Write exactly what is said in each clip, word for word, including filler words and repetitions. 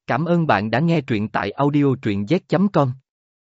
Cảm ơn bạn đã nghe truyện tại audio truyện z chấm com.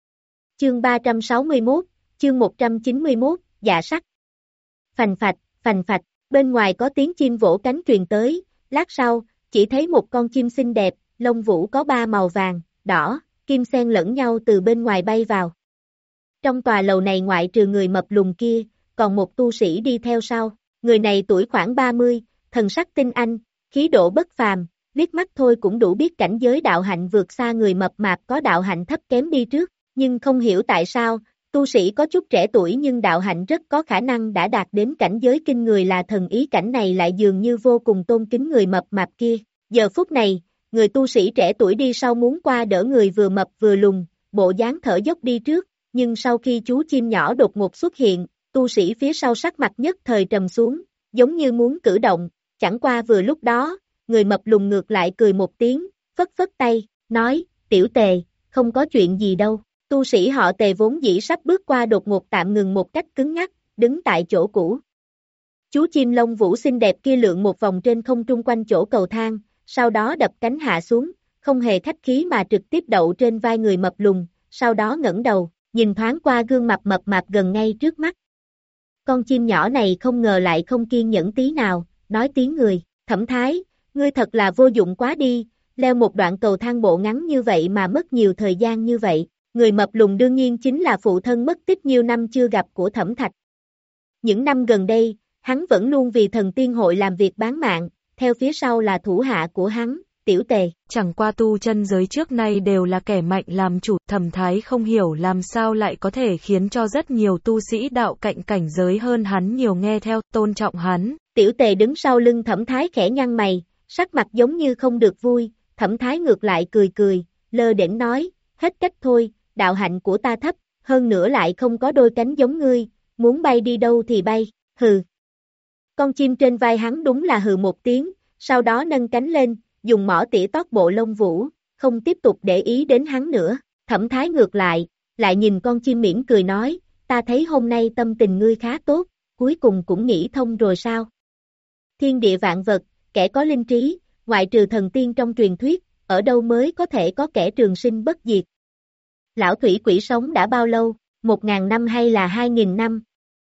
Chương ba trăm sáu mươi mốt, chương một trăm chín mươi mốt, dạ sắc. Phành phạch, phành phạch, bên ngoài có tiếng chim vỗ cánh truyền tới, lát sau, chỉ thấy một con chim xinh đẹp, lông vũ có ba màu vàng, đỏ, kim xen lẫn nhau từ bên ngoài bay vào. Trong tòa lầu này ngoại trừ người mập lùn kia, còn một tu sĩ đi theo sau, người này tuổi khoảng ba mươi, thần sắc tinh anh, khí độ bất phàm, liếc mắt thôi cũng đủ biết cảnh giới đạo hạnh vượt xa người mập mạp có đạo hạnh thấp kém đi trước, nhưng không hiểu tại sao, tu sĩ có chút trẻ tuổi nhưng đạo hạnh rất có khả năng đã đạt đến cảnh giới kinh người là thần ý cảnh này lại dường như vô cùng tôn kính người mập mạp kia. Giờ phút này, người tu sĩ trẻ tuổi đi sau muốn qua đỡ người vừa mập vừa lùn, bộ dáng thở dốc đi trước, nhưng sau khi chú chim nhỏ đột ngột xuất hiện, tu sĩ phía sau sắc mặt nhất thời trầm xuống, giống như muốn cử động, chẳng qua vừa lúc đó, người mập lùn ngược lại cười một tiếng, phất phất tay, nói, tiểu Tề, không có chuyện gì đâu. Tu sĩ họ Tề vốn dĩ sắp bước qua đột ngột tạm ngừng một cách cứng ngắc, đứng tại chỗ cũ. Chú chim lông vũ xinh đẹp kia lượn một vòng trên không trung quanh chỗ cầu thang, sau đó đập cánh hạ xuống, không hề khách khí mà trực tiếp đậu trên vai người mập lùn, sau đó ngẩng đầu, nhìn thoáng qua gương mặt mập mạp gần ngay trước mắt. Con chim nhỏ này không ngờ lại không kiên nhẫn tí nào, nói tiếng người, Thẩm Thái, ngươi thật là vô dụng quá đi, leo một đoạn cầu thang bộ ngắn như vậy mà mất nhiều thời gian như vậy. Người mập lùn đương nhiên chính là phụ thân mất tích nhiều năm chưa gặp của Thẩm Thạch. Những năm gần đây, hắn vẫn luôn vì thần tiên hội làm việc bán mạng, theo phía sau là thủ hạ của hắn, tiểu Tề. Chẳng qua tu chân giới trước nay đều là kẻ mạnh làm chủ, Thẩm Thái không hiểu làm sao lại có thể khiến cho rất nhiều tu sĩ đạo cạnh cảnh giới hơn hắn nhiều nghe theo, tôn trọng hắn. Tiểu Tề đứng sau lưng Thẩm Thái khẽ nhăn mày, sắc mặt giống như không được vui, Thẩm Thái ngược lại cười cười, lơ đễnh nói, hết cách thôi. Đạo hạnh của ta thấp, hơn nữa lại không có đôi cánh giống ngươi, muốn bay đi đâu thì bay, hừ. Con chim trên vai hắn đúng là hừ một tiếng, sau đó nâng cánh lên, dùng mỏ tỉa tót bộ lông vũ, không tiếp tục để ý đến hắn nữa. Thẩm Thái ngược lại, lại nhìn con chim mỉm cười nói, ta thấy hôm nay tâm tình ngươi khá tốt, cuối cùng cũng nghĩ thông rồi sao? Thiên địa vạn vật, kẻ có linh trí, ngoại trừ thần tiên trong truyền thuyết, ở đâu mới có thể có kẻ trường sinh bất diệt? Lão thủy quỷ sống đã bao lâu, một ngàn năm hay là hai nghìn năm?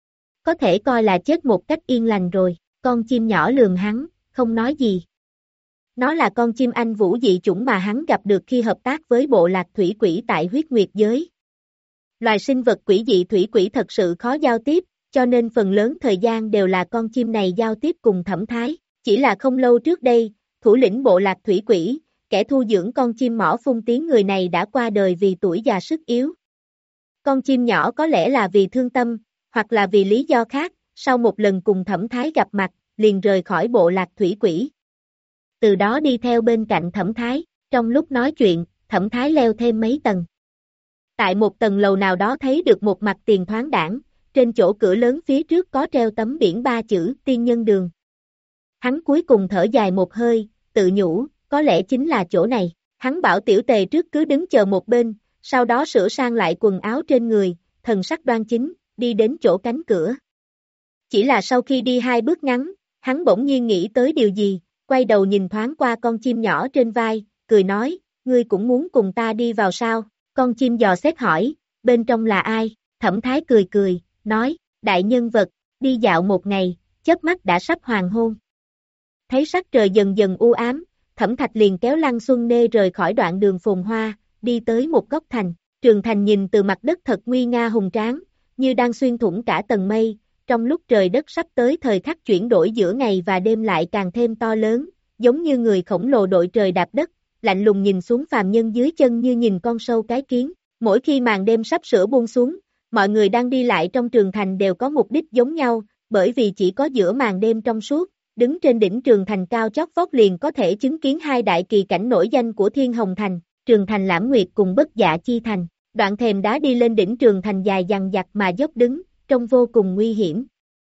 Có thể coi là chết một cách yên lành rồi, con chim nhỏ lườm hắn, không nói gì. Nó là con chim anh vũ dị chủng mà hắn gặp được khi hợp tác với bộ lạc thủy quỷ tại huyết nguyệt giới. Loài sinh vật quỷ dị thủy quỷ thật sự khó giao tiếp, cho nên phần lớn thời gian đều là con chim này giao tiếp cùng Thẩm Thái. Chỉ là không lâu trước đây, thủ lĩnh bộ lạc thủy quỷ, kẻ thu dưỡng con chim mỏ phun tiếng người này đã qua đời vì tuổi già sức yếu. Con chim nhỏ có lẽ là vì thương tâm, hoặc là vì lý do khác, sau một lần cùng Thẩm Thái gặp mặt, liền rời khỏi bộ lạc thủy quỷ. Từ đó đi theo bên cạnh Thẩm Thái, trong lúc nói chuyện, Thẩm Thái leo thêm mấy tầng. Tại một tầng lầu nào đó thấy được một mặt tiền thoáng đãng, trên chỗ cửa lớn phía trước có treo tấm biển ba chữ tiên nhân đường. Hắn cuối cùng thở dài một hơi, tự nhủ, có lẽ chính là chỗ này. Hắn bảo tiểu Tề trước cứ đứng chờ một bên, sau đó sửa sang lại quần áo trên người, thần sắc đoan chính, đi đến chỗ cánh cửa. Chỉ là sau khi đi hai bước ngắn, hắn bỗng nhiên nghĩ tới điều gì, quay đầu nhìn thoáng qua con chim nhỏ trên vai, cười nói, ngươi cũng muốn cùng ta đi vào sao? Con chim dò xét hỏi, bên trong là ai? Thẩm Thái cười cười, nói, đại nhân vật, đi dạo một ngày, chớp mắt đã sắp hoàng hôn. Thấy sắc trời dần dần u ám, Thẩm Thạch liền kéo Lăng Xuân Nê rời khỏi đoạn đường phồn hoa, đi tới một góc thành. Trường thành nhìn từ mặt đất thật nguy nga hùng tráng, như đang xuyên thủng cả tầng mây, trong lúc trời đất sắp tới thời khắc chuyển đổi giữa ngày và đêm lại càng thêm to lớn, giống như người khổng lồ đội trời đạp đất, lạnh lùng nhìn xuống phàm nhân dưới chân như nhìn con sâu cái kiến. Mỗi khi màn đêm sắp sửa buông xuống, mọi người đang đi lại trong trường thành đều có mục đích giống nhau, bởi vì chỉ có giữa màn đêm trong suốt, đứng trên đỉnh trường thành cao chót vót liền có thể chứng kiến hai đại kỳ cảnh nổi danh của Thiên Hồng Thành, Trường Thành Lãm Nguyệt cùng Bất Dạ Chi Thành. Đoạn thềm đá đi lên đỉnh trường thành dài dằng dặc mà dốc đứng, trông vô cùng nguy hiểm.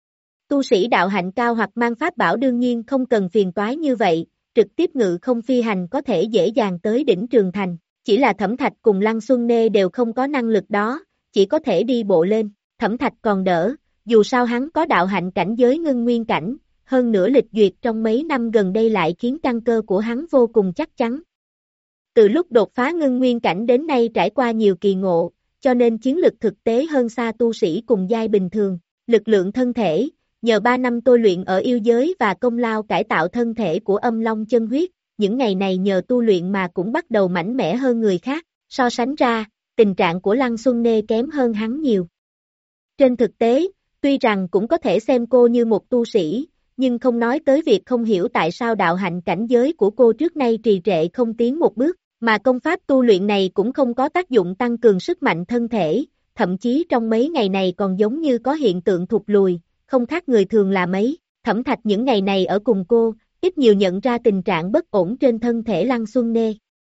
Tu sĩ đạo hạnh cao hoặc mang pháp bảo đương nhiên không cần phiền toái như vậy, trực tiếp ngự không phi hành có thể dễ dàng tới đỉnh trường thành. Chỉ là Thẩm Thạch cùng Lăng Xuân Nê đều không có năng lực đó, chỉ có thể đi bộ lên. Thẩm Thạch còn đỡ, dù sao hắn có đạo hạnh cảnh giới ngưng nguyên cảnh, hơn nữa lịch duyệt trong mấy năm gần đây lại khiến căn cơ của hắn vô cùng chắc chắn. Từ lúc đột phá ngưng nguyên cảnh đến nay trải qua nhiều kỳ ngộ, cho nên chiến lực thực tế hơn xa tu sĩ cùng giai bình thường. Lực lượng thân thể, nhờ ba năm tôi luyện ở yêu giới và công lao cải tạo thân thể của âm long chân huyết, những ngày này nhờ tu luyện mà cũng bắt đầu mạnh mẽ hơn người khác. So sánh ra, tình trạng của Lăng Xuân Nê kém hơn hắn nhiều. Trên thực tế, tuy rằng cũng có thể xem cô như một tu sĩ, nhưng không nói tới việc không hiểu tại sao đạo hạnh cảnh giới của cô trước nay trì trệ không tiến một bước, mà công pháp tu luyện này cũng không có tác dụng tăng cường sức mạnh thân thể, thậm chí trong mấy ngày này còn giống như có hiện tượng thụt lùi, không khác người thường là mấy. Thẩm Thạch những ngày này ở cùng cô, ít nhiều nhận ra tình trạng bất ổn trên thân thể Lăng Xuân Nê.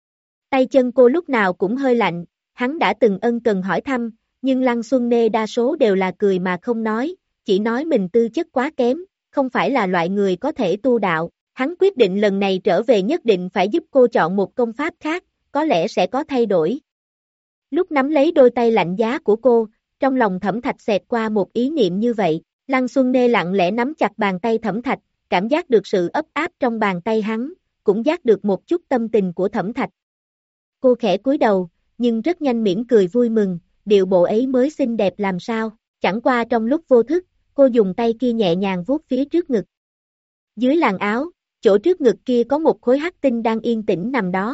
Tay chân cô lúc nào cũng hơi lạnh, hắn đã từng ân cần hỏi thăm, nhưng Lăng Xuân Nê đa số đều là cười mà không nói, chỉ nói mình tư chất quá kém, không phải là loại người có thể tu đạo. Hắn quyết định lần này trở về nhất định phải giúp cô chọn một công pháp khác, có lẽ sẽ có thay đổi. Lúc nắm lấy đôi tay lạnh giá của cô, trong lòng Thẩm Thạch xẹt qua một ý niệm như vậy. Lăng Xuân Nê lặng lẽ nắm chặt bàn tay Thẩm Thạch, cảm giác được sự ấp áp trong bàn tay hắn, cũng giác được một chút tâm tình của Thẩm Thạch. Cô khẽ cúi đầu, nhưng rất nhanh mỉm cười vui mừng, điệu bộ ấy mới xinh đẹp làm sao. Chẳng qua trong lúc vô thức, cô dùng tay kia nhẹ nhàng vuốt phía trước ngực. Dưới làn áo, chỗ trước ngực kia có một khối hắc tinh đang yên tĩnh nằm đó.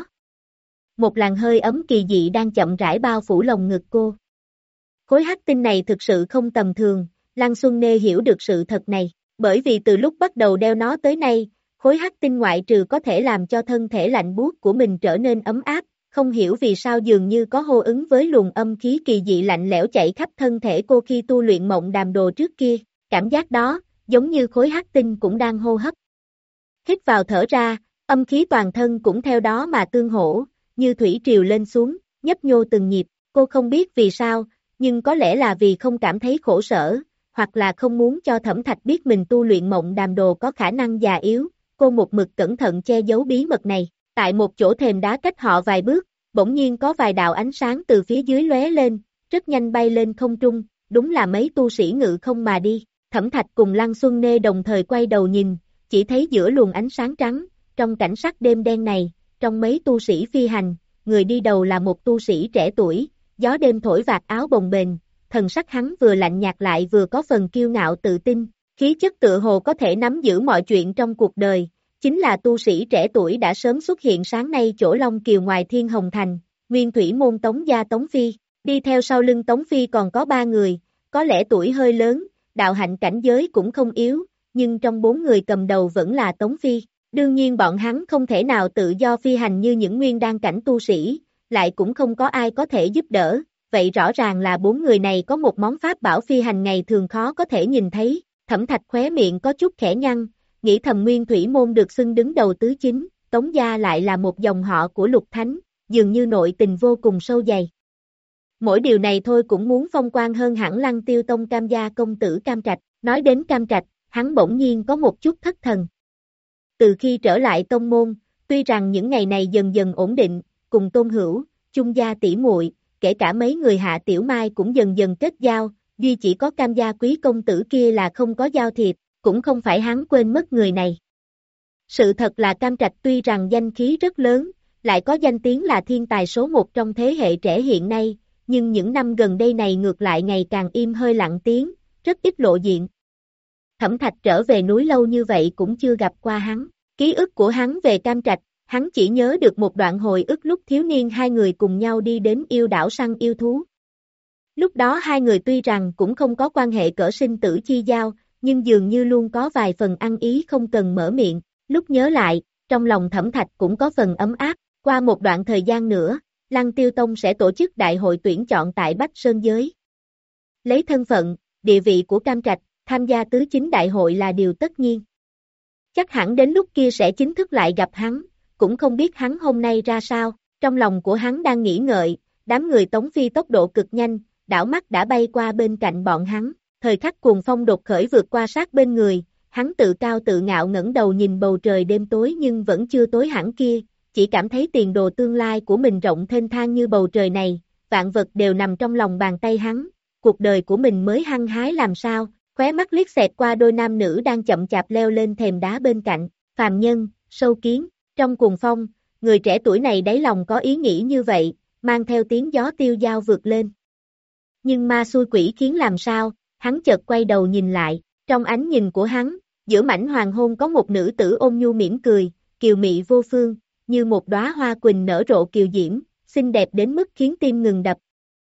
Một làn hơi ấm kỳ dị đang chậm rãi bao phủ lồng ngực cô. Khối hắc tinh này thực sự không tầm thường, Lăng Xuân Nê hiểu được sự thật này, bởi vì từ lúc bắt đầu đeo nó tới nay, khối hắc tinh ngoại trừ có thể làm cho thân thể lạnh buốt của mình trở nên ấm áp, không hiểu vì sao dường như có hô ứng với luồng âm khí kỳ dị lạnh lẽo chạy khắp thân thể cô khi tu luyện mộng đàm đồ trước kia, cảm giác đó, giống như khối hắc tinh cũng đang hô hấp. Hít vào thở ra, âm khí toàn thân cũng theo đó mà tương hỗ, như thủy triều lên xuống, nhấp nhô từng nhịp, cô không biết vì sao, nhưng có lẽ là vì không cảm thấy khổ sở, hoặc là không muốn cho Thẩm Thạch biết mình tu luyện mộng đàm đồ có khả năng già yếu, cô một mực cẩn thận che giấu bí mật này. Tại một chỗ thềm đá cách họ vài bước, bỗng nhiên có vài đạo ánh sáng từ phía dưới lóe lên, rất nhanh bay lên không trung, đúng là mấy tu sĩ ngự không mà đi. Thẩm Thạch cùng Lăng Xuân Nê đồng thời quay đầu nhìn, chỉ thấy giữa luồng ánh sáng trắng, trong cảnh sắc đêm đen này, trong mấy tu sĩ phi hành, người đi đầu là một tu sĩ trẻ tuổi, gió đêm thổi vạt áo bồng bềnh, thần sắc hắn vừa lạnh nhạt lại vừa có phần kiêu ngạo tự tin, khí chất tựa hồ có thể nắm giữ mọi chuyện trong cuộc đời, chính là tu sĩ trẻ tuổi đã sớm xuất hiện sáng nay chỗ Long Kiều ngoài Thiên Hồng Thành, Nguyên Thủy Môn Tống gia Tống Phi, đi theo sau lưng Tống Phi còn có ba người, có lẽ tuổi hơi lớn, đạo hạnh cảnh giới cũng không yếu, nhưng trong bốn người cầm đầu vẫn là Tống Phi. Đương nhiên bọn hắn không thể nào tự do phi hành như những nguyên đan cảnh tu sĩ, lại cũng không có ai có thể giúp đỡ, vậy rõ ràng là bốn người này có một món pháp bảo phi hành ngày thường khó có thể nhìn thấy. Thẩm Thạch khóe miệng có chút khẽ nhăn, nghĩ thầm Nguyên Thủy Môn được xưng đứng đầu tứ chính, Tống gia lại là một dòng họ của Lục Thánh, dường như nội tình vô cùng sâu dày. Mỗi điều này thôi cũng muốn phong quang hơn hẳn Lăng Tiêu Tông Cam gia công tử Cam Trạch. Nói đến Cam Trạch, hắn bỗng nhiên có một chút thất thần. Từ khi trở lại tông môn, tuy rằng những ngày này dần dần ổn định, cùng Tôn Hữu, Chung gia tỷ muội, kể cả mấy người Hạ Tiểu Mai cũng dần dần kết giao, duy chỉ có Cam gia quý công tử kia là không có giao thiệp, cũng không phải hắn quên mất người này. Sự thật là Cam Trạch tuy rằng danh khí rất lớn, lại có danh tiếng là thiên tài số một trong thế hệ trẻ hiện nay, nhưng những năm gần đây này ngược lại ngày càng im hơi lặng tiếng, rất ít lộ diện. Thẩm Thạch trở về núi lâu như vậy cũng chưa gặp qua hắn, ký ức của hắn về Cam Trạch, hắn chỉ nhớ được một đoạn hồi ức lúc thiếu niên hai người cùng nhau đi đến yêu đảo săn yêu thú. Lúc đó hai người tuy rằng cũng không có quan hệ cỡ sinh tử chi giao, nhưng dường như luôn có vài phần ăn ý không cần mở miệng, lúc nhớ lại, trong lòng Thẩm Thạch cũng có phần ấm áp, qua một đoạn thời gian nữa, Lăng Tiêu Tông sẽ tổ chức đại hội tuyển chọn tại Bách Sơn Giới. Lấy thân phận, địa vị của Cam Trạch, tham gia tứ chính đại hội là điều tất nhiên. Chắc hẳn đến lúc kia sẽ chính thức lại gặp hắn, cũng không biết hắn hôm nay ra sao, trong lòng của hắn đang nghĩ ngợi, đám người Tống Phi tốc độ cực nhanh, đảo mắt đã bay qua bên cạnh bọn hắn, thời khắc cuồng phong đột khởi vượt qua sát bên người, hắn tự cao tự ngạo ngẩng đầu nhìn bầu trời đêm tối nhưng vẫn chưa tối hẳn kia, chỉ cảm thấy tiền đồ tương lai của mình rộng thênh thang như bầu trời này, vạn vật đều nằm trong lòng bàn tay hắn, cuộc đời của mình mới hăng hái làm sao. Khóe mắt liếc xẹt qua đôi nam nữ đang chậm chạp leo lên thềm đá bên cạnh, phàm nhân, sâu kiến, trong cuồng phong, người trẻ tuổi này đáy lòng có ý nghĩ như vậy, mang theo tiếng gió tiêu dao vượt lên. Nhưng ma xui quỷ khiến làm sao, hắn chợt quay đầu nhìn lại, trong ánh nhìn của hắn, giữa mảnh hoàng hôn có một nữ tử ôn nhu mỉm cười, kiều mị vô phương, như một đóa hoa quỳnh nở rộ kiều diễm, xinh đẹp đến mức khiến tim ngừng đập.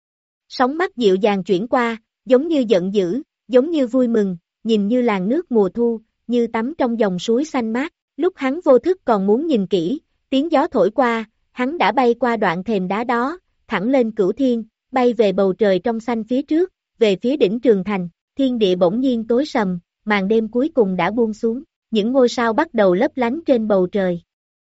Sóng mắt dịu dàng chuyển qua, giống như giận dữ, giống như vui mừng, nhìn như làn nước mùa thu, như tắm trong dòng suối xanh mát. Lúc hắn vô thức còn muốn nhìn kỹ, tiếng gió thổi qua, hắn đã bay qua đoạn thềm đá đó, thẳng lên cửu thiên, bay về bầu trời trong xanh phía trước, về phía đỉnh Trường Thành. Thiên địa bỗng nhiên tối sầm, màn đêm cuối cùng đã buông xuống, những ngôi sao bắt đầu lấp lánh trên bầu trời.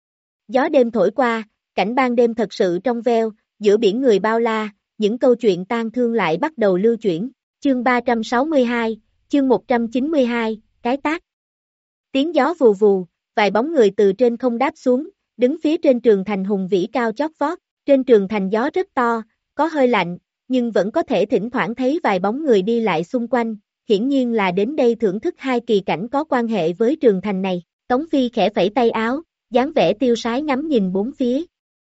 Gió đêm thổi qua, cảnh ban đêm thật sự trong veo, giữa biển người bao la, những câu chuyện tang thương lại bắt đầu lưu chuyển. Chương ba trăm sáu mươi hai, chương một trăm chín mươi hai, cái tác. Tiếng gió vù vù, vài bóng người từ trên không đáp xuống, đứng phía trên Trường Thành hùng vĩ cao chót vót. Trên Trường Thành gió rất to, có hơi lạnh, nhưng vẫn có thể thỉnh thoảng thấy vài bóng người đi lại xung quanh, hiển nhiên là đến đây thưởng thức hai kỳ cảnh có quan hệ với Trường Thành này. Tống Phi khẽ phẩy tay áo, dáng vẻ tiêu sái ngắm nhìn bốn phía.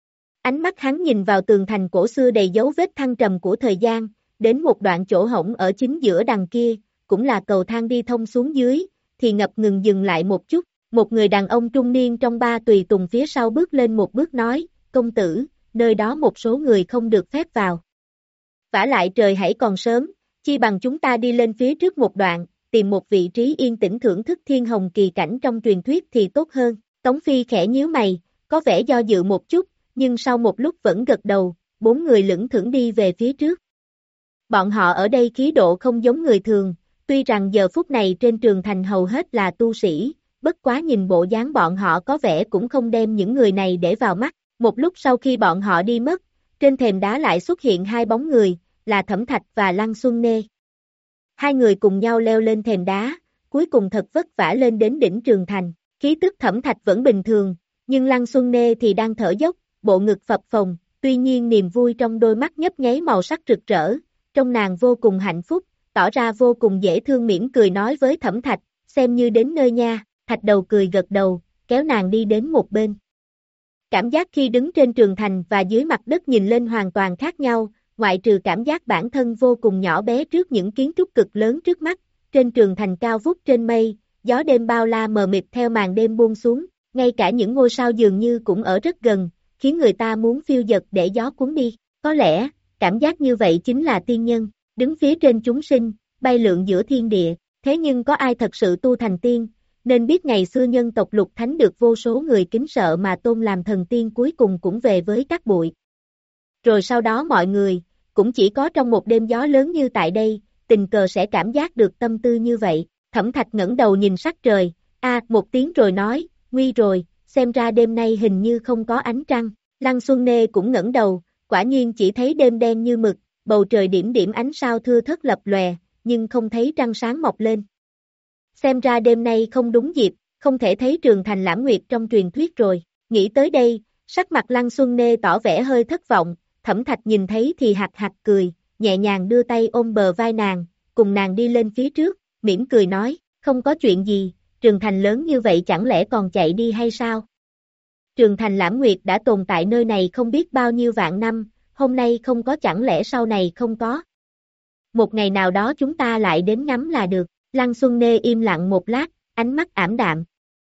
Ánh mắt hắn nhìn vào tường thành cổ xưa đầy dấu vết thăng trầm của thời gian, đến một đoạn chỗ hổng ở chính giữa đằng kia, cũng là cầu thang đi thông xuống dưới, thì ngập ngừng dừng lại một chút, một người đàn ông trung niên trong ba tùy tùng phía sau bước lên một bước nói, công tử, nơi đó một số người không được phép vào. Vả lại trời hãy còn sớm, chi bằng chúng ta đi lên phía trước một đoạn, tìm một vị trí yên tĩnh thưởng thức thiên hồng kỳ cảnh trong truyền thuyết thì tốt hơn. Tống Phi khẽ nhíu mày, có vẻ do dự một chút, nhưng sau một lúc vẫn gật đầu, bốn người lững thững đi về phía trước. Bọn họ ở đây khí độ không giống người thường, tuy rằng giờ phút này trên Trường Thành hầu hết là tu sĩ, bất quá nhìn bộ dáng bọn họ có vẻ cũng không đem những người này để vào mắt. Một lúc sau khi bọn họ đi mất, trên thềm đá lại xuất hiện hai bóng người, là Thẩm Thạch và Lăng Xuân Nê. Hai người cùng nhau leo lên thềm đá, cuối cùng thật vất vả lên đến đỉnh Trường Thành. Khí tức Thẩm Thạch vẫn bình thường, nhưng Lăng Xuân Nê thì đang thở dốc, bộ ngực phập phồng, tuy nhiên niềm vui trong đôi mắt nhấp nháy màu sắc rực rỡ, trong nàng vô cùng hạnh phúc, tỏ ra vô cùng dễ thương, mỉm cười nói với Thẩm Thạch, xem như đến nơi nha. Thạch đầu cười gật đầu, kéo nàng đi đến một bên. Cảm giác khi đứng trên Trường Thành và dưới mặt đất nhìn lên hoàn toàn khác nhau, ngoại trừ cảm giác bản thân vô cùng nhỏ bé trước những kiến trúc cực lớn trước mắt, trên Trường Thành cao vút trên mây, gió đêm bao la mờ mịt theo màn đêm buông xuống, ngay cả những ngôi sao dường như cũng ở rất gần, khiến người ta muốn phiêu dật để gió cuốn đi. Có lẽ, cảm giác như vậy chính là tiên nhân, đứng phía trên chúng sinh, bay lượn giữa thiên địa, thế nhưng có ai thật sự tu thành tiên, nên biết ngày xưa nhân tộc Lục Thánh được vô số người kính sợ mà tôn làm thần tiên cuối cùng cũng về với cát bụi. Rồi sau đó mọi người, cũng chỉ có trong một đêm gió lớn như tại đây, tình cờ sẽ cảm giác được tâm tư như vậy. Thẩm Thạch ngẩng đầu nhìn sắc trời, a à, một tiếng rồi nói, nguy rồi, xem ra đêm nay hình như không có ánh trăng. Lăng Xuân Nê cũng ngẩng đầu, quả nhiên chỉ thấy đêm đen như mực, bầu trời điểm điểm ánh sao thưa thớt lập lòe, nhưng không thấy trăng sáng mọc lên. Xem ra đêm nay không đúng dịp, không thể thấy Trường Thành lãm nguyệt trong truyền thuyết rồi. Nghĩ tới đây, sắc mặt Lăng Xuân Nê tỏ vẻ hơi thất vọng, Thẩm Thạch nhìn thấy thì hạc hạc cười, nhẹ nhàng đưa tay ôm bờ vai nàng, cùng nàng đi lên phía trước, mỉm cười nói, không có chuyện gì, Trường Thành lớn như vậy chẳng lẽ còn chạy đi hay sao? Trường Thành lãm nguyệt đã tồn tại nơi này không biết bao nhiêu vạn năm, hôm nay không có chẳng lẽ sau này không có? Một ngày nào đó chúng ta lại đến ngắm là được. Lăng Xuân Nê im lặng một lát, ánh mắt ảm đạm.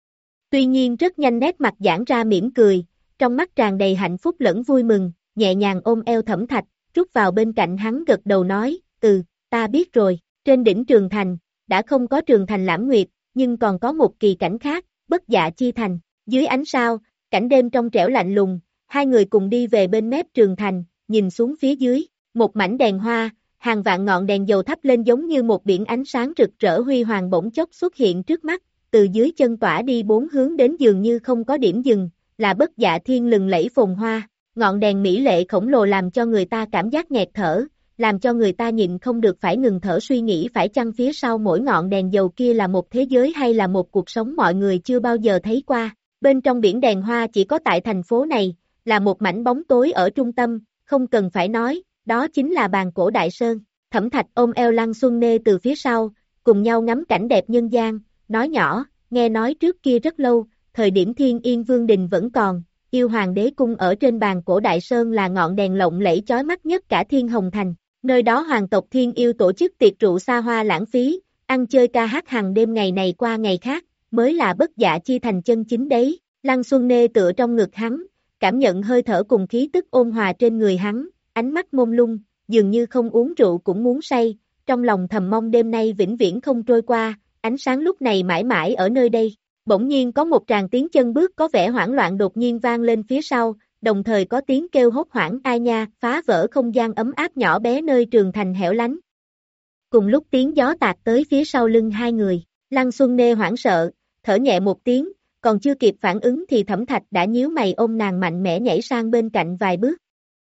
Tuy nhiên rất nhanh nét mặt giãn ra mỉm cười, trong mắt tràn đầy hạnh phúc lẫn vui mừng, nhẹ nhàng ôm eo Thẩm Thạch, rút vào bên cạnh hắn gật đầu nói, ừ, ta biết rồi, trên đỉnh Trường Thành, đã không có Trường Thành lãm nguyệt, nhưng còn có một kỳ cảnh khác, Bất Dạ Chi Thành. Dưới ánh sao, cảnh đêm trong trẻo lạnh lùng, hai người cùng đi về bên mép Trường Thành, nhìn xuống phía dưới, một mảnh đèn hoa, hàng vạn ngọn đèn dầu thắp lên giống như một biển ánh sáng rực rỡ huy hoàng bỗng chốc xuất hiện trước mắt, từ dưới chân tỏa đi bốn hướng đến dường như không có điểm dừng, là Bất Dạ Thiên lừng lẫy phồn hoa, ngọn đèn mỹ lệ khổng lồ làm cho người ta cảm giác nghẹt thở, làm cho người ta nhịn không được phải ngừng thở suy nghĩ phải chăng phía sau mỗi ngọn đèn dầu kia là một thế giới hay là một cuộc sống mọi người chưa bao giờ thấy qua. Bên trong biển đèn hoa chỉ có tại thành phố này, là một mảnh bóng tối ở trung tâm, không cần phải nói, đó chính là bàn cổ Đại Sơn. Thẩm Thạch ôm eo Lăng Xuân Nê từ phía sau, cùng nhau ngắm cảnh đẹp nhân gian, nói nhỏ, nghe nói trước kia rất lâu, thời điểm Thiên Yên Vương Đình vẫn còn, yêu hoàng đế cung ở trên bàn cổ Đại Sơn là ngọn đèn lộng lẫy chói mắt nhất cả Thiên Hồng Thành. Nơi đó hoàng tộc Thiên Yêu tổ chức tiệc rượu xa hoa lãng phí, ăn chơi ca hát hàng đêm ngày này qua ngày khác, mới là Bất Dạ Chi Thành chân chính đấy. Lăng Xuân Nê tựa trong ngực hắn, cảm nhận hơi thở cùng khí tức ôn hòa trên người hắn, ánh mắt mông lung, dường như không uống rượu cũng muốn say, trong lòng thầm mong đêm nay vĩnh viễn không trôi qua, ánh sáng lúc này mãi mãi ở nơi đây. Bỗng nhiên có một tràng tiếng chân bước có vẻ hoảng loạn đột nhiên vang lên phía sau, đồng thời có tiếng kêu hốt hoảng ai nha, phá vỡ không gian ấm áp nhỏ bé nơi trường thành hẻo lánh. Cùng lúc tiếng gió tạt tới phía sau lưng hai người, Lăng Xuân Nê hoảng sợ, thở nhẹ một tiếng, còn chưa kịp phản ứng thì Thẩm Thạch đã nhíu mày ôm nàng mạnh mẽ nhảy sang bên cạnh vài bước.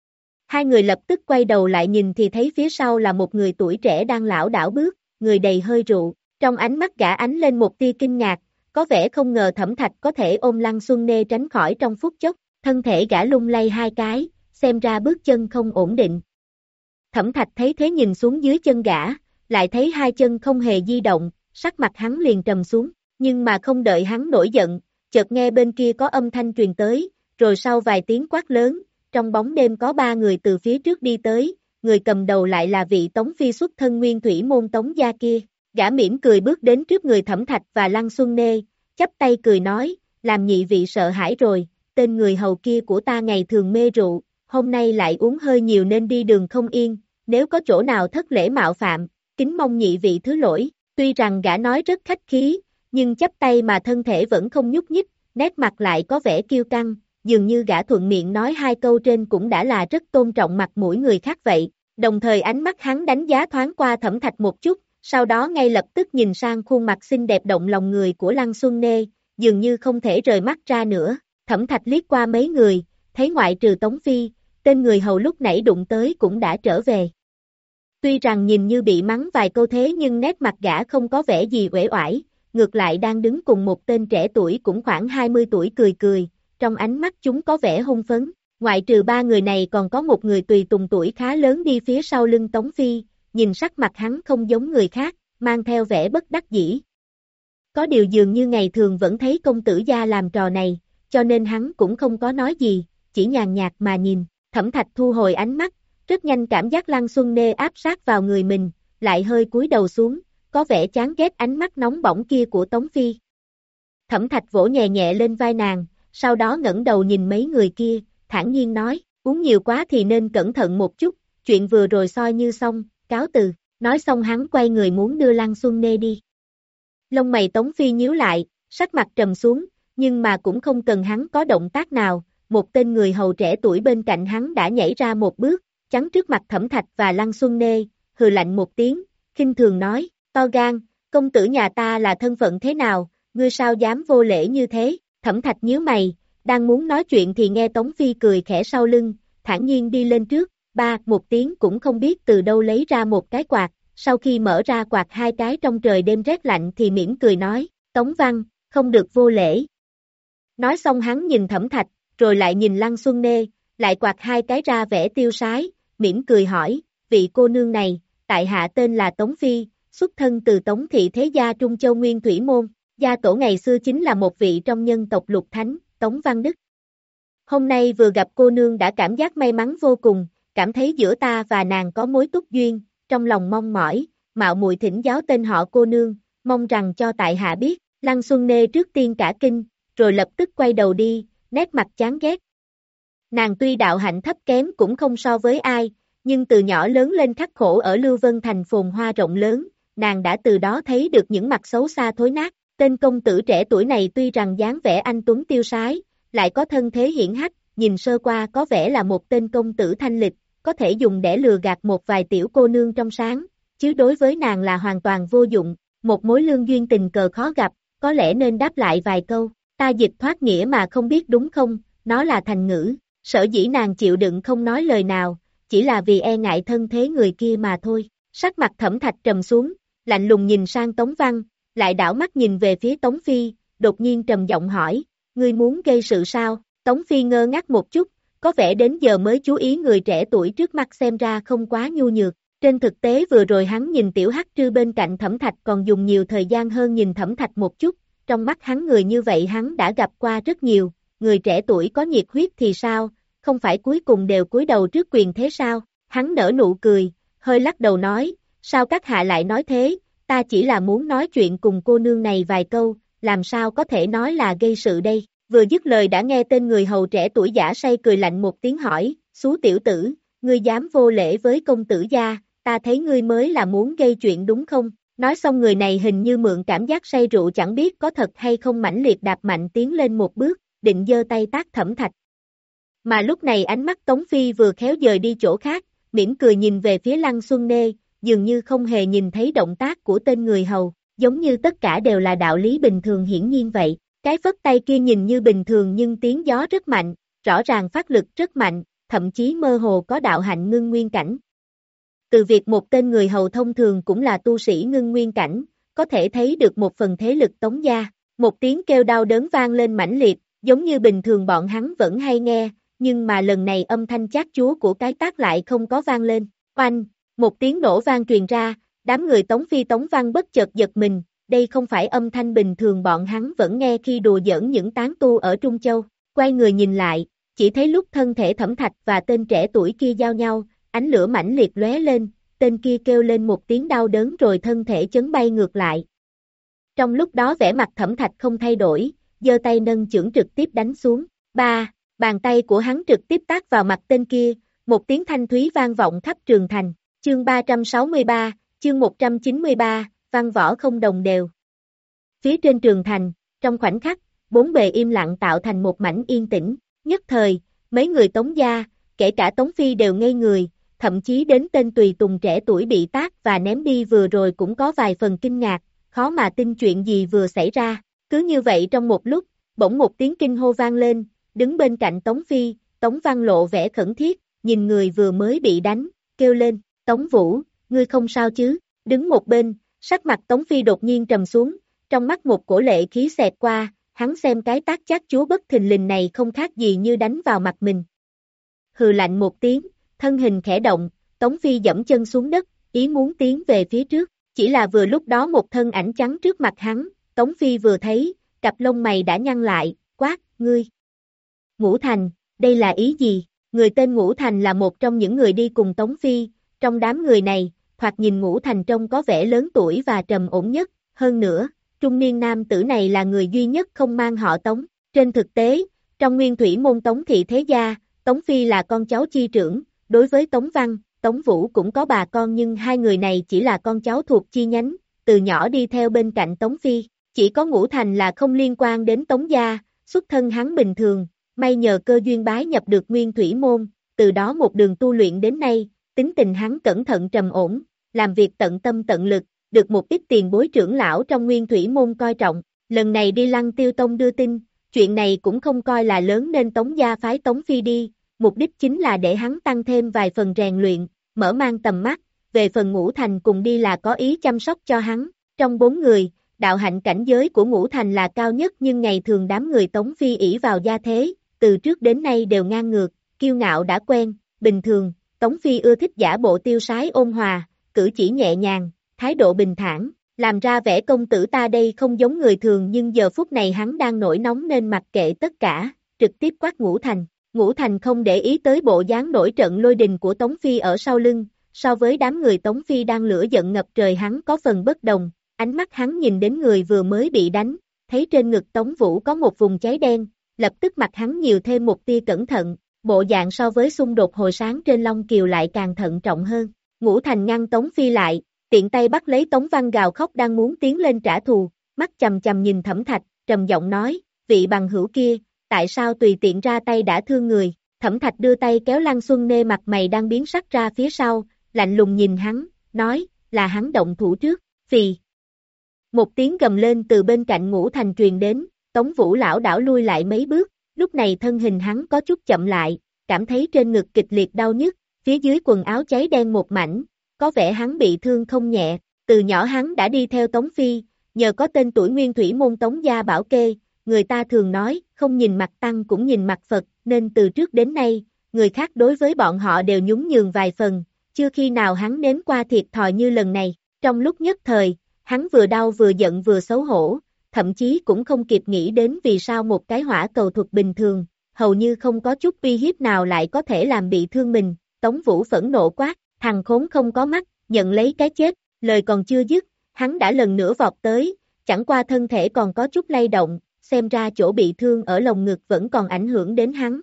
Hai người lập tức quay đầu lại nhìn thì thấy phía sau là một người tuổi trẻ đang lảo đảo bước, người đầy hơi rượu, trong ánh mắt gã ánh lên một tia kinh ngạc, có vẻ không ngờ Thẩm Thạch có thể ôm Lăng Xuân Nê tránh khỏi trong phút chốc, thân thể gã lung lay hai cái, xem ra bước chân không ổn định. Thẩm Thạch thấy thế nhìn xuống dưới chân gã, lại thấy hai chân không hề di động, sắc mặt hắn liền trầm xuống, nhưng mà không đợi hắn nổi giận, chợt nghe bên kia có âm thanh truyền tới, rồi sau vài tiếng quát lớn, trong bóng đêm có ba người từ phía trước đi tới, người cầm đầu lại là vị Tống Phi xuất thân Nguyên Thủy môn Tống gia kia. Gã mỉm cười bước đến trước người Thẩm Thạch và Lăng Xuân Nê, chắp tay cười nói, làm nhị vị sợ hãi rồi, tên người hầu kia của ta ngày thường mê rượu, hôm nay lại uống hơi nhiều nên đi đường không yên, nếu có chỗ nào thất lễ mạo phạm, kính mong nhị vị thứ lỗi. Tuy rằng gã nói rất khách khí, nhưng chắp tay mà thân thể vẫn không nhúc nhích, nét mặt lại có vẻ kiêu căng, dường như gã thuận miệng nói hai câu trên cũng đã là rất tôn trọng mặt mũi người khác vậy. Đồng thời ánh mắt hắn đánh giá thoáng qua Thẩm Thạch một chút, sau đó ngay lập tức nhìn sang khuôn mặt xinh đẹp động lòng người của Lăng Xuân Nê, dường như không thể rời mắt ra nữa. Thẩm Thạch liếc qua mấy người, thấy ngoại trừ Tống Phi, tên người hầu lúc nãy đụng tới cũng đã trở về. Tuy rằng nhìn như bị mắng vài câu thế nhưng nét mặt gã không có vẻ gì uể oải, ngược lại đang đứng cùng một tên trẻ tuổi cũng khoảng hai mươi tuổi cười cười, trong ánh mắt chúng có vẻ hung phấn. Ngoại trừ ba người này còn có một người tùy tùng tuổi khá lớn đi phía sau lưng Tống Phi, nhìn sắc mặt hắn không giống người khác, mang theo vẻ bất đắc dĩ. Có điều dường như ngày thường vẫn thấy công tử gia làm trò này, cho nên hắn cũng không có nói gì, chỉ nhàn nhạt mà nhìn. Thẩm Thạch thu hồi ánh mắt, rất nhanh cảm giác Lăng Xuân Nê áp sát vào người mình, lại hơi cúi đầu xuống, có vẻ chán ghét ánh mắt nóng bỏng kia của Tống Phi. Thẩm Thạch vỗ nhẹ nhẹ lên vai nàng, sau đó ngẩng đầu nhìn mấy người kia, thản nhiên nói, uống nhiều quá thì nên cẩn thận một chút, chuyện vừa rồi coi như xong, cáo từ. Nói xong hắn quay người muốn đưa Lăng Xuân Nê đi. Lông mày Tống Phi nhíu lại, sắc mặt trầm xuống, nhưng mà cũng không cần hắn có động tác nào, một tên người hầu trẻ tuổi bên cạnh hắn đã nhảy ra một bước, chắn trước mặt Thẩm Thạch và Lăng Xuân Nê, hừ lạnh một tiếng, khinh thường nói, to gan, công tử nhà ta là thân phận thế nào, ngươi sao dám vô lễ như thế. Thẩm Thạch nhíu mày, đang muốn nói chuyện thì nghe Tống Phi cười khẽ sau lưng, thản nhiên đi lên trước, ba, một tiếng cũng không biết từ đâu lấy ra một cái quạt, sau khi mở ra quạt hai cái trong trời đêm rét lạnh thì mỉm cười nói, Tống Văn, không được vô lễ. Nói xong hắn nhìn Thẩm Thạch, rồi lại nhìn Lăng Xuân Nê, lại quạt hai cái ra vẻ tiêu sái, mỉm cười hỏi, vị cô nương này, tại hạ tên là Tống Phi, xuất thân từ Tống thị thế gia Trung Châu Nguyên Thủy môn, gia tổ ngày xưa chính là một vị trong nhân tộc Lục Thánh, Tống Văn Đức. Hôm nay vừa gặp cô nương đã cảm giác may mắn vô cùng, cảm thấy giữa ta và nàng có mối túc duyên, trong lòng mong mỏi, mạo muội thỉnh giáo tên họ cô nương, mong rằng cho tại hạ biết. Lăng Xuân Nê trước tiên cả kinh, rồi lập tức quay đầu đi, nét mặt chán ghét. Nàng tuy đạo hạnh thấp kém cũng không so với ai, nhưng từ nhỏ lớn lên khắc khổ ở Lưu Vân Thành phồn hoa rộng lớn, nàng đã từ đó thấy được những mặt xấu xa thối nát. Tên công tử trẻ tuổi này tuy rằng dáng vẻ anh tuấn tiêu sái, lại có thân thế hiển hách, nhìn sơ qua có vẻ là một tên công tử thanh lịch, có thể dùng để lừa gạt một vài tiểu cô nương trong sáng, chứ đối với nàng là hoàn toàn vô dụng, một mối lương duyên tình cờ khó gặp, có lẽ nên đáp lại vài câu, ta dịch thoát nghĩa mà không biết đúng không, nó là thành ngữ, sở dĩ nàng chịu đựng không nói lời nào, chỉ là vì e ngại thân thế người kia mà thôi. Sắc mặt Thẩm Thạch trầm xuống, lạnh lùng nhìn sang Tống Văn, lại đảo mắt nhìn về phía Tống Phi, đột nhiên trầm giọng hỏi, ngươi muốn gây sự sao? Tống Phi ngơ ngác một chút, có vẻ đến giờ mới chú ý người trẻ tuổi trước mặt xem ra không quá nhu nhược. Trên thực tế vừa rồi hắn nhìn tiểu hắc trư bên cạnh Thẩm Thạch còn dùng nhiều thời gian hơn nhìn Thẩm Thạch một chút, trong mắt hắn người như vậy hắn đã gặp qua rất nhiều, người trẻ tuổi có nhiệt huyết thì sao, không phải cuối cùng đều cúi đầu trước quyền thế sao? Hắn nở nụ cười, hơi lắc đầu nói, sao các hạ lại nói thế, ta chỉ là muốn nói chuyện cùng cô nương này vài câu, làm sao có thể nói là gây sự đây? Vừa dứt lời đã nghe tên người hầu trẻ tuổi giả say cười lạnh một tiếng hỏi, xú tiểu tử, ngươi dám vô lễ với công tử gia, ta thấy ngươi mới là muốn gây chuyện đúng không? Nói xong người này hình như mượn cảm giác say rượu chẳng biết có thật hay không mãnh liệt đạp mạnh tiến lên một bước, định giơ tay tát Thẩm Thạch. Mà lúc này ánh mắt Tống Phi vừa khéo dời đi chỗ khác, mỉm cười nhìn về phía Lăng Xuân Nê, dường như không hề nhìn thấy động tác của tên người hầu, giống như tất cả đều là đạo lý bình thường hiển nhiên vậy. Cái phất tay kia nhìn như bình thường nhưng tiếng gió rất mạnh, rõ ràng phát lực rất mạnh, thậm chí mơ hồ có đạo hạnh ngưng nguyên cảnh. Từ việc một tên người hầu thông thường cũng là tu sĩ ngưng nguyên cảnh, có thể thấy được một phần thế lực Tống gia. Một tiếng kêu đau đớn vang lên mãnh liệt, giống như bình thường bọn hắn vẫn hay nghe, nhưng mà lần này âm thanh chát chúa của cái tát lại không có vang lên. Oanh, một tiếng nổ vang truyền ra, đám người Tống Phi Tống Văn bất chợt giật mình, đây không phải âm thanh bình thường bọn hắn vẫn nghe khi đùa giỡn những tán tu ở Trung Châu. Quay người nhìn lại, chỉ thấy lúc thân thể Thẩm Thạch và tên trẻ tuổi kia giao nhau, ánh lửa mãnh liệt lóe lên, tên kia kêu lên một tiếng đau đớn rồi thân thể chấn bay ngược lại. Trong lúc đó vẻ mặt Thẩm Thạch không thay đổi, giơ tay nâng chưởng trực tiếp đánh xuống. Ba, bàn tay của hắn trực tiếp tát vào mặt tên kia, một tiếng thanh thúy vang vọng khắp trường thành. Chương ba trăm sáu mươi ba, chương một trăm chín mươi ba, văn võ không đồng đều. Phía trên trường thành, trong khoảnh khắc, bốn bề im lặng tạo thành một mảnh yên tĩnh. Nhất thời, mấy người Tống gia, kể cả Tống Phi đều ngây người, thậm chí đến tên tùy tùng trẻ tuổi bị tát và ném đi vừa rồi cũng có vài phần kinh ngạc, khó mà tin chuyện gì vừa xảy ra. Cứ như vậy trong một lúc, bỗng một tiếng kinh hô vang lên, đứng bên cạnh Tống Phi, Tống Văn lộ vẻ khẩn thiết, nhìn người vừa mới bị đánh, kêu lên, Tống Vũ, ngươi không sao chứ? Đứng một bên, sắc mặt Tống Phi đột nhiên trầm xuống, trong mắt một cổ lệ khí xẹt qua, hắn xem cái tác chát chúa bất thình lình này không khác gì như đánh vào mặt mình. Hừ lạnh một tiếng, thân hình khẽ động, Tống Phi dẫm chân xuống đất, ý muốn tiến về phía trước, chỉ là vừa lúc đó một thân ảnh trắng trước mặt hắn, Tống Phi vừa thấy, cặp lông mày đã nhăn lại, quát, ngươi. Ngũ Thành, đây là ý gì? Người tên Ngũ Thành là một trong những người đi cùng Tống Phi, trong đám người này, thoạt nhìn Ngũ Thành trông có vẻ lớn tuổi và trầm ổn nhất, hơn nữa, trung niên nam tử này là người duy nhất không mang họ Tống. Trên thực tế, trong nguyên thủy môn Tống thị thế gia, Tống Phi là con cháu chi trưởng, đối với Tống Văn, Tống Vũ cũng có bà con nhưng hai người này chỉ là con cháu thuộc chi nhánh, từ nhỏ đi theo bên cạnh Tống Phi. Chỉ có Ngũ Thành là không liên quan đến Tống gia, xuất thân hắn bình thường, may nhờ cơ duyên bái nhập được nguyên thủy môn, từ đó một đường tu luyện đến nay, tính tình hắn cẩn thận trầm ổn, làm việc tận tâm tận lực, được một ít tiền bối trưởng lão trong nguyên thủy môn coi trọng. Lần này đi Lăng Tiêu Tông đưa tin, chuyện này cũng không coi là lớn nên Tống gia phái Tống Phi đi, mục đích chính là để hắn tăng thêm vài phần rèn luyện, mở mang tầm mắt, về phần Ngũ Thành cùng đi là có ý chăm sóc cho hắn. Trong bốn người, đạo hạnh cảnh giới của Ngũ Thành là cao nhất nhưng ngày thường đám người Tống Phi ỷ vào gia thế, từ trước đến nay đều ngang ngược, kiêu ngạo đã quen, bình thường, Tống Phi ưa thích giả bộ tiêu sái ôn hòa, cử chỉ nhẹ nhàng, thái độ bình thản, làm ra vẻ công tử ta đây không giống người thường nhưng giờ phút này hắn đang nổi nóng nên mặc kệ tất cả, trực tiếp quát Ngũ Thành. Ngũ Thành không để ý tới bộ dáng nổi trận lôi đình của Tống Phi ở sau lưng, so với đám người Tống Phi đang lửa giận ngập trời hắn có phần bất đồng, ánh mắt hắn nhìn đến người vừa mới bị đánh, thấy trên ngực Tống Vũ có một vùng cháy đen, lập tức mặt hắn nhiều thêm một tia cẩn thận, bộ dạng so với xung đột hồi sáng trên Long Kiều lại càng thận trọng hơn. Ngũ Thành ngăn Tống Phi lại, tiện tay bắt lấy Tống Văn gào khóc đang muốn tiến lên trả thù, mắt chầm chầm nhìn Thẩm Thạch, trầm giọng nói, vị bằng hữu kia, tại sao tùy tiện ra tay đã thương người? Thẩm Thạch đưa tay kéo Lăng Xuân Nê mặt mày đang biến sắc ra phía sau, lạnh lùng nhìn hắn, nói, là hắn động thủ trước, phì. Một tiếng gầm lên từ bên cạnh Ngũ Thành truyền đến, Tống Vũ lão đảo lui lại mấy bước, lúc này thân hình hắn có chút chậm lại, cảm thấy trên ngực kịch liệt đau nhức, phía dưới quần áo cháy đen một mảnh, có vẻ hắn bị thương không nhẹ, từ nhỏ hắn đã đi theo Tống Phi, nhờ có tên tuổi nguyên thủy môn Tống gia bảo kê, người ta thường nói, không nhìn mặt Tăng cũng nhìn mặt Phật, nên từ trước đến nay, người khác đối với bọn họ đều nhún nhường vài phần, chưa khi nào hắn nếm qua thiệt thòi như lần này, trong lúc nhất thời, hắn vừa đau vừa giận vừa xấu hổ, thậm chí cũng không kịp nghĩ đến vì sao một cái hỏa cầu thuật bình thường, hầu như không có chút uy hiếp nào lại có thể làm bị thương mình. Tống Vũ phẫn nộ quát, thằng khốn không có mắt, nhận lấy cái chết, lời còn chưa dứt, hắn đã lần nữa vọt tới, chẳng qua thân thể còn có chút lay động, xem ra chỗ bị thương ở lồng ngực vẫn còn ảnh hưởng đến hắn.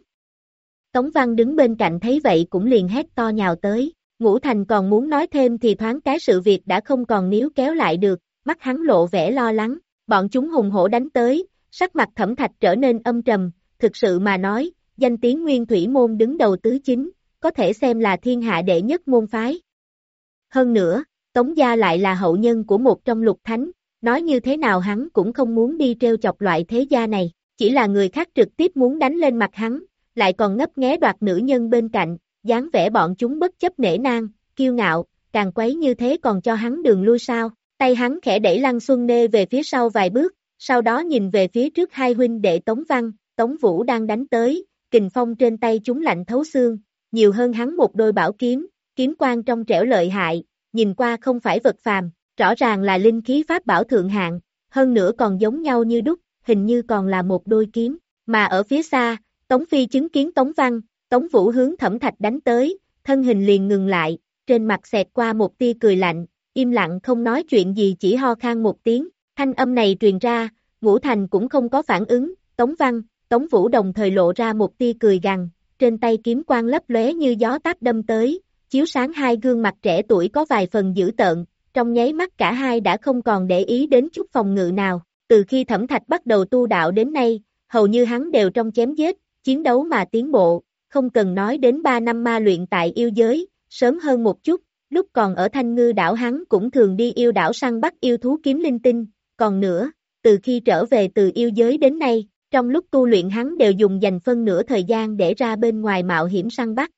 Tống Văn đứng bên cạnh thấy vậy cũng liền hét to nhào tới, Ngũ Thành còn muốn nói thêm thì thoáng cái sự việc đã không còn níu kéo lại được, mắt hắn lộ vẻ lo lắng, bọn chúng hùng hổ đánh tới, sắc mặt Thẩm Thạch trở nên âm trầm, thực sự mà nói, danh tiếng Nguyên Thủy môn đứng đầu tứ chính, có thể xem là thiên hạ đệ nhất môn phái. Hơn nữa, Tống gia lại là hậu nhân của một trong lục thánh, nói như thế nào hắn cũng không muốn đi trêu chọc loại thế gia này, chỉ là người khác trực tiếp muốn đánh lên mặt hắn, lại còn ngấp nghé đoạt nữ nhân bên cạnh, dáng vẻ bọn chúng bất chấp nể nang, kiêu ngạo, càng quấy như thế còn cho hắn đường lui sao. Tay hắn khẽ đẩy Lăng Xuân Nê về phía sau vài bước, sau đó nhìn về phía trước hai huynh đệ Tống Văn, Tống Vũ đang đánh tới, kình phong trên tay chúng lạnh thấu xương, nhiều hơn hắn một đôi bảo kiếm, kiếm quang trong trẻo lợi hại, nhìn qua không phải vật phàm, rõ ràng là linh khí pháp bảo thượng hạng, hơn nữa còn giống nhau như đúc, hình như còn là một đôi kiếm, mà ở phía xa, Tống Phi chứng kiến Tống Văn, Tống Vũ hướng Thẩm Thạch đánh tới, thân hình liền ngừng lại, trên mặt xẹt qua một tia cười lạnh, im lặng không nói chuyện gì chỉ ho khan một tiếng, thanh âm này truyền ra, Ngũ Thành cũng không có phản ứng, Tống Văn, Tống Vũ đồng thời lộ ra một tia cười gằn, trên tay kiếm quang lấp lóe như gió táp đâm tới, chiếu sáng hai gương mặt trẻ tuổi có vài phần dữ tợn, trong nháy mắt cả hai đã không còn để ý đến chút phòng ngự nào, từ khi Thẩm Thạch bắt đầu tu đạo đến nay, hầu như hắn đều trong chém giết, chiến đấu mà tiến bộ, không cần nói đến ba năm ma luyện tại yêu giới, sớm hơn một chút, lúc còn ở Thanh Ngư đảo hắn cũng thường đi yêu đảo săn bắt yêu thú kiếm linh tinh, còn nữa, từ khi trở về từ yêu giới đến nay, trong lúc tu luyện hắn đều dùng dành phân nửa thời gian để ra bên ngoài mạo hiểm săn bắt.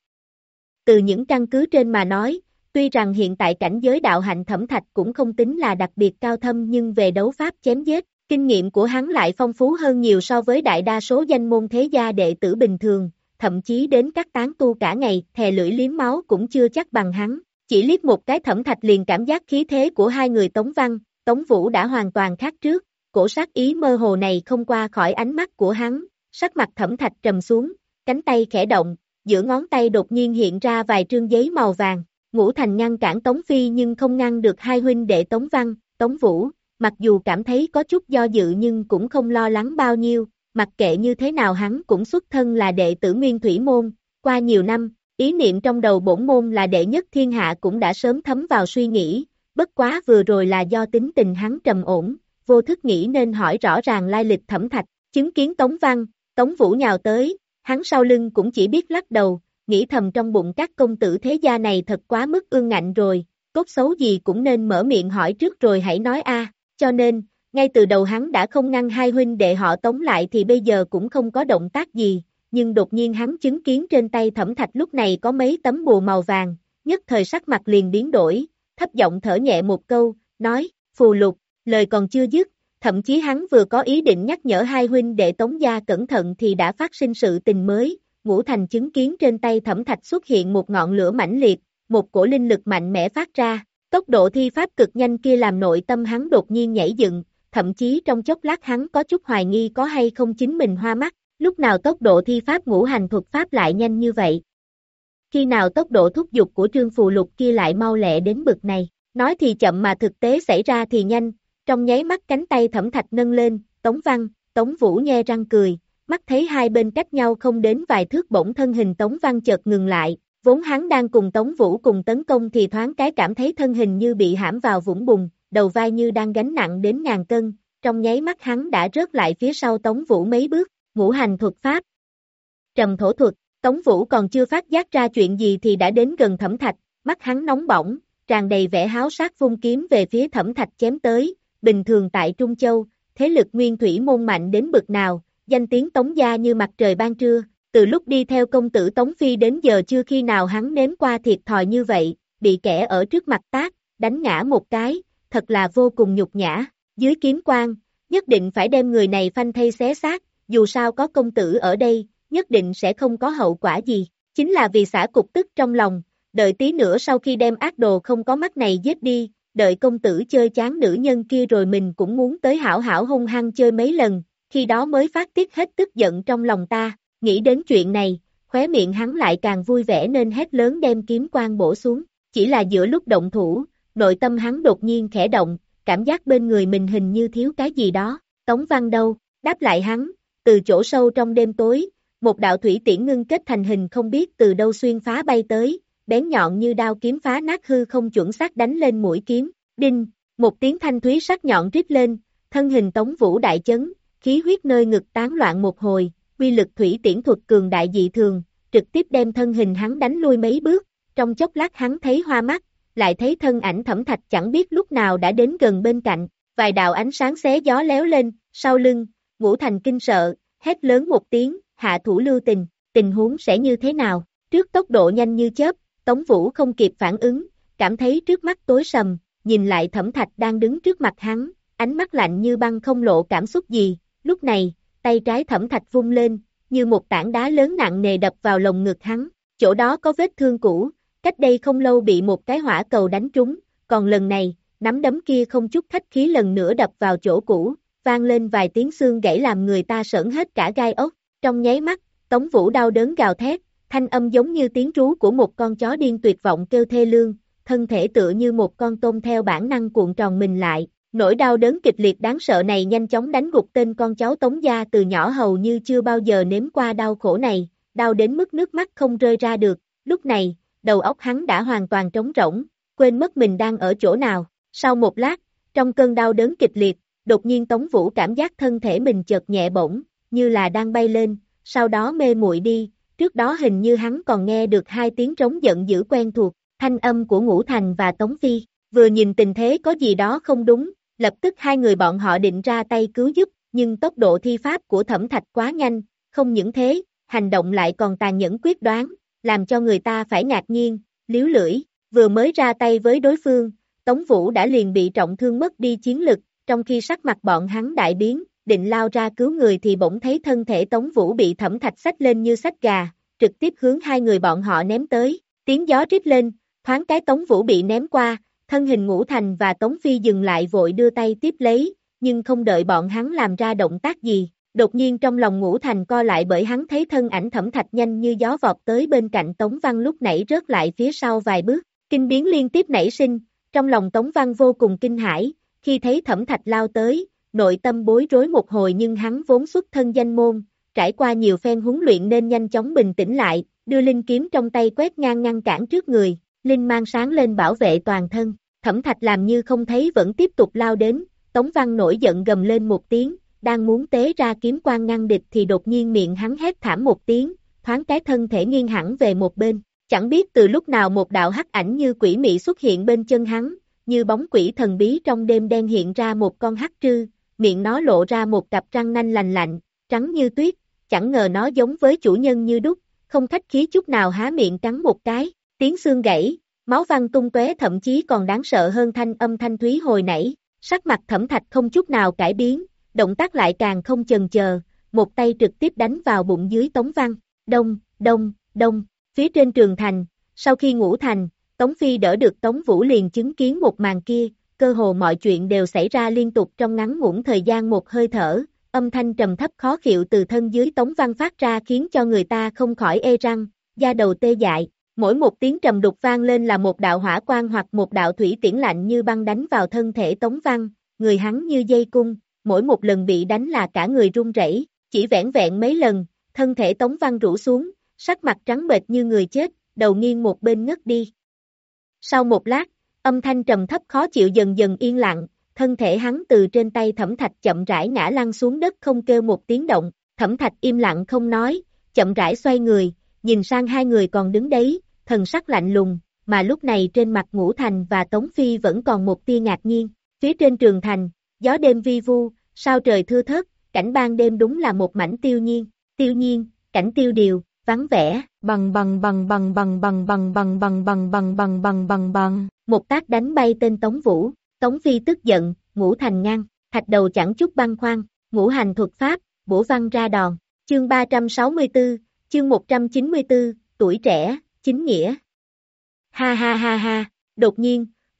Từ những căn cứ trên mà nói, tuy rằng hiện tại cảnh giới đạo hạnh Thẩm Thạch cũng không tính là đặc biệt cao thâm nhưng về đấu pháp chém giết, kinh nghiệm của hắn lại phong phú hơn nhiều so với đại đa số danh môn thế gia đệ tử bình thường, thậm chí đến các tán tu cả ngày thè lưỡi liếm máu cũng chưa chắc bằng hắn. Chỉ liếc một cái Thẩm Thạch liền cảm giác khí thế của hai người Tống Văn, Tống Vũ đã hoàn toàn khác trước, cổ sát ý mơ hồ này không qua khỏi ánh mắt của hắn, sắc mặt Thẩm Thạch trầm xuống, cánh tay khẽ động, giữa ngón tay đột nhiên hiện ra vài trương giấy màu vàng, Ngũ Thành ngăn cản Tống Phi nhưng không ngăn được hai huynh đệ Tống Văn, Tống Vũ, mặc dù cảm thấy có chút do dự nhưng cũng không lo lắng bao nhiêu, mặc kệ như thế nào hắn cũng xuất thân là đệ tử Nguyên Thủy môn, qua nhiều năm, ý niệm trong đầu bổn môn là đệ nhất thiên hạ cũng đã sớm thấm vào suy nghĩ, bất quá vừa rồi là do tính tình hắn trầm ổn, vô thức nghĩ nên hỏi rõ ràng lai lịch Thẩm Thạch, chứng kiến Tống Văn, Tống Vũ nhào tới, hắn sau lưng cũng chỉ biết lắc đầu, nghĩ thầm trong bụng các công tử thế gia này thật quá mức ương ngạnh rồi, cốt xấu gì cũng nên mở miệng hỏi trước rồi hãy nói a. Cho nên, ngay từ đầu hắn đã không ngăn hai huynh đệ họ Tống lại thì bây giờ cũng không có động tác gì, nhưng đột nhiên hắn chứng kiến trên tay Thẩm Thạch lúc này có mấy tấm bùa màu vàng, nhất thời sắc mặt liền biến đổi, thấp giọng thở nhẹ một câu, nói, phù lục, lời còn chưa dứt, thậm chí hắn vừa có ý định nhắc nhở hai huynh đệ Tống gia cẩn thận thì đã phát sinh sự tình mới, Ngũ Thành chứng kiến trên tay Thẩm Thạch xuất hiện một ngọn lửa mãnh liệt, một cổ linh lực mạnh mẽ phát ra, tốc độ thi pháp cực nhanh kia làm nội tâm hắn đột nhiên nhảy dựng, thậm chí trong chốc lát hắn có chút hoài nghi có hay không chính mình hoa mắt, lúc nào tốc độ thi pháp ngũ hành thuật pháp lại nhanh như vậy? Khi nào tốc độ thúc giục của trương phù lục kia lại mau lẹ đến bực này? Nói thì chậm mà thực tế xảy ra thì nhanh, trong nháy mắt cánh tay Thẩm Thạch nâng lên, Tống Văn, Tống Vũ nhe răng cười, mắt thấy hai bên cách nhau không đến vài thước bỗng thân hình Tống Văn chợt ngừng lại, vốn hắn đang cùng Tống Vũ cùng tấn công thì thoáng cái cảm thấy thân hình như bị hãm vào vũng bùn, đầu vai như đang gánh nặng đến ngàn cân, trong nháy mắt hắn đã rớt lại phía sau Tống Vũ mấy bước, ngũ hành thuật pháp. Trầm thổ thuật, Tống Vũ còn chưa phát giác ra chuyện gì thì đã đến gần Thẩm Thạch, mắt hắn nóng bỏng, tràn đầy vẻ háo sát vung kiếm về phía Thẩm Thạch chém tới, bình thường tại Trung Châu, thế lực Nguyên Thủy môn mạnh đến bực nào, danh tiếng Tống gia như mặt trời ban trưa, từ lúc đi theo công tử Tống Phi đến giờ chưa khi nào hắn nếm qua thiệt thòi như vậy, bị kẻ ở trước mặt tát, đánh ngã một cái, thật là vô cùng nhục nhã, dưới kiếm quang, nhất định phải đem người này phanh thây xé xác, dù sao có công tử ở đây, nhất định sẽ không có hậu quả gì, chính là vì xả cục tức trong lòng, đợi tí nữa sau khi đem ác đồ không có mắt này giết đi, đợi công tử chơi chán nữ nhân kia rồi mình cũng muốn tới hảo hảo hung hăng chơi mấy lần, khi đó mới phát tiết hết tức giận trong lòng ta. Nghĩ đến chuyện này, khóe miệng hắn lại càng vui vẻ nên hét lớn đem kiếm quang bổ xuống. Chỉ là giữa lúc động thủ, nội tâm hắn đột nhiên khẽ động, cảm giác bên người mình hình như thiếu cái gì đó. Tống Văn đâu? Đáp lại hắn, từ chỗ sâu trong đêm tối, một đạo thủy tiễn ngưng kết thành hình không biết từ đâu xuyên phá bay tới, bén nhọn như đao kiếm phá nát hư không chuẩn xác đánh lên mũi kiếm. Đinh, một tiếng thanh thúy sắc nhọn rít lên, thân hình Tống Vũ đại chấn, khí huyết nơi ngực tán loạn một hồi, uy lực thủy tiễn thuật cường đại dị thường, trực tiếp đem thân hình hắn đánh lui mấy bước. Trong chốc lát hắn thấy hoa mắt, lại thấy thân ảnh Thẩm Thạch chẳng biết lúc nào đã đến gần bên cạnh, vài đạo ánh sáng xé gió léo lên, sau lưng, Ngũ Thành kinh sợ, hét lớn một tiếng, hạ thủ lưu tình, tình huống sẽ như thế nào? Trước tốc độ nhanh như chớp, Tống Vũ không kịp phản ứng, cảm thấy trước mắt tối sầm, nhìn lại Thẩm Thạch đang đứng trước mặt hắn, ánh mắt lạnh như băng không lộ cảm xúc gì. Lúc này, tay trái Thẩm Thạch vung lên, như một tảng đá lớn nặng nề đập vào lồng ngực hắn, chỗ đó có vết thương cũ, cách đây không lâu bị một cái hỏa cầu đánh trúng, còn lần này, nắm đấm kia không chút khách khí lần nữa đập vào chỗ cũ, vang lên vài tiếng xương gãy làm người ta sởn hết cả gai ốc. Trong nháy mắt, Tống Vũ đau đớn gào thét, thanh âm giống như tiếng rú của một con chó điên tuyệt vọng kêu thê lương, thân thể tựa như một con tôm theo bản năng cuộn tròn mình lại. Nỗi đau đớn kịch liệt đáng sợ này nhanh chóng đánh gục tên con cháu Tống gia từ nhỏ hầu như chưa bao giờ nếm qua đau khổ này, đau đến mức nước mắt không rơi ra được. Lúc này, đầu óc hắn đã hoàn toàn trống rỗng, quên mất mình đang ở chỗ nào. Sau một lát, trong cơn đau đớn kịch liệt, đột nhiên Tống Vũ cảm giác thân thể mình chợt nhẹ bổng, như là đang bay lên, sau đó mê muội đi. Trước đó hình như hắn còn nghe được hai tiếng trống giận dữ quen thuộc, thanh âm của Ngũ Thành và Tống Phi. Vừa nhìn tình thế có gì đó không đúng, lập tức hai người bọn họ định ra tay cứu giúp, nhưng tốc độ thi pháp của Thẩm Thạch quá nhanh, không những thế, hành động lại còn tàn nhẫn quyết đoán, làm cho người ta phải ngạc nhiên, liếu lưỡi. Vừa mới ra tay với đối phương, Tống Vũ đã liền bị trọng thương mất đi chiến lực, trong khi sắc mặt bọn hắn đại biến, định lao ra cứu người thì bỗng thấy thân thể Tống Vũ bị Thẩm Thạch xách lên như xách gà, trực tiếp hướng hai người bọn họ ném tới. Tiếng gió rít lên, thoáng cái Tống Vũ bị ném qua, thân hình Ngũ Thành và Tống Phi dừng lại vội đưa tay tiếp lấy, nhưng không đợi bọn hắn làm ra động tác gì. Đột nhiên trong lòng Ngũ Thành co lại bởi hắn thấy thân ảnh Thẩm Thạch nhanh như gió vọt tới bên cạnh Tống Văn lúc nãy rớt lại phía sau vài bước. Kinh biến liên tiếp nảy sinh, trong lòng Tống Văn vô cùng kinh hãi, khi thấy Thẩm Thạch lao tới, nội tâm bối rối một hồi nhưng hắn vốn xuất thân danh môn, trải qua nhiều phen huấn luyện nên nhanh chóng bình tĩnh lại, đưa linh kiếm trong tay quét ngang ngăn cản trước người, linh mang sáng lên bảo vệ toàn thân. Thẩm Thạch làm như không thấy vẫn tiếp tục lao đến, Tống Văn nổi giận gầm lên một tiếng, đang muốn tế ra kiếm quang ngăn địch thì đột nhiên miệng hắn hét thảm một tiếng, thoáng cái thân thể nghiêng hẳn về một bên. Chẳng biết từ lúc nào một đạo hắc ảnh như quỷ mị xuất hiện bên chân hắn, như bóng quỷ thần bí trong đêm đen hiện ra một con hắc trư, miệng nó lộ ra một cặp răng nanh lành lạnh, trắng như tuyết, chẳng ngờ nó giống với chủ nhân như đúc, không khách khí chút nào há miệng cắn một cái, tiếng xương gãy, máu văng tung tóe thậm chí còn đáng sợ hơn thanh âm thanh thúy hồi nãy. Sắc mặt Thẩm Thạch không chút nào cải biến, động tác lại càng không chần chờ, một tay trực tiếp đánh vào bụng dưới Tống Văn. Đông, đông, đông. Phía trên trường thành, sau khi Ngũ Thành, Tống Phi đỡ được Tống Vũ liền chứng kiến một màn kia, cơ hồ mọi chuyện đều xảy ra liên tục trong ngắn ngủn thời gian một hơi thở, âm thanh trầm thấp khó khịu từ thân dưới Tống Văn phát ra khiến cho người ta không khỏi ê răng, da đầu tê dại. Mỗi một tiếng trầm đục vang lên là một đạo hỏa quang hoặc một đạo thủy tiễn lạnh như băng đánh vào thân thể Tống Văn, người hắn như dây cung, mỗi một lần bị đánh là cả người run rẩy, chỉ vẻn vẹn mấy lần, thân thể Tống Văn rũ xuống, sắc mặt trắng bệch như người chết, đầu nghiêng một bên ngất đi. Sau một lát, âm thanh trầm thấp khó chịu dần dần yên lặng, thân thể hắn từ trên tay Thẩm Thạch chậm rãi ngã lăn xuống đất không kêu một tiếng động. Thẩm Thạch im lặng không nói, chậm rãi xoay người, nhìn sang hai người còn đứng đấy, thần sắc lạnh lùng, mà lúc này trên mặt Ngũ Thành và Tống Phi vẫn còn một tia ngạc nhiên. Phía trên trường thành, gió đêm vi vu, sao trời thưa thớt, cảnh ban đêm đúng là một mảnh tiêu nhiên, tiêu nhiên, cảnh tiêu điều, vắng vẻ. Bằng bằng bằng bằng bằng bằng bằng bằng bằng bằng bằng bằng bằng bằng bằng. Một tác đánh bay tên Tống Vũ, Tống Phi tức giận, Ngũ Thành ngăn, Thạch đầu chẳng chút băn khoăn, ngũ hành thuật pháp, bổ văn ra đòn. Chương ba trăm sáu mươi tư, chương một trăm chín mươi tư, tuổi trẻ, chính nghĩa. Ha ha ha ha, đột nhiên,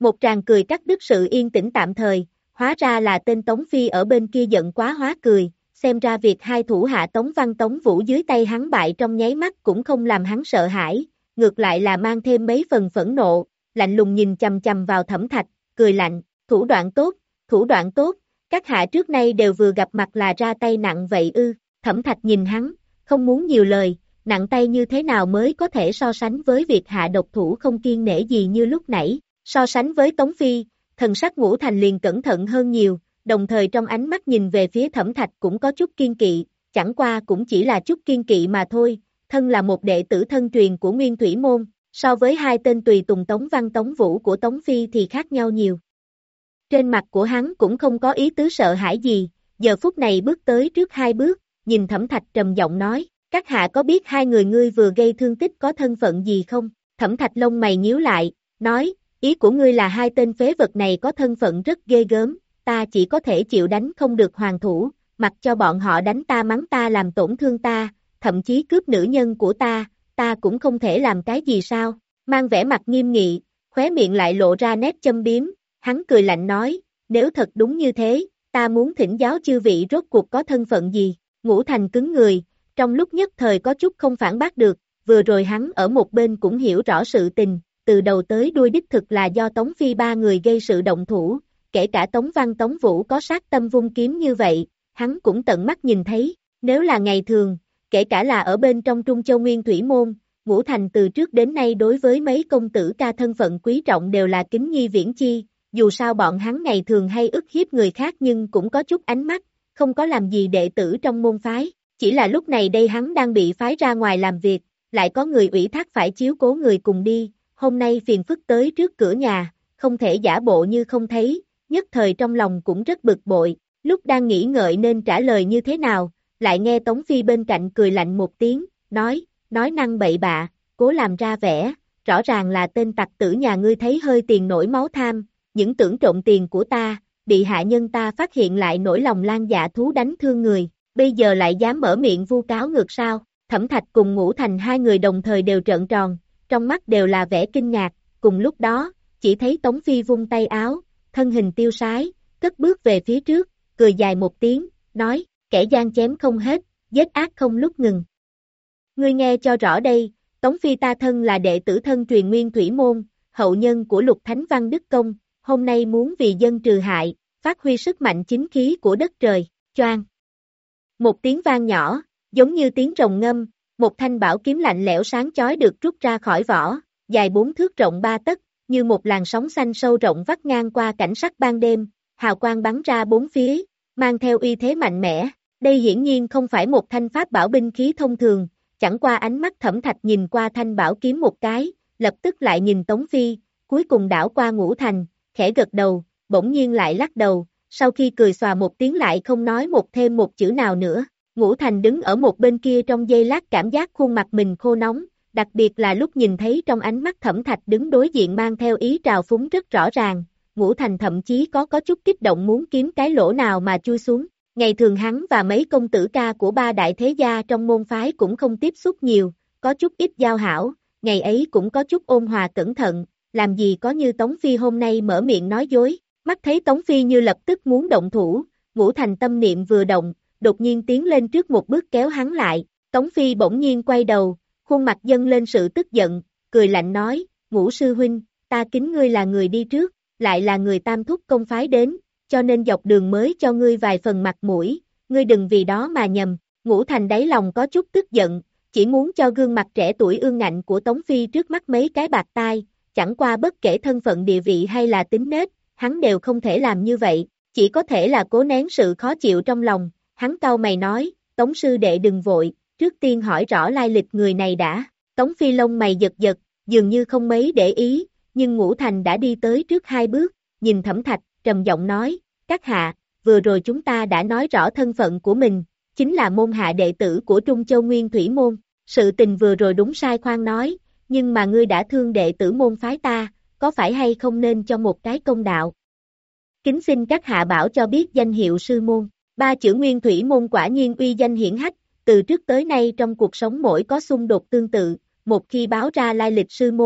Một tràng cười cắt đứt sự yên tĩnh tạm thời, hóa ra là tên Tống Phi ở bên kia giận quá hóa cười, xem ra việc hai thủ hạ Tống Văn Tống Vũ dưới tay hắn bại trong nháy mắt cũng không làm hắn sợ hãi, ngược lại là mang thêm mấy phần phẫn nộ, lạnh lùng nhìn chằm chằm vào Thẩm Thạch, cười lạnh, thủ đoạn tốt, thủ đoạn tốt, các hạ trước nay đều vừa gặp mặt là ra tay nặng vậy ư, Thẩm Thạch nhìn hắn, không muốn nhiều lời, nặng tay như thế nào mới có thể so sánh với việc hạ độc thủ không kiêng nể gì như lúc nãy, so sánh với Tống Phi, thần sắc Ngũ Thành liền cẩn thận hơn nhiều, đồng thời trong ánh mắt nhìn về phía Thẩm Thạch cũng có chút kiên kỵ, chẳng qua cũng chỉ là chút kiên kỵ mà thôi, thân là một đệ tử thân truyền của Nguyên Thủy Môn, so với hai tên tùy tùng Tống Văn Tống Vũ của Tống Phi thì khác nhau nhiều. Trên mặt của hắn cũng không có ý tứ sợ hãi gì, giờ phút này bước tới trước hai bước, nhìn Thẩm Thạch trầm giọng nói, các hạ có biết hai người ngươi vừa gây thương tích có thân phận gì không? Thẩm Thạch lông mày nhíu lại, nói, ý của ngươi là hai tên phế vật này có thân phận rất ghê gớm, ta chỉ có thể chịu đánh không được hoàn thủ, mặc cho bọn họ đánh ta mắng ta làm tổn thương ta, thậm chí cướp nữ nhân của ta, ta cũng không thể làm cái gì sao? Mang vẻ mặt nghiêm nghị, khóe miệng lại lộ ra nét châm biếm, hắn cười lạnh nói, nếu thật đúng như thế, ta muốn thỉnh giáo chư vị rốt cuộc có thân phận gì? Ngũ Thành cứng người, trong lúc nhất thời có chút không phản bác được, vừa rồi hắn ở một bên cũng hiểu rõ sự tình, từ đầu tới đuôi đích thực là do Tống Phi ba người gây sự động thủ, kể cả Tống Văn Tống Vũ có sát tâm vung kiếm như vậy, hắn cũng tận mắt nhìn thấy, nếu là ngày thường, kể cả là ở bên trong Trung Châu Nguyên Thủy Môn, Ngũ Thành từ trước đến nay đối với mấy công tử ca thân phận quý trọng đều là kính nhi viễn chi, dù sao bọn hắn ngày thường hay ức hiếp người khác nhưng cũng có chút ánh mắt, không có làm gì đệ tử trong môn phái, chỉ là lúc này đây hắn đang bị phái ra ngoài làm việc, lại có người ủy thác phải chiếu cố người cùng đi, hôm nay phiền phức tới trước cửa nhà, không thể giả bộ như không thấy, nhất thời trong lòng cũng rất bực bội, lúc đang nghĩ ngợi nên trả lời như thế nào, lại nghe Tống Phi bên cạnh cười lạnh một tiếng, nói, nói năng bậy bạ, cố làm ra vẻ, rõ ràng là tên tặc tử nhà ngươi thấy hơi tiền nổi máu tham, những tưởng trộm tiền của ta, bị hạ nhân ta phát hiện lại nổi lòng lan dạ thú đánh thương người, bây giờ lại dám mở miệng vu cáo ngược sao? Thẩm Thạch cùng Ngũ Thành hai người đồng thời đều trợn tròn, trong mắt đều là vẻ kinh ngạc, cùng lúc đó, chỉ thấy Tống Phi vung tay áo, thân hình tiêu sái, cất bước về phía trước, cười dài một tiếng, nói, kẻ gian chém không hết, giết ác không lúc ngừng. Ngươi nghe cho rõ đây, Tống Phi ta thân là đệ tử thân truyền Nguyên Thủy Môn, hậu nhân của Lục Thánh Văn Đức Công, hôm nay muốn vì dân trừ hại, phát huy sức mạnh chính khí của đất trời, choang. Một tiếng vang nhỏ, giống như tiếng rồng ngâm, một thanh bảo kiếm lạnh lẽo sáng chói được rút ra khỏi vỏ, dài bốn thước rộng ba tấc, như một làn sóng xanh sâu rộng vắt ngang qua cảnh sắc ban đêm, hào quang bắn ra bốn phía, mang theo uy thế mạnh mẽ. Đây hiển nhiên không phải một thanh pháp bảo binh khí thông thường, chẳng qua ánh mắt Thẩm Thạch nhìn qua thanh bảo kiếm một cái, lập tức lại nhìn Tống Phi, cuối cùng đảo qua Ngũ Thành, khẽ gật đầu, bỗng nhiên lại lắc đầu, sau khi cười xòa một tiếng lại không nói một thêm một chữ nào nữa. Ngũ Thành đứng ở một bên kia trong giây lát cảm giác khuôn mặt mình khô nóng, đặc biệt là lúc nhìn thấy trong ánh mắt Thẩm Thạch đứng đối diện mang theo ý trào phúng rất rõ ràng, Ngũ Thành thậm chí có có chút kích động muốn kiếm cái lỗ nào mà chui xuống. Ngày thường hắn và mấy công tử ca của ba đại thế gia trong môn phái cũng không tiếp xúc nhiều, có chút ít giao hảo, ngày ấy cũng có chút ôn hòa cẩn thận, làm gì có như Tống Phi hôm nay mở miệng nói dối, mắt thấy Tống Phi như lập tức muốn động thủ, Ngũ Thành tâm niệm vừa động, đột nhiên tiến lên trước một bước kéo hắn lại, Tống Phi bỗng nhiên quay đầu, khuôn mặt dâng lên sự tức giận, cười lạnh nói, Ngũ sư huynh, ta kính ngươi là người đi trước, lại là người tam thúc công phái đến, cho nên dọc đường mới cho ngươi vài phần mặt mũi, ngươi đừng vì đó mà nhầm. Ngũ Thành đáy lòng có chút tức giận, chỉ muốn cho gương mặt trẻ tuổi ương ngạnh của Tống Phi trước mắt mấy cái bạc tai, chẳng qua bất kể thân phận địa vị hay là tính nết, hắn đều không thể làm như vậy, chỉ có thể là cố nén sự khó chịu trong lòng, hắn cau mày nói, Tống sư đệ đừng vội, trước tiên hỏi rõ lai lịch người này đã. Tống Phi lông mày giật giật, dường như không mấy để ý, nhưng Ngũ Thành đã đi tới trước hai bước, nhìn Thẩm Thạch, trầm giọng nói, các hạ, vừa rồi chúng ta đã nói rõ thân phận của mình, chính là môn hạ đệ tử của Trung Châu Nguyên Thủy Môn, sự tình vừa rồi đúng sai khoan nói, nhưng mà ngươi đã thương đệ tử môn phái ta, có phải hay không nên cho một cái công đạo? Kính xin các hạ bảo cho biết danh hiệu sư môn, ba chữ Nguyên Thủy Môn quả nhiên uy danh hiển hách, từ trước tới nay trong cuộc sống mỗi có xung đột tương tự, một khi báo ra lai lịch sư môn,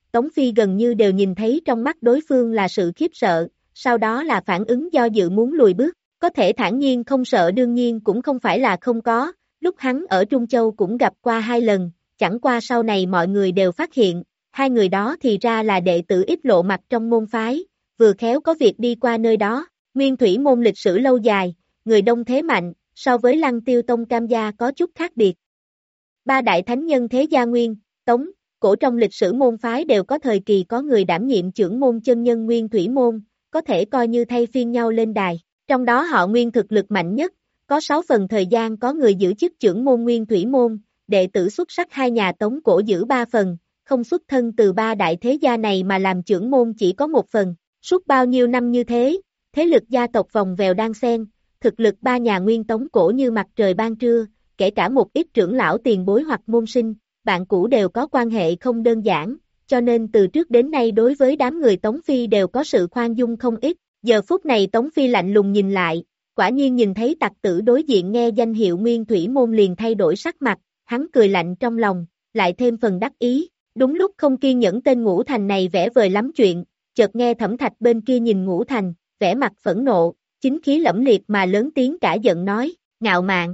Tống Phi gần như đều nhìn thấy trong mắt đối phương là sự khiếp sợ, sau đó là phản ứng do dự muốn lùi bước, có thể thản nhiên không sợ đương nhiên cũng không phải là không có, lúc hắn ở Trung Châu cũng gặp qua hai lần, chẳng qua sau này mọi người đều phát hiện, hai người đó thì ra là đệ tử ít lộ mặt trong môn phái, vừa khéo có việc đi qua nơi đó, Nguyên Thủy môn lịch sử lâu dài, người đông thế mạnh, so với Lăng Tiêu Tông Cam Gia có chút khác biệt. Ba đại thánh nhân thế gia Nguyên, Tống, Cổ trong lịch sử môn phái đều có thời kỳ có người đảm nhiệm trưởng môn chân nhân Nguyên Thủy môn, có thể coi như thay phiên nhau lên đài, trong đó họ Nguyên thực lực mạnh nhất, có sáu phần thời gian có người giữ chức trưởng môn Nguyên Thủy môn, đệ tử xuất sắc hai nhà Tống Cổ giữ ba phần, không xuất thân từ ba đại thế gia này mà làm trưởng môn chỉ có một phần, suốt bao nhiêu năm như thế, thế lực gia tộc vòng vèo đan xen, thực lực ba nhà Nguyên Tống Cổ như mặt trời ban trưa, kể cả một ít trưởng lão tiền bối hoặc môn sinh, bạn cũ đều có quan hệ không đơn giản, cho nên từ trước đến nay đối với đám người Tống Phi đều có sự khoan dung không ít, giờ phút này Tống Phi lạnh lùng nhìn lại, quả nhiên nhìn thấy tặc tử đối diện nghe danh hiệu Nguyên Thủy môn liền thay đổi sắc mặt, hắn cười lạnh trong lòng, lại thêm phần đắc ý, đúng lúc không kiên nhẫn tên Ngũ Thành này vẽ vời lắm chuyện, chợt nghe Thẩm Thạch bên kia nhìn Ngũ Thành, vẻ mặt phẫn nộ, chính khí lẫm liệt mà lớn tiếng cả giận nói, ngạo mạn.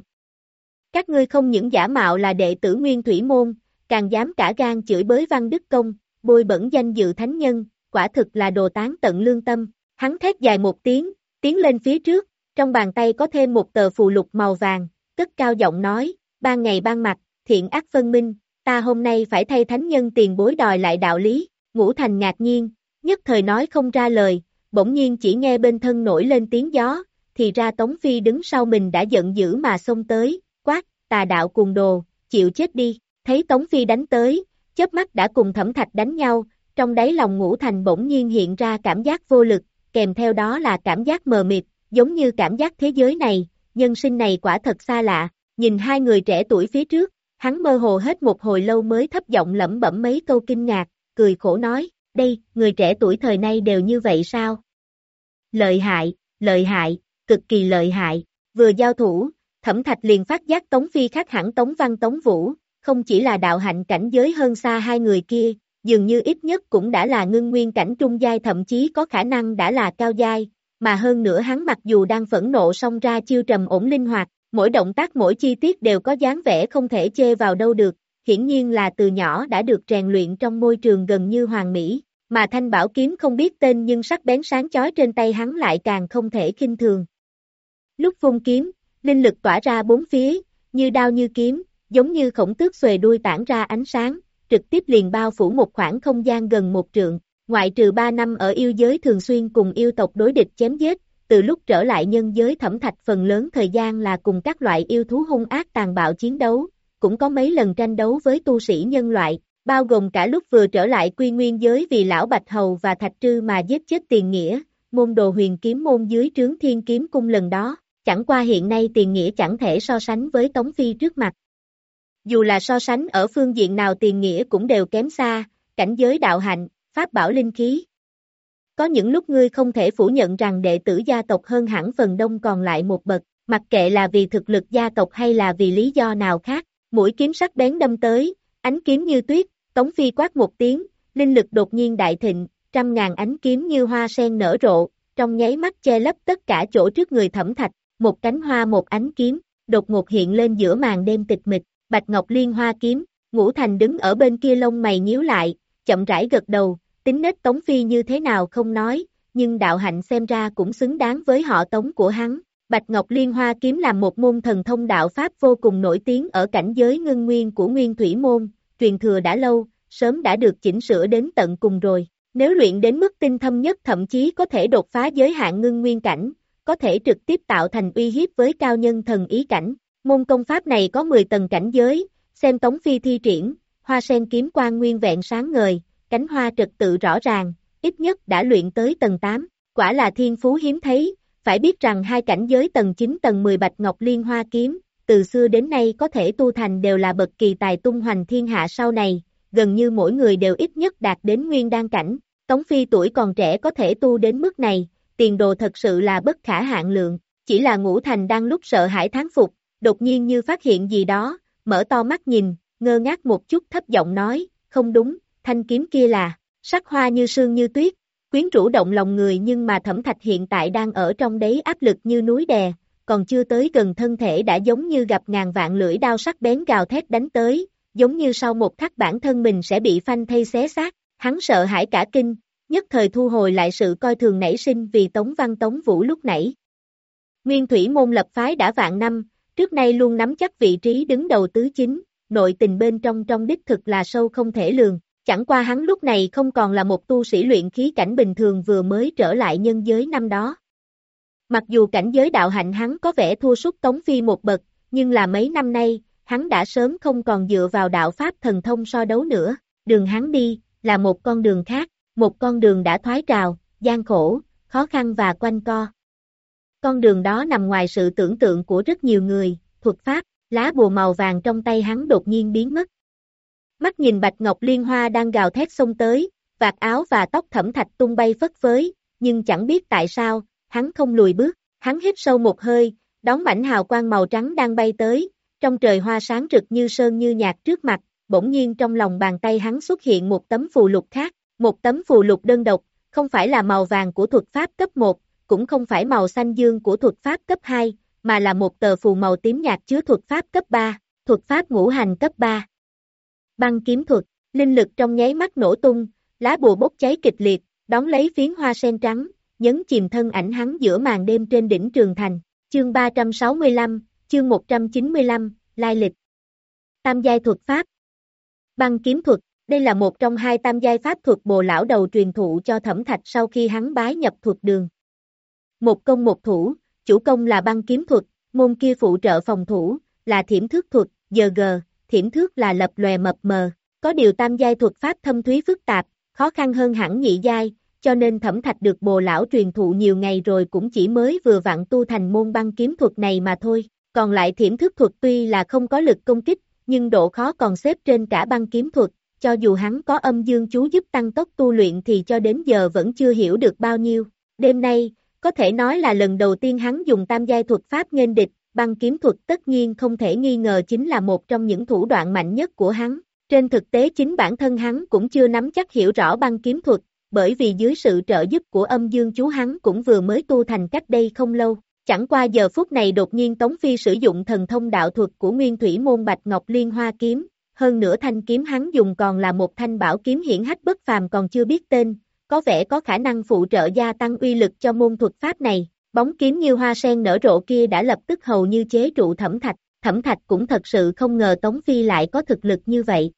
Các ngươi không những giả mạo là đệ tử Nguyên Thủy môn, càng dám cả gan chửi bới Văn Đức Công, bôi bẩn danh dự thánh nhân, quả thực là đồ tán tận lương tâm. Hắn thét dài một tiếng, tiến lên phía trước, trong bàn tay có thêm một tờ phù lục màu vàng, cất cao giọng nói, ban ngày ban mặt, thiện ác phân minh, ta hôm nay phải thay thánh nhân tiền bối đòi lại đạo lý. Ngũ Thành ngạc nhiên, nhất thời nói không ra lời, bỗng nhiên chỉ nghe bên thân nổi lên tiếng gió, thì ra Tống Phi đứng sau mình đã giận dữ mà xông tới, quát, tà đạo cuồng đồ, chịu chết đi. Thấy Tống Phi đánh tới, chớp mắt đã cùng Thẩm Thạch đánh nhau, trong đáy lòng Ngũ Thành bỗng nhiên hiện ra cảm giác vô lực, kèm theo đó là cảm giác mờ mịt, giống như cảm giác thế giới này, nhân sinh này quả thật xa lạ, nhìn hai người trẻ tuổi phía trước, hắn mơ hồ hết một hồi lâu mới thấp giọng lẩm bẩm mấy câu kinh ngạc, cười khổ nói, đây, người trẻ tuổi thời nay đều như vậy sao? Lợi hại, lợi hại, cực kỳ lợi hại, vừa giao thủ, Thẩm Thạch liền phát giác Tống Phi khác hẳn Tống Văn Tống Vũ, không chỉ là đạo hạnh cảnh giới hơn xa hai người kia, dường như ít nhất cũng đã là ngưng nguyên cảnh trung giai thậm chí có khả năng đã là cao giai, mà hơn nữa hắn mặc dù đang phẫn nộ song ra chiêu trầm ổn linh hoạt, mỗi động tác mỗi chi tiết đều có dáng vẻ không thể chê vào đâu được, hiển nhiên là từ nhỏ đã được rèn luyện trong môi trường gần như hoàn mỹ, mà thanh bảo kiếm không biết tên nhưng sắc bén sáng chói trên tay hắn lại càng không thể khinh thường. Lúc vung kiếm, linh lực tỏa ra bốn phía, như đao như kiếm, giống như khổng tước xuề đuôi tản ra ánh sáng, trực tiếp liền bao phủ một khoảng không gian gần một trượng, ngoại trừ ba năm ở yêu giới thường xuyên cùng yêu tộc đối địch chém giết, từ lúc trở lại nhân giới Thẩm Thạch phần lớn thời gian là cùng các loại yêu thú hung ác tàn bạo chiến đấu, cũng có mấy lần tranh đấu với tu sĩ nhân loại, bao gồm cả lúc vừa trở lại Quy Nguyên giới vì lão Bạch Hầu và Thạch Trư mà giết chết Tiền Nghĩa, môn đồ huyền kiếm môn dưới trướng Thiên Kiếm Cung lần đó, chẳng qua hiện nay Tiền Nghĩa chẳng thể so sánh với Tống Phi trước mặt. Dù là so sánh ở phương diện nào Tiền Nghĩa cũng đều kém xa, cảnh giới đạo hạnh, pháp bảo linh khí. Có những lúc ngươi không thể phủ nhận rằng đệ tử gia tộc hơn hẳn phần đông còn lại một bậc, mặc kệ là vì thực lực gia tộc hay là vì lý do nào khác, mũi kiếm sắc bén đâm tới, ánh kiếm như tuyết, Tống Phi quát một tiếng, linh lực đột nhiên đại thịnh, trăm ngàn ánh kiếm như hoa sen nở rộ, trong nháy mắt che lấp tất cả chỗ trước người Thẩm Thạch, một cánh hoa một ánh kiếm, đột ngột hiện lên giữa màn đêm tịch mịch, Bạch Ngọc Liên Hoa kiếm, Ngũ Thành đứng ở bên kia lông mày nhíu lại, chậm rãi gật đầu, tính nết Tống Phi như thế nào không nói, nhưng đạo hạnh xem ra cũng xứng đáng với họ Tống của hắn. Bạch Ngọc Liên Hoa kiếm là một môn thần thông đạo pháp vô cùng nổi tiếng ở cảnh giới ngưng nguyên của Nguyên Thủy môn, truyền thừa đã lâu, sớm đã được chỉnh sửa đến tận cùng rồi. Nếu luyện đến mức tinh thâm nhất thậm chí có thể đột phá giới hạn ngưng nguyên cảnh, có thể trực tiếp tạo thành uy hiếp với cao nhân thần ý cảnh. Môn công pháp này có mười tầng cảnh giới, xem Tống Phi thi triển, hoa sen kiếm quang nguyên vẹn sáng ngời, cánh hoa trật tự rõ ràng, ít nhất đã luyện tới tầng tám, quả là thiên phú hiếm thấy, phải biết rằng hai cảnh giới tầng chín tầng mười Bạch Ngọc Liên Hoa kiếm, từ xưa đến nay có thể tu thành đều là bậc kỳ tài tung hoành thiên hạ sau này, gần như mỗi người đều ít nhất đạt đến nguyên đan cảnh, Tống Phi tuổi còn trẻ có thể tu đến mức này, tiền đồ thật sự là bất khả hạn lượng, chỉ là Ngũ Thành đang lúc sợ hãi thán phục, đột nhiên như phát hiện gì đó, mở to mắt nhìn, ngơ ngác một chút thấp giọng nói, không đúng, thanh kiếm kia là, Sắc hoa như sương như tuyết, quyến rũ động lòng người, nhưng mà Thẩm Thạch hiện tại đang ở trong đấy áp lực như núi đè, còn chưa tới gần thân thể đã giống như gặp ngàn vạn lưỡi đao sắc bén gào thét đánh tới, giống như sau một khắc bản thân mình sẽ bị phanh thây xé xác. Hắn sợ hãi cả kinh, nhất thời thu hồi lại sự coi thường nảy sinh vì Tống Văn Tống Vũ lúc nãy. Nguyên Thủy Môn lập phái đã vạn năm, trước nay luôn nắm chắc vị trí đứng đầu tứ chính, nội tình bên trong trong đích thực là sâu không thể lường. Chẳng qua hắn lúc này không còn là một tu sĩ luyện khí cảnh bình thường vừa mới trở lại nhân giới năm đó. Mặc dù cảnh giới đạo hạnh hắn có vẻ thua sút Tống Phi một bậc, nhưng là mấy năm nay, hắn đã sớm không còn dựa vào đạo pháp thần thông so đấu nữa. Đường hắn đi, là một con đường khác, một con đường đã thoái trào, gian khổ, khó khăn và quanh co. Con đường đó nằm ngoài sự tưởng tượng của rất nhiều người, thuật pháp, lá bùa màu vàng trong tay hắn đột nhiên biến mất. Mắt nhìn Bạch Ngọc Liên Hoa đang gào thét xông tới, vạt áo và tóc Thẩm Thạch tung bay phất phới, nhưng chẳng biết tại sao, hắn không lùi bước, hắn hít sâu một hơi, đón mảnh hào quang màu trắng đang bay tới, trong trời hoa sáng rực như sơn như nhạc trước mặt, bỗng nhiên trong lòng bàn tay hắn xuất hiện một tấm phù lục khác, một tấm phù lục đơn độc, không phải là màu vàng của thuật pháp cấp một, cũng không phải màu xanh dương của thuật pháp cấp hai, mà là một tờ phù màu tím nhạt chứa thuật pháp cấp ba, thuật pháp ngũ hành cấp ba. Băng kiếm thuật, linh lực trong nháy mắt nổ tung, lá bùa bốc cháy kịch liệt, đón lấy phiến hoa sen trắng, nhấn chìm thân ảnh hắn giữa màn đêm trên đỉnh Trường Thành. Chương ba trăm sáu mươi lăm, chương một trăm chín mươi lăm, lai lịch. Tam giai thuật pháp. Băng kiếm thuật, đây là một trong hai tam giai pháp thuật bồ lão đầu truyền thụ cho Thẩm Thạch sau khi hắn bái nhập thuật đường. Một công một thủ, chủ công là băng kiếm thuật, môn kia phụ trợ phòng thủ, là thiểm thước thuật, giờ gờ, thiểm thước là lập lòe mập mờ. Có điều tam giai thuật pháp thâm thúy phức tạp, khó khăn hơn hẳn nhị giai, cho nên Thẩm Thạch được bồ lão truyền thụ nhiều ngày rồi cũng chỉ mới vừa vặn tu thành môn băng kiếm thuật này mà thôi. Còn lại thiểm thước thuật tuy là không có lực công kích, nhưng độ khó còn xếp trên cả băng kiếm thuật, cho dù hắn có âm dương chú giúp tăng tốc tu luyện thì cho đến giờ vẫn chưa hiểu được bao nhiêu. Đêm nay, có thể nói là lần đầu tiên hắn dùng tam giai thuật pháp nghênh địch, băng kiếm thuật tất nhiên không thể nghi ngờ chính là một trong những thủ đoạn mạnh nhất của hắn. Trên thực tế chính bản thân hắn cũng chưa nắm chắc hiểu rõ băng kiếm thuật, bởi vì dưới sự trợ giúp của âm dương chú hắn cũng vừa mới tu thành cách đây không lâu. Chẳng qua giờ phút này đột nhiên Tống Phi sử dụng thần thông đạo thuật của Nguyên Thủy Môn Bạch Ngọc Liên Hoa kiếm, hơn nữa thanh kiếm hắn dùng còn là một thanh bảo kiếm hiển hách bất phàm còn chưa biết tên, có vẻ có khả năng phụ trợ gia tăng uy lực cho môn thuật pháp này. Bóng kiếm như hoa sen nở rộ kia đã lập tức hầu như chế trụ Thẩm Thạch, Thẩm Thạch cũng thật sự không ngờ Tống Phi lại có thực lực như vậy.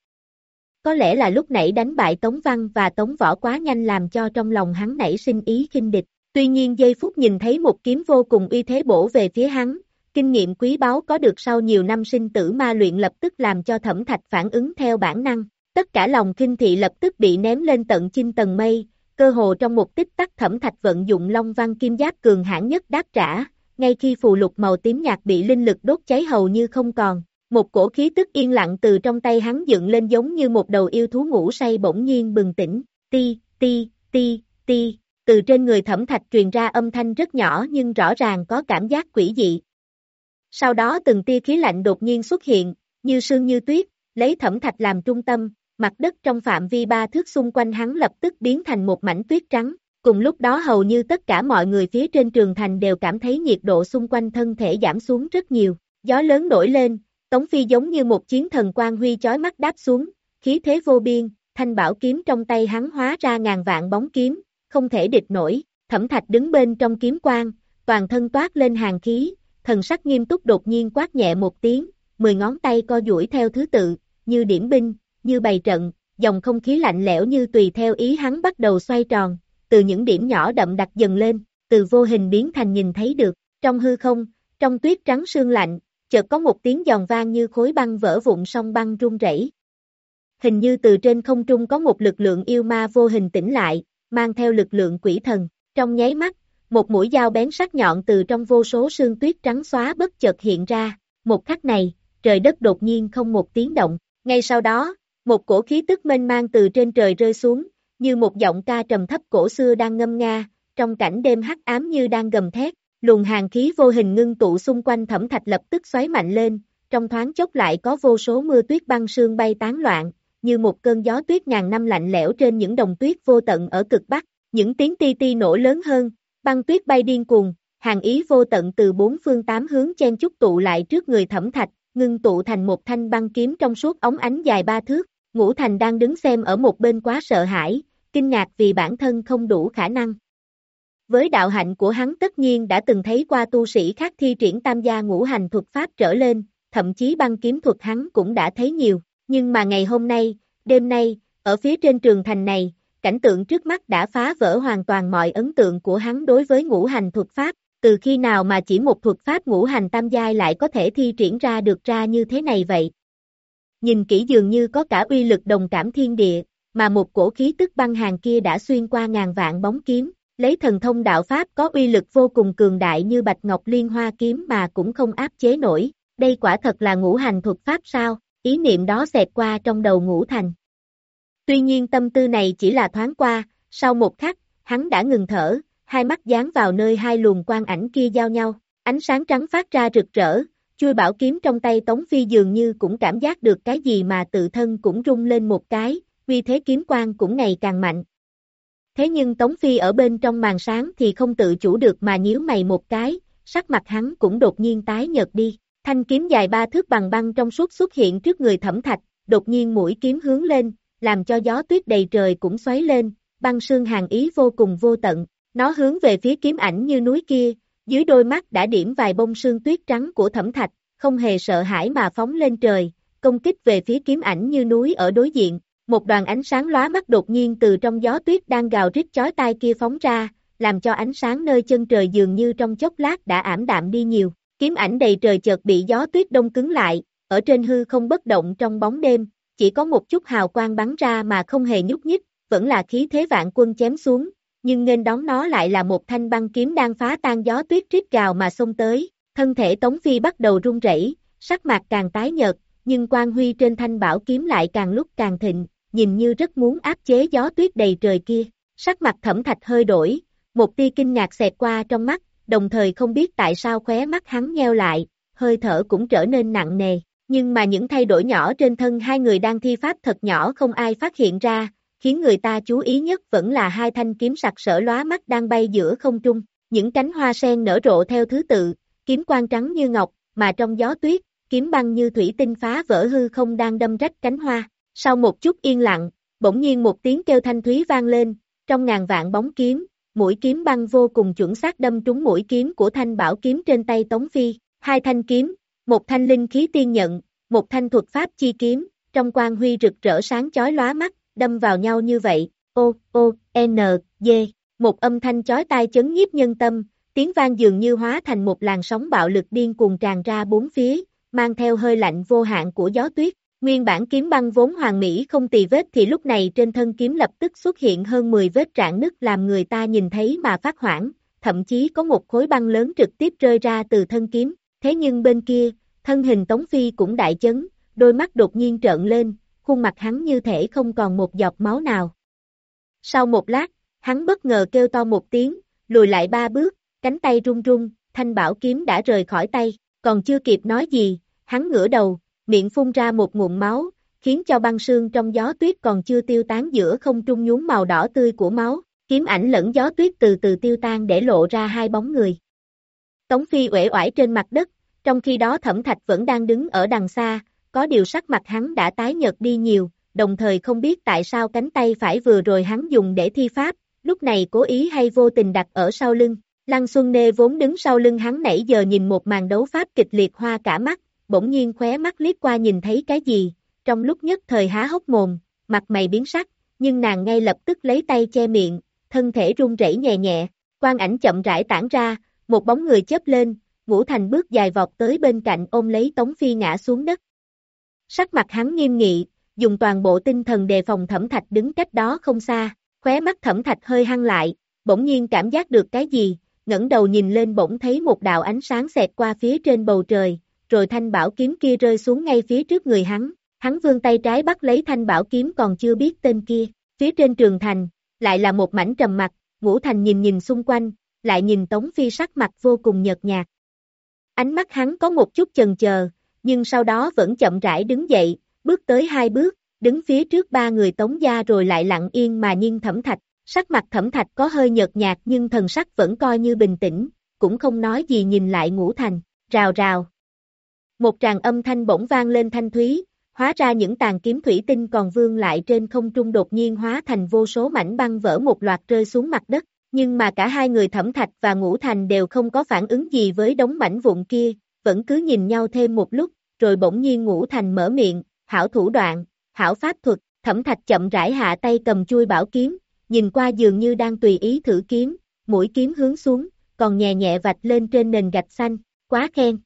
Có lẽ là lúc nãy đánh bại Tống Văn và Tống Võ quá nhanh làm cho trong lòng hắn nảy sinh ý khinh địch. Tuy nhiên giây phút nhìn thấy một kiếm vô cùng uy thế bổ về phía hắn, kinh nghiệm quý báu có được sau nhiều năm sinh tử ma luyện lập tức làm cho Thẩm Thạch phản ứng theo bản năng. Tất cả lòng khinh thị lập tức bị ném lên tận chinh tầng mây, cơ hồ trong một tích tắc Thẩm Thạch vận dụng Long Văn Kim Giáp cường hãn nhất đáp trả, ngay khi phù lục màu tím nhạt bị linh lực đốt cháy hầu như không còn. Một cổ khí tức yên lặng từ trong tay hắn dựng lên giống như một đầu yêu thú ngủ say bỗng nhiên bừng tỉnh, ti, ti, ti, ti, từ trên người Thẩm Thạch truyền ra âm thanh rất nhỏ nhưng rõ ràng có cảm giác quỷ dị. Sau đó từng tia khí lạnh đột nhiên xuất hiện, như sương như tuyết, lấy Thẩm Thạch làm trung tâm, mặt đất trong phạm vi ba thước xung quanh hắn lập tức biến thành một mảnh tuyết trắng. Cùng lúc đó hầu như tất cả mọi người phía trên Trường Thành đều cảm thấy nhiệt độ xung quanh thân thể giảm xuống rất nhiều, gió lớn nổi lên. Tống Phi giống như một chiến thần quang huy chói mắt đáp xuống, khí thế vô biên, thanh bảo kiếm trong tay hắn hóa ra ngàn vạn bóng kiếm, không thể địch nổi. Thẩm Thạch đứng bên trong kiếm quang, toàn thân toát lên hàn khí, thần sắc nghiêm túc đột nhiên quát nhẹ một tiếng, mười ngón tay co duỗi theo thứ tự, như điểm binh, như bày trận, dòng không khí lạnh lẽo như tùy theo ý hắn bắt đầu xoay tròn, từ những điểm nhỏ đậm đặc dần lên, từ vô hình biến thành nhìn thấy được. Trong hư không, trong tuyết trắng sương lạnh, chợt có một tiếng giòn vang như khối băng vỡ vụn sông băng rung rẩy. Hình như từ trên không trung có một lực lượng yêu ma vô hình tỉnh lại, mang theo lực lượng quỷ thần. Trong nháy mắt, một mũi dao bén sắc nhọn từ trong vô số sương tuyết trắng xóa bất chợt hiện ra. Một khắc này, trời đất đột nhiên không một tiếng động. Ngay sau đó, một cổ khí tức mênh mang từ trên trời rơi xuống, như một giọng ca trầm thấp cổ xưa đang ngâm nga, trong cảnh đêm hắc ám như đang gầm thét. Luồng hàn khí vô hình ngưng tụ xung quanh Thẩm Thạch lập tức xoáy mạnh lên, trong thoáng chốc lại có vô số mưa tuyết băng sương bay tán loạn, như một cơn gió tuyết ngàn năm lạnh lẽo trên những đồng tuyết vô tận ở cực Bắc, những tiếng ti ti nổ lớn hơn, băng tuyết bay điên cuồng, hàn ý vô tận từ bốn phương tám hướng chen chúc tụ lại trước người Thẩm Thạch, ngưng tụ thành một thanh băng kiếm trong suốt óng ánh dài ba thước. Ngũ Thành đang đứng xem ở một bên quá sợ hãi, kinh ngạc vì bản thân không đủ khả năng. Với đạo hạnh của hắn tất nhiên đã từng thấy qua tu sĩ khác thi triển tam gia ngũ hành thuật pháp trở lên, thậm chí băng kiếm thuật hắn cũng đã thấy nhiều, nhưng mà ngày hôm nay, đêm nay, ở phía trên trường thành này, cảnh tượng trước mắt đã phá vỡ hoàn toàn mọi ấn tượng của hắn đối với ngũ hành thuật pháp, từ khi nào mà chỉ một thuật pháp ngũ hành tam giai lại có thể thi triển ra được ra như thế này vậy. Nhìn kỹ dường như có cả uy lực đồng cảm thiên địa, mà một cổ khí tức băng hàn kia đã xuyên qua ngàn vạn bóng kiếm, lấy thần thông đạo pháp có uy lực vô cùng cường đại như Bạch Ngọc Liên Hoa kiếm mà cũng không áp chế nổi, đây quả thật là ngũ hành thuật pháp sao, ý niệm đó xẹt qua trong đầu Ngũ Thành. Tuy nhiên tâm tư này chỉ là thoáng qua, sau một khắc, hắn đã ngừng thở, hai mắt dán vào nơi hai luồng quang ảnh kia giao nhau, ánh sáng trắng phát ra rực rỡ, chuôi bảo kiếm trong tay Tống Phi dường như cũng cảm giác được cái gì mà tự thân cũng rung lên một cái, vì thế kiếm quang cũng ngày càng mạnh. Thế nhưng Tống Phi ở bên trong màn sáng thì không tự chủ được mà nhíu mày một cái, sắc mặt hắn cũng đột nhiên tái nhợt đi, thanh kiếm dài ba thước bằng băng trong suốt xuất hiện trước người Thẩm Thạch, đột nhiên mũi kiếm hướng lên, làm cho gió tuyết đầy trời cũng xoáy lên, băng sương hàn ý vô cùng vô tận, nó hướng về phía kiếm ảnh như núi kia, dưới đôi mắt đã điểm vài bông sương tuyết trắng của Thẩm Thạch, không hề sợ hãi mà phóng lên trời, công kích về phía kiếm ảnh như núi ở đối diện. Một đoàn ánh sáng lóa mắt đột nhiên từ trong gió tuyết đang gào rít chói tai kia phóng ra, làm cho ánh sáng nơi chân trời dường như trong chốc lát đã ảm đạm đi nhiều. Kiếm ảnh đầy trời chợt bị gió tuyết đông cứng lại, ở trên hư không bất động trong bóng đêm, chỉ có một chút hào quang bắn ra mà không hề nhúc nhích, vẫn là khí thế vạn quân chém xuống, nhưng nghênh đón nó lại là một thanh băng kiếm đang phá tan gió tuyết rít gào mà xông tới. Thân thể Tống Phi bắt đầu run rẩy, sắc mặt càng tái nhợt, nhưng quang huy trên thanh bảo kiếm lại càng lúc càng thịnh, nhìn như rất muốn áp chế gió tuyết đầy trời kia. Sắc mặt Thẩm Thạch hơi đổi, một tia kinh ngạc xẹt qua trong mắt, đồng thời không biết tại sao khóe mắt hắn nheo lại, hơi thở cũng trở nên nặng nề. Nhưng mà những thay đổi nhỏ trên thân hai người đang thi pháp thật nhỏ không ai phát hiện ra, khiến người ta chú ý nhất vẫn là hai thanh kiếm sặc sỡ lóa mắt đang bay giữa không trung. Những cánh hoa sen nở rộ theo thứ tự, kiếm quang trắng như ngọc, mà trong gió tuyết, kiếm băng như thủy tinh phá vỡ hư không đang đâm rách cánh hoa. Sau một chút yên lặng, bỗng nhiên một tiếng kêu thanh thúy vang lên, trong ngàn vạn bóng kiếm, mũi kiếm băng vô cùng chuẩn xác đâm trúng mũi kiếm của thanh bảo kiếm trên tay Tống Phi. Hai thanh kiếm, một thanh linh khí tiên nhận, một thanh thuật pháp chi kiếm, trong quang huy rực rỡ sáng chói lóa mắt, đâm vào nhau như vậy. O, O, N, G, một âm thanh chói tai chấn nhiếp nhân tâm, tiếng vang dường như hóa thành một làn sóng bạo lực điên cuồng tràn ra bốn phía, mang theo hơi lạnh vô hạn của gió tuyết. Nguyên bản kiếm băng vốn hoàn mỹ không tì vết thì lúc này trên thân kiếm lập tức xuất hiện hơn mười vết rạn nứt làm người ta nhìn thấy mà phát hoảng, thậm chí có một khối băng lớn trực tiếp rơi ra từ thân kiếm. Thế nhưng bên kia, thân hình Tống Phi cũng đại chấn, đôi mắt đột nhiên trợn lên, khuôn mặt hắn như thể không còn một giọt máu nào. Sau một lát, hắn bất ngờ kêu to một tiếng, lùi lại ba bước, cánh tay run run, thanh bảo kiếm đã rời khỏi tay, còn chưa kịp nói gì, hắn ngửa đầu, miệng phun ra một ngụm máu, khiến cho băng sương trong gió tuyết còn chưa tiêu tán giữa không trung nhuốm màu đỏ tươi của máu, kiếm ảnh lẫn gió tuyết từ từ tiêu tan để lộ ra hai bóng người. Tống Phi uể oải trên mặt đất, trong khi đó Thẩm Thạch vẫn đang đứng ở đằng xa, có điều sắc mặt hắn đã tái nhợt đi nhiều, đồng thời không biết tại sao cánh tay phải vừa rồi hắn dùng để thi pháp, lúc này cố ý hay vô tình đặt ở sau lưng. Lăng Xuân Nê vốn đứng sau lưng hắn nãy giờ nhìn một màn đấu pháp kịch liệt hoa cả mắt, bỗng nhiên khóe mắt liếc qua nhìn thấy cái gì, trong lúc nhất thời há hốc mồm, mặt mày biến sắc, nhưng nàng ngay lập tức lấy tay che miệng, thân thể run rẩy nhẹ nhẹ, quang ảnh chậm rãi tản ra, một bóng người chớp lên, Ngũ Thành bước dài vọt tới bên cạnh ôm lấy Tống Phi ngã xuống đất. Sắc mặt hắn nghiêm nghị, dùng toàn bộ tinh thần đề phòng Thẩm Thạch đứng cách đó không xa, khóe mắt Thẩm Thạch hơi hăng lại, bỗng nhiên cảm giác được cái gì, ngẩng đầu nhìn lên bỗng thấy một đạo ánh sáng xẹt qua phía trên bầu trời, rồi thanh bảo kiếm kia rơi xuống ngay phía trước người hắn, hắn vươn tay trái bắt lấy thanh bảo kiếm còn chưa biết tên kia, phía trên trường thành, lại là một mảnh trầm mặc, Ngũ Thành nhìn nhìn xung quanh, lại nhìn Tống Phi sắc mặt vô cùng nhợt nhạt. Ánh mắt hắn có một chút chần chờ, nhưng sau đó vẫn chậm rãi đứng dậy, bước tới hai bước, đứng phía trước ba người Tống gia rồi lại lặng yên mà nhìn Thẩm Thạch, sắc mặt Thẩm Thạch có hơi nhợt nhạt nhưng thần sắc vẫn coi như bình tĩnh, cũng không nói gì nhìn lại Ngũ Thành, rào rào. Một tràng âm thanh bỗng vang lên thanh thúy, hóa ra những tàn kiếm thủy tinh còn vương lại trên không trung đột nhiên hóa thành vô số mảnh băng vỡ một loạt rơi xuống mặt đất, nhưng mà cả hai người Thẩm Thạch và Ngũ Thành đều không có phản ứng gì với đống mảnh vụn kia, vẫn cứ nhìn nhau thêm một lúc, rồi bỗng nhiên Ngũ Thành mở miệng, hảo thủ đoạn, hảo pháp thuật, Thẩm Thạch chậm rãi hạ tay cầm chuôi bảo kiếm, nhìn qua dường như đang tùy ý thử kiếm, mũi kiếm hướng xuống, còn nhẹ nhẹ vạch lên trên nền gạch xanh, quá khen.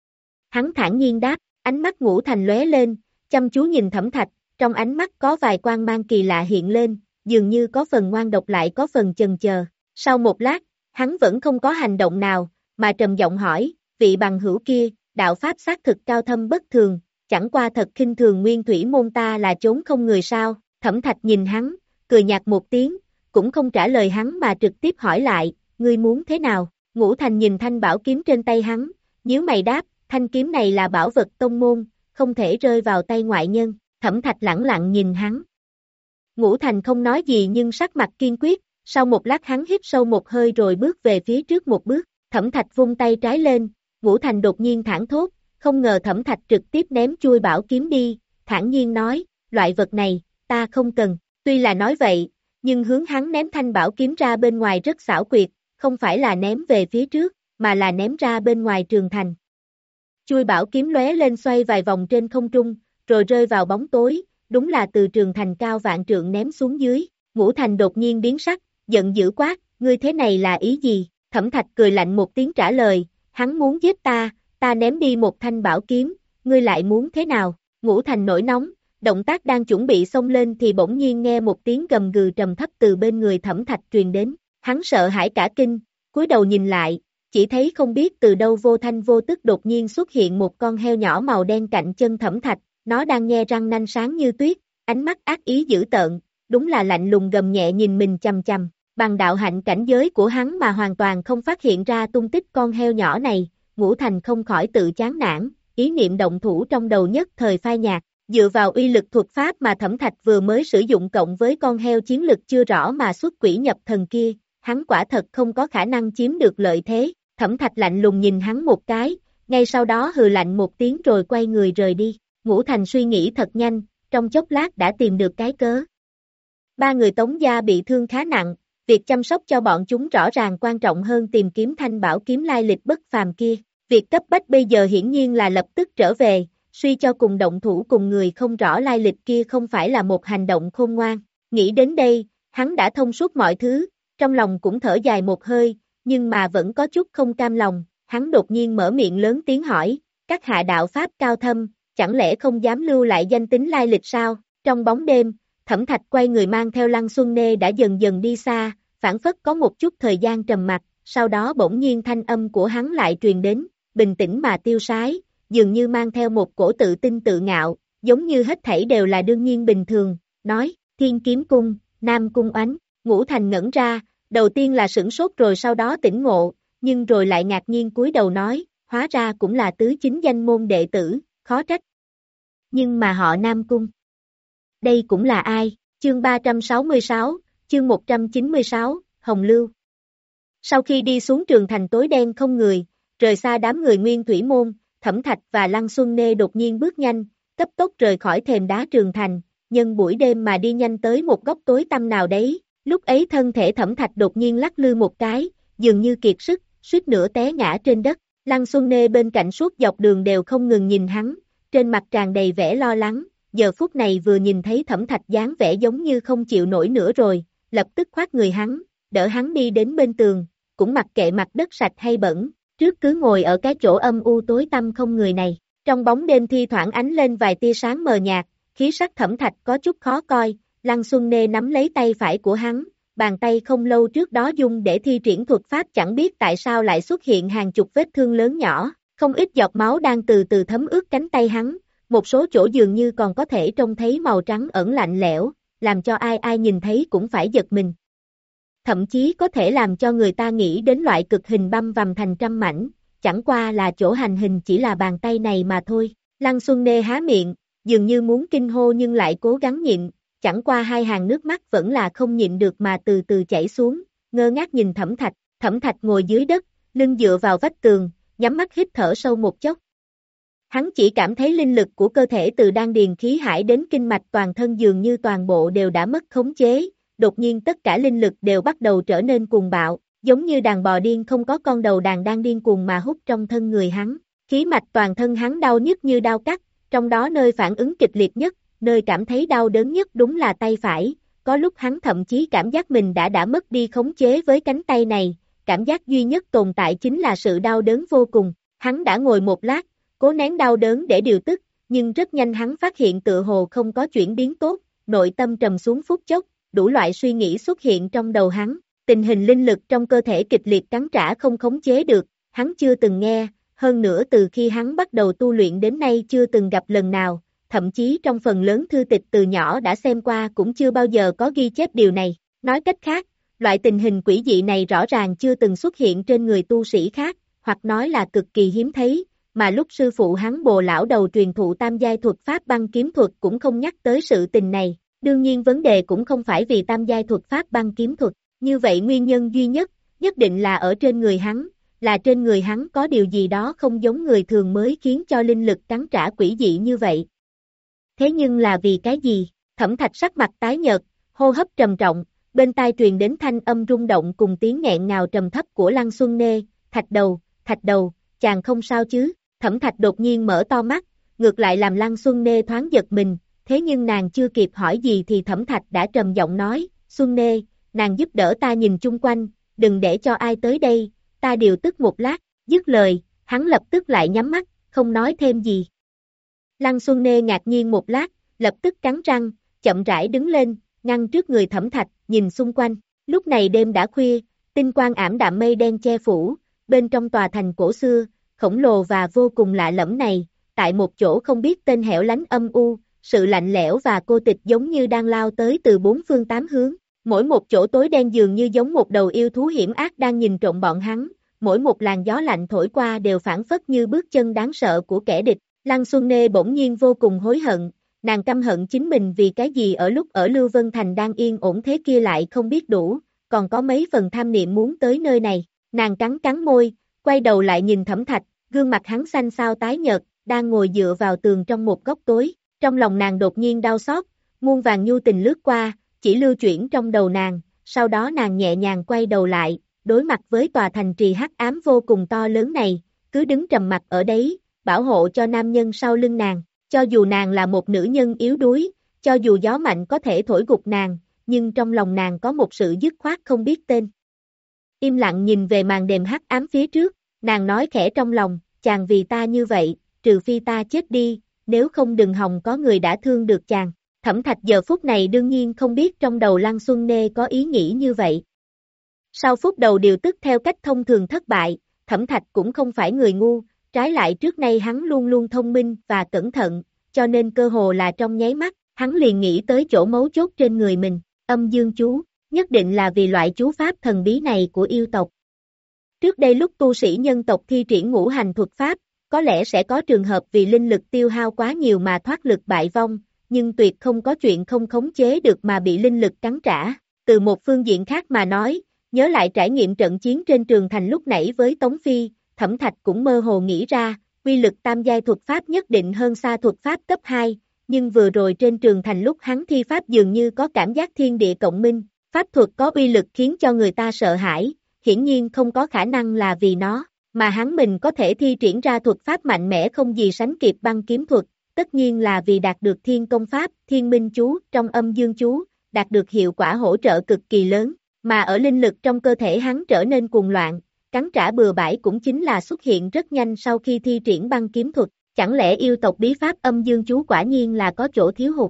Hắn thản nhiên đáp, ánh mắt Ngũ Thành lóe lên, chăm chú nhìn Thẩm Thạch, trong ánh mắt có vài quang mang kỳ lạ hiện lên, dường như có phần ngoan độc lại có phần chần chờ. Sau một lát, hắn vẫn không có hành động nào, mà trầm giọng hỏi, vị bằng hữu kia, đạo pháp xác thực cao thâm bất thường, chẳng qua thật khinh thường nguyên thủy môn ta là trốn không người sao, Thẩm Thạch nhìn hắn, cười nhạt một tiếng, cũng không trả lời hắn mà trực tiếp hỏi lại, ngươi muốn thế nào, Ngũ Thành nhìn thanh bảo kiếm trên tay hắn, nhíu mày đáp, thanh kiếm này là bảo vật tông môn, không thể rơi vào tay ngoại nhân, Thẩm Thạch lẳng lặng nhìn hắn. Ngũ Thành không nói gì nhưng sắc mặt kiên quyết, sau một lát hắn hít sâu một hơi rồi bước về phía trước một bước, Thẩm Thạch vung tay trái lên, Ngũ Thành đột nhiên thảng thốt, không ngờ Thẩm Thạch trực tiếp ném chuôi bảo kiếm đi, thản nhiên nói, loại vật này, ta không cần, tuy là nói vậy, nhưng hướng hắn ném thanh bảo kiếm ra bên ngoài rất xảo quyệt, không phải là ném về phía trước, mà là ném ra bên ngoài trường thành. Chuôi bảo kiếm lóe lên xoay vài vòng trên không trung, rồi rơi vào bóng tối, đúng là từ trường thành cao vạn trượng ném xuống dưới, Ngũ Thành đột nhiên biến sắc, giận dữ quát, ngươi thế này là ý gì? Thẩm Thạch cười lạnh một tiếng trả lời, hắn muốn giết ta, ta ném đi một thanh bảo kiếm, ngươi lại muốn thế nào? Ngũ Thành nổi nóng, động tác đang chuẩn bị xông lên thì bỗng nhiên nghe một tiếng gầm gừ trầm thấp từ bên người Thẩm Thạch truyền đến, hắn sợ hãi cả kinh, cúi đầu nhìn lại, chỉ thấy không biết từ đâu vô thanh vô tức đột nhiên xuất hiện một con heo nhỏ màu đen cạnh chân Thẩm Thạch, nó đang nhe răng nanh sáng như tuyết, ánh mắt ác ý dữ tợn, đúng là lạnh lùng gầm nhẹ nhìn mình chằm chằm, bằng đạo hạnh cảnh giới của hắn mà hoàn toàn không phát hiện ra tung tích con heo nhỏ này, Ngũ Thành không khỏi tự chán nản, ý niệm động thủ trong đầu nhất thời phai nhạt, dựa vào uy lực thuật pháp mà Thẩm Thạch vừa mới sử dụng cộng với con heo chiến lực chưa rõ mà xuất quỷ nhập thần kia, hắn quả thật không có khả năng chiếm được lợi thế, Thẩm Thạch lạnh lùng nhìn hắn một cái, ngay sau đó hừ lạnh một tiếng rồi quay người rời đi, Ngũ Thành suy nghĩ thật nhanh, trong chốc lát đã tìm được cái cớ. Ba người Tống gia bị thương khá nặng, việc chăm sóc cho bọn chúng rõ ràng quan trọng hơn tìm kiếm thanh bảo kiếm lai lịch bất phàm kia, việc cấp bách bây giờ hiển nhiên là lập tức trở về, suy cho cùng động thủ cùng người không rõ lai lịch kia không phải là một hành động khôn ngoan, nghĩ đến đây, hắn đã thông suốt mọi thứ, trong lòng cũng thở dài một hơi, nhưng mà vẫn có chút không cam lòng, hắn đột nhiên mở miệng lớn tiếng hỏi, các hạ đạo pháp cao thâm, chẳng lẽ không dám lưu lại danh tính lai lịch sao, trong bóng đêm, Thẩm Thạch quay người mang theo Lăng Xuân Nê đã dần dần đi xa, phảng phất có một chút thời gian trầm mặc, sau đó bỗng nhiên thanh âm của hắn lại truyền đến, bình tĩnh mà tiêu sái, dường như mang theo một cổ tự tin tự ngạo, giống như hết thảy đều là đương nhiên bình thường, nói, Thiên Kiếm Cung, Nam Cung Oánh, Ngũ Thành ngẩn ra, đầu tiên là sửng sốt rồi sau đó tỉnh ngộ, nhưng rồi lại ngạc nhiên cúi đầu nói, hóa ra cũng là tứ chính danh môn đệ tử, khó trách. Nhưng mà họ Nam Cung. Đây cũng là ai? Chương ba trăm sáu mươi sáu, chương một trăm chín mươi sáu, Hồng Lưu. Sau khi đi xuống trường thành tối đen không người, rời xa đám người Nguyên Thủy Môn, Thẩm Thạch và Lăng Xuân Nê đột nhiên bước nhanh, cấp tốc rời khỏi thềm đá trường thành, nhân buổi đêm mà đi nhanh tới một góc tối tăm nào đấy, lúc ấy thân thể Thẩm Thạch đột nhiên lắc lư một cái, dường như kiệt sức, suýt nữa té ngã trên đất, Lăng Xuân Nê bên cạnh suốt dọc đường đều không ngừng nhìn hắn, trên mặt tràn đầy vẻ lo lắng, giờ phút này vừa nhìn thấy Thẩm Thạch dáng vẻ giống như không chịu nổi nữa rồi, lập tức khoát người hắn, đỡ hắn đi đến bên tường, cũng mặc kệ mặt đất sạch hay bẩn, trước cứ ngồi ở cái chỗ âm u tối tăm không người này, trong bóng đêm thi thoảng ánh lên vài tia sáng mờ nhạt, khí sắc Thẩm Thạch có chút khó coi, Lăng Xuân Nê nắm lấy tay phải của hắn, bàn tay không lâu trước đó dùng để thi triển thuật pháp chẳng biết tại sao lại xuất hiện hàng chục vết thương lớn nhỏ, không ít giọt máu đang từ từ thấm ướt cánh tay hắn, một số chỗ dường như còn có thể trông thấy màu trắng ẩn lạnh lẽo, làm cho ai ai nhìn thấy cũng phải giật mình. Thậm chí có thể làm cho người ta nghĩ đến loại cực hình băm vằm thành trăm mảnh, chẳng qua là chỗ hành hình chỉ là bàn tay này mà thôi. Lăng Xuân Nê há miệng, dường như muốn kinh hô nhưng lại cố gắng nhịn, chẳng qua hai hàng nước mắt vẫn là không nhịn được mà từ từ chảy xuống, ngơ ngác nhìn Thẩm Thạch, Thẩm Thạch ngồi dưới đất, lưng dựa vào vách tường, nhắm mắt hít thở sâu một chốc. Hắn chỉ cảm thấy linh lực của cơ thể từ đan điền khí hải đến kinh mạch toàn thân dường như toàn bộ đều đã mất khống chế, đột nhiên tất cả linh lực đều bắt đầu trở nên cuồng bạo, giống như đàn bò điên không có con đầu đàn đang điên cuồng mà hút trong thân người hắn. Khí mạch toàn thân hắn đau nhức như đau cắt, trong đó nơi phản ứng kịch liệt nhất, nơi cảm thấy đau đớn nhất đúng là tay phải, có lúc hắn thậm chí cảm giác mình đã đã mất đi khống chế với cánh tay này, cảm giác duy nhất tồn tại chính là sự đau đớn vô cùng. Hắn đã ngồi một lát, cố nén đau đớn để điều tức, nhưng rất nhanh hắn phát hiện tựa hồ không có chuyển biến tốt, nội tâm trầm xuống phút chốc, đủ loại suy nghĩ xuất hiện trong đầu hắn, tình hình linh lực trong cơ thể kịch liệt cắn trả không khống chế được, hắn chưa từng nghe, hơn nữa từ khi hắn bắt đầu tu luyện đến nay chưa từng gặp lần nào, thậm chí trong phần lớn thư tịch từ nhỏ đã xem qua cũng chưa bao giờ có ghi chép điều này, nói cách khác, loại tình hình quỷ dị này rõ ràng chưa từng xuất hiện trên người tu sĩ khác, hoặc nói là cực kỳ hiếm thấy, mà lúc sư phụ hắn Bồ lão đầu truyền thụ tam giai thuật pháp băng kiếm thuật cũng không nhắc tới sự tình này, đương nhiên vấn đề cũng không phải vì tam giai thuật pháp băng kiếm thuật, như vậy nguyên nhân duy nhất, nhất định là ở trên người hắn, là trên người hắn có điều gì đó không giống người thường mới khiến cho linh lực cắn trả quỷ dị như vậy. Thế nhưng là vì cái gì? Thẩm Thạch sắc mặt tái nhợt, hô hấp trầm trọng, bên tai truyền đến thanh âm rung động cùng tiếng nghẹn ngào trầm thấp của Lăng Xuân Nê, Thạch đầu, Thạch đầu, chàng không sao chứ? Thẩm Thạch đột nhiên mở to mắt, ngược lại làm Lăng Xuân Nê thoáng giật mình, thế nhưng nàng chưa kịp hỏi gì thì Thẩm Thạch đã trầm giọng nói, Xuân Nê, nàng giúp đỡ ta nhìn chung quanh, đừng để cho ai tới đây, ta điều tức một lát, dứt lời, hắn lập tức lại nhắm mắt, không nói thêm gì. Lăng Xuân Nê ngạc nhiên một lát, lập tức cắn răng, chậm rãi đứng lên, ngăn trước người Thẩm Thạch, nhìn xung quanh, lúc này đêm đã khuya, tinh quang ảm đạm mây đen che phủ, bên trong tòa thành cổ xưa, khổng lồ và vô cùng lạ lẫm này, tại một chỗ không biết tên hẻo lánh âm u, sự lạnh lẽo và cô tịch giống như đang lao tới từ bốn phương tám hướng, mỗi một chỗ tối đen dường như giống một đầu yêu thú hiểm ác đang nhìn trộm bọn hắn, mỗi một làn gió lạnh thổi qua đều phản phất như bước chân đáng sợ của kẻ địch. Lăng Xuân Nê bỗng nhiên vô cùng hối hận, nàng căm hận chính mình vì cái gì ở lúc ở Lưu Vân Thành đang yên ổn thế kia lại không biết đủ, còn có mấy phần tham niệm muốn tới nơi này, nàng cắn cắn môi, quay đầu lại nhìn Thẩm Thạch, gương mặt hắn xanh xao tái nhợt, đang ngồi dựa vào tường trong một góc tối, trong lòng nàng đột nhiên đau xót, muôn vàng nhu tình lướt qua, chỉ lưu chuyển trong đầu nàng, sau đó nàng nhẹ nhàng quay đầu lại, đối mặt với tòa thành trì hắc ám vô cùng to lớn này, cứ đứng trầm mặc ở đấy, bảo hộ cho nam nhân sau lưng nàng, cho dù nàng là một nữ nhân yếu đuối, cho dù gió mạnh có thể thổi gục nàng, nhưng trong lòng nàng có một sự dứt khoát không biết tên. Im lặng nhìn về màn đêm hắc ám phía trước, nàng nói khẽ trong lòng, chàng vì ta như vậy, trừ phi ta chết đi, nếu không đừng hòng có người đã thương được chàng. Thẩm Thạch giờ phút này đương nhiên không biết trong đầu Lăng Xuân Nê có ý nghĩ như vậy. Sau phút đầu điều tức theo cách thông thường thất bại, Thẩm Thạch cũng không phải người ngu, trái lại trước nay hắn luôn luôn thông minh và cẩn thận, cho nên cơ hồ là trong nháy mắt, hắn liền nghĩ tới chỗ mấu chốt trên người mình, âm dương chú, nhất định là vì loại chú pháp thần bí này của yêu tộc. Trước đây lúc tu sĩ nhân tộc thi triển ngũ hành thuật pháp, có lẽ sẽ có trường hợp vì linh lực tiêu hao quá nhiều mà thoát lực bại vong, nhưng tuyệt không có chuyện không khống chế được mà bị linh lực cắn trả. Từ một phương diện khác mà nói, nhớ lại trải nghiệm trận chiến trên trường thành lúc nãy với Tống Phi, Thẩm Thạch cũng mơ hồ nghĩ ra, uy lực tam giai thuật pháp nhất định hơn xa thuật pháp cấp hai, nhưng vừa rồi trên trường thành lúc hắn thi pháp dường như có cảm giác thiên địa cộng minh, pháp thuật có uy lực khiến cho người ta sợ hãi, hiển nhiên không có khả năng là vì nó, mà hắn mình có thể thi triển ra thuật pháp mạnh mẽ không gì sánh kịp băng kiếm thuật, tất nhiên là vì đạt được thiên công pháp, thiên minh chú, trong âm dương chú, đạt được hiệu quả hỗ trợ cực kỳ lớn, mà ở linh lực trong cơ thể hắn trở nên cuồng loạn, cắn trả bừa bãi cũng chính là xuất hiện rất nhanh sau khi thi triển băng kiếm thuật, chẳng lẽ yêu tộc bí pháp âm dương chú quả nhiên là có chỗ thiếu hụt?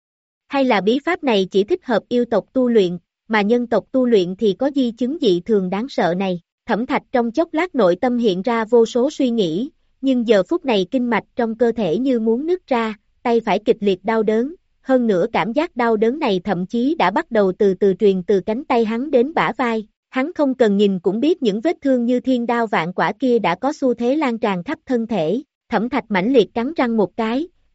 Hay là bí pháp này chỉ thích hợp yêu tộc tu luyện, mà nhân tộc tu luyện thì có di chứng dị thường đáng sợ này? Thẩm Thạch trong chốc lát nội tâm hiện ra vô số suy nghĩ, nhưng giờ phút này kinh mạch trong cơ thể như muốn nứt ra, tay phải kịch liệt đau đớn, hơn nữa cảm giác đau đớn này thậm chí đã bắt đầu từ từ truyền từ cánh tay hắn đến bả vai, hắn không cần nhìn cũng biết những vết thương như thiên đao vạn quả kia đã có xu thế lan tràn khắp thân thể. Thẩm Thạch mãnh liệt cắn răng một cái,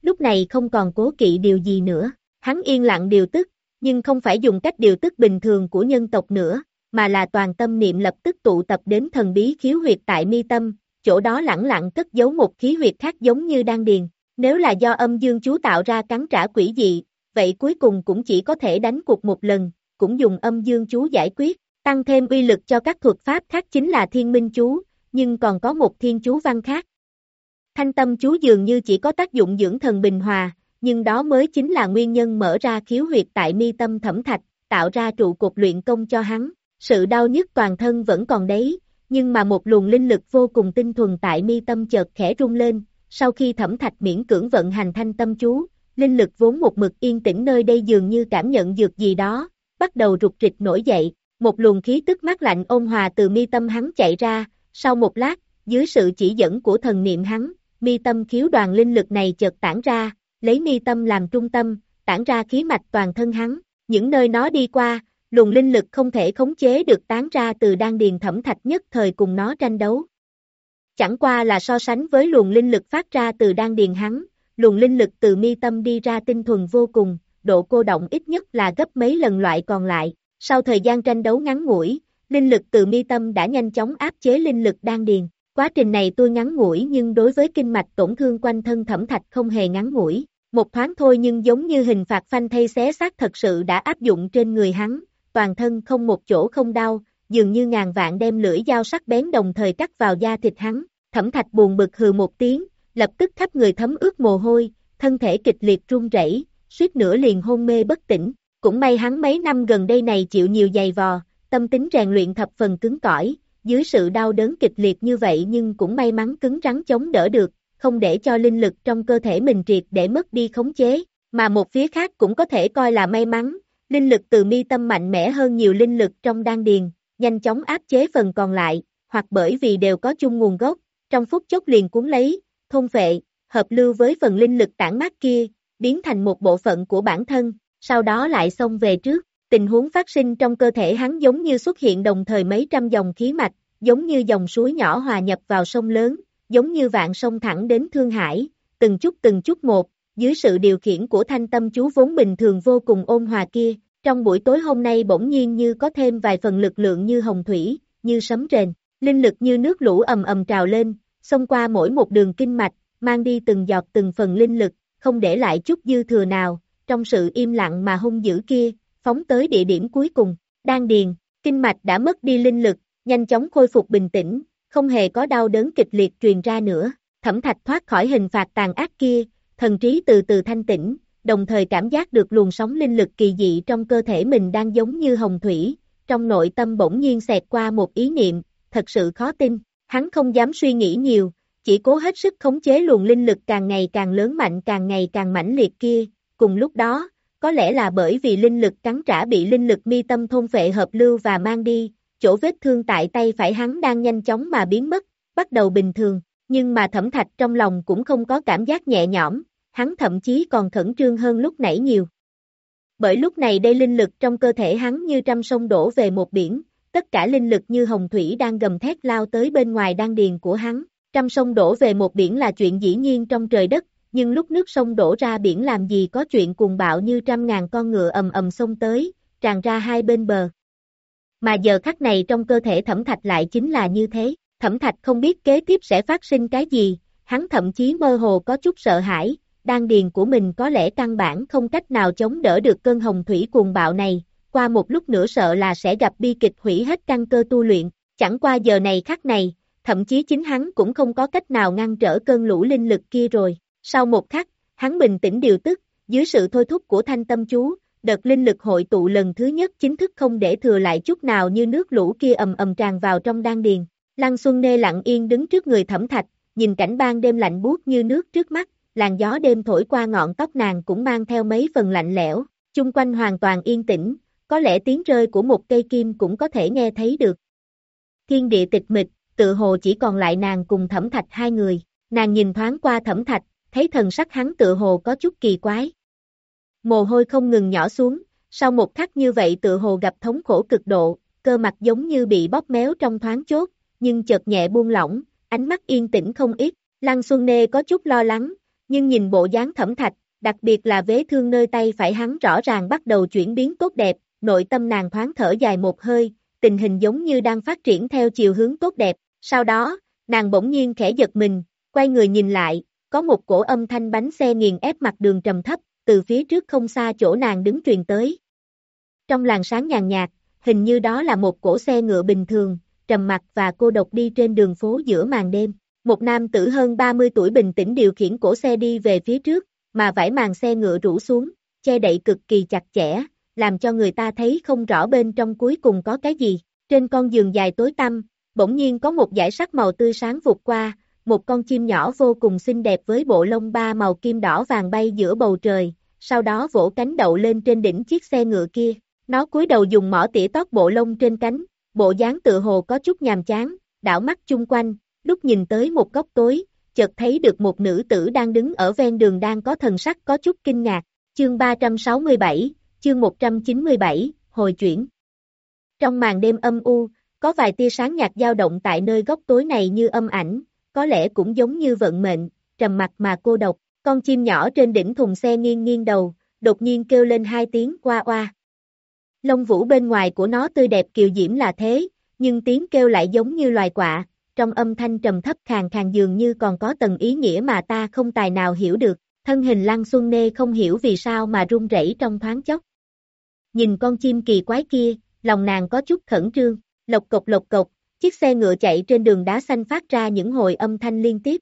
lúc này không còn cố kỵ điều gì nữa. Hắn yên lặng điều tức, nhưng không phải dùng cách điều tức bình thường của nhân tộc nữa, mà là toàn tâm niệm lập tức tụ tập đến thần bí khiếu huyệt tại mi tâm, chỗ đó lẳng lặng cất giấu một khí huyệt khác giống như đan điền. Nếu là do âm dương chú tạo ra cắn trả quỷ dị, vậy cuối cùng cũng chỉ có thể đánh cuộc một lần, cũng dùng âm dương chú giải quyết, tăng thêm uy lực cho các thuật pháp khác chính là thiên minh chú, nhưng còn có một thiên chú văn khác. Thanh tâm chú dường như chỉ có tác dụng dưỡng thần bình hòa, nhưng đó mới chính là nguyên nhân mở ra khiếu huyệt tại mi tâm Thẩm Thạch, tạo ra trụ cột luyện công cho hắn. Sự đau nhức toàn thân vẫn còn đấy, nhưng mà một luồng linh lực vô cùng tinh thuần tại mi tâm chợt khẽ rung lên, sau khi Thẩm Thạch miễn cưỡng vận hành thanh tâm chú, linh lực vốn một mực yên tĩnh nơi đây dường như cảm nhận được gì đó, bắt đầu rục rịch nổi dậy, một luồng khí tức mát lạnh ôn hòa từ mi tâm hắn chạy ra, sau một lát, dưới sự chỉ dẫn của thần niệm hắn, mi tâm khiếu đoàn linh lực này chợt tản ra, lấy mi tâm làm trung tâm, tản ra khí mạch toàn thân hắn, những nơi nó đi qua, luồng linh lực không thể khống chế được tán ra từ đan điền Thẩm Thạch nhất thời cùng nó tranh đấu. Chẳng qua là so sánh với luồng linh lực phát ra từ đan điền hắn, luồng linh lực từ mi tâm đi ra tinh thuần vô cùng, độ cô động ít nhất là gấp mấy lần loại còn lại. Sau thời gian tranh đấu ngắn ngủi, linh lực từ mi tâm đã nhanh chóng áp chế linh lực đan điền. Quá trình này tuy ngắn ngủi nhưng đối với kinh mạch tổn thương quanh thân Thẩm Thạch không hề ngắn ngủi. Một thoáng thôi nhưng giống như hình phạt phanh thây xé xác thật sự đã áp dụng trên người hắn, toàn thân không một chỗ không đau, dường như ngàn vạn đem lưỡi dao sắc bén đồng thời cắt vào da thịt hắn. Thẩm Thạch buồn bực hừ một tiếng, lập tức khắp người thấm ướt mồ hôi, thân thể kịch liệt run rẩy, suýt nữa liền hôn mê bất tỉnh. Cũng may hắn mấy năm gần đây này chịu nhiều giày vò, tâm tính rèn luyện thập phần cứng cỏi, dưới sự đau đớn kịch liệt như vậy nhưng cũng may mắn cứng rắn chống đỡ được, không để cho linh lực trong cơ thể mình triệt để mất đi khống chế, mà một phía khác cũng có thể coi là may mắn, linh lực từ mi tâm mạnh mẽ hơn nhiều linh lực trong đan điền, nhanh chóng áp chế phần còn lại, hoặc bởi vì đều có chung nguồn gốc, trong phút chốc liền cuốn lấy, thôn phệ, hợp lưu với phần linh lực tản mát kia, biến thành một bộ phận của bản thân, sau đó lại xông về trước. Tình huống phát sinh trong cơ thể hắn giống như xuất hiện đồng thời mấy trăm dòng khí mạch, giống như dòng suối nhỏ hòa nhập vào sông lớn, giống như vạn sông thẳng đến Thương Hải, từng chút từng chút một, dưới sự điều khiển của thanh tâm chú vốn bình thường vô cùng ôn hòa kia, trong buổi tối hôm nay bỗng nhiên như có thêm vài phần lực lượng như hồng thủy, như sấm rền, linh lực như nước lũ ầm ầm trào lên, xông qua mỗi một đường kinh mạch, mang đi từng giọt từng phần linh lực, không để lại chút dư thừa nào, trong sự im lặng mà hung dữ kia, phóng tới địa điểm cuối cùng, đan điền, kinh mạch đã mất đi linh lực, nhanh chóng khôi phục bình tĩnh, không hề có đau đớn kịch liệt truyền ra nữa. Thẩm Thạch thoát khỏi hình phạt tàn ác kia, thần trí từ từ thanh tĩnh, đồng thời cảm giác được luồng sóng linh lực kỳ dị trong cơ thể mình đang giống như hồng thủy, trong nội tâm bỗng nhiên xẹt qua một ý niệm, thật sự khó tin, hắn không dám suy nghĩ nhiều, chỉ cố hết sức khống chế luồng linh lực càng ngày càng lớn mạnh càng ngày càng mãnh liệt kia, cùng lúc đó, có lẽ là bởi vì linh lực cắn trả bị linh lực mi tâm thôn phệ hợp lưu và mang đi, chỗ vết thương tại tay phải hắn đang nhanh chóng mà biến mất, bắt đầu bình thường, nhưng mà Thẩm Thạch trong lòng cũng không có cảm giác nhẹ nhõm, hắn thậm chí còn khẩn trương hơn lúc nãy nhiều. Bởi lúc này đây linh lực trong cơ thể hắn như trăm sông đổ về một biển, tất cả linh lực như hồng thủy đang gầm thét lao tới bên ngoài đan điền của hắn, trăm sông đổ về một biển là chuyện dĩ nhiên trong trời đất, nhưng lúc nước sông đổ ra biển làm gì có chuyện cuồng bạo như trăm ngàn con ngựa ầm ầm xông tới, tràn ra hai bên bờ. Mà giờ khắc này trong cơ thể Thẩm Thạch lại chính là như thế, Thẩm Thạch không biết kế tiếp sẽ phát sinh cái gì, hắn thậm chí mơ hồ có chút sợ hãi, đan điền của mình có lẽ căn bản không cách nào chống đỡ được cơn hồng thủy cuồng bạo này, qua một lúc nữa sợ là sẽ gặp bi kịch hủy hết căn cơ tu luyện, chẳng qua giờ này khắc này, thậm chí chính hắn cũng không có cách nào ngăn trở cơn lũ linh lực kia rồi. Sau một khắc, hắn bình tĩnh điều tức, dưới sự thôi thúc của thanh tâm chú, đợt linh lực hội tụ lần thứ nhất chính thức không để thừa lại chút nào như nước lũ kia ầm ầm tràn vào trong đan điền. Lăng Xuân Nê lặng yên đứng trước người Thẩm Thạch, nhìn cảnh ban đêm lạnh buốt như nước trước mắt, làn gió đêm thổi qua ngọn tóc nàng cũng mang theo mấy phần lạnh lẽo, chung quanh hoàn toàn yên tĩnh, có lẽ tiếng rơi của một cây kim cũng có thể nghe thấy được. Thiên địa tịch mịch, tự hồ chỉ còn lại nàng cùng Thẩm Thạch hai người, nàng nhìn thoáng qua Thẩm Thạch, thấy thần sắc hắn tự hồ có chút kỳ quái. Mồ hôi không ngừng nhỏ xuống, sau một khắc như vậy tự hồ gặp thống khổ cực độ, cơ mặt giống như bị bóp méo trong thoáng chốt, nhưng chợt nhẹ buông lỏng, ánh mắt yên tĩnh không ít, Lăng Xuân Nê có chút lo lắng, Nhưng nhìn bộ dáng Thẩm Thạch, đặc biệt là vết thương nơi tay phải hắn rõ ràng bắt đầu chuyển biến tốt đẹp, nội tâm nàng thoáng thở dài một hơi, tình hình giống như đang phát triển theo chiều hướng tốt đẹp. Sau đó, nàng bỗng nhiên khẽ giật mình, quay người nhìn lại, có một cổ âm thanh bánh xe nghiền ép mặt đường trầm thấp, từ phía trước không xa chỗ nàng đứng truyền tới. Trong làn sáng nhàn nhạt, hình như đó là một cỗ xe ngựa bình thường, trầm mặc và cô độc đi trên đường phố giữa màn đêm. Một nam tử hơn ba mươi tuổi bình tĩnh điều khiển cỗ xe đi về phía trước, mà vải màn xe ngựa rũ xuống, che đậy cực kỳ chặt chẽ, làm cho người ta thấy không rõ bên trong cuối cùng có cái gì. Trên con giường dài tối tăm, bỗng nhiên có một dải sắc màu tươi sáng vụt qua, một con chim nhỏ vô cùng xinh đẹp với bộ lông ba màu kim đỏ vàng bay giữa bầu trời, sau đó vỗ cánh đậu lên trên đỉnh chiếc xe ngựa kia. Nó cúi đầu dùng mỏ tỉa tót bộ lông trên cánh, bộ dáng tựa hồ có chút nhàm chán, đảo mắt chung quanh, lúc nhìn tới một góc tối, chợt thấy được một nữ tử đang đứng ở ven đường đang có thần sắc có chút kinh ngạc. Chương ba trăm sáu mươi bảy, chương một trăm chín mươi bảy, hồi chuyển. Trong màn đêm âm u, có vài tia sáng nhạt dao động tại nơi góc tối này như âm ảnh, có lẽ cũng giống như vận mệnh, trầm mặc mà cô độc. Con chim nhỏ trên đỉnh thùng xe nghiêng nghiêng đầu, đột nhiên kêu lên hai tiếng oa oa. Lông vũ bên ngoài của nó tươi đẹp kiều diễm là thế, nhưng tiếng kêu lại giống như loài quạ, trong âm thanh trầm thấp khàn khàn dường như còn có tầng ý nghĩa mà ta không tài nào hiểu được. Thân hình Lăng Xuân Nê không hiểu vì sao mà run rẩy trong thoáng chốc. Nhìn con chim kỳ quái kia, lòng nàng có chút khẩn trương, lộc cộc lộc cộc, chiếc xe ngựa chạy trên đường đá xanh phát ra những hồi âm thanh liên tiếp.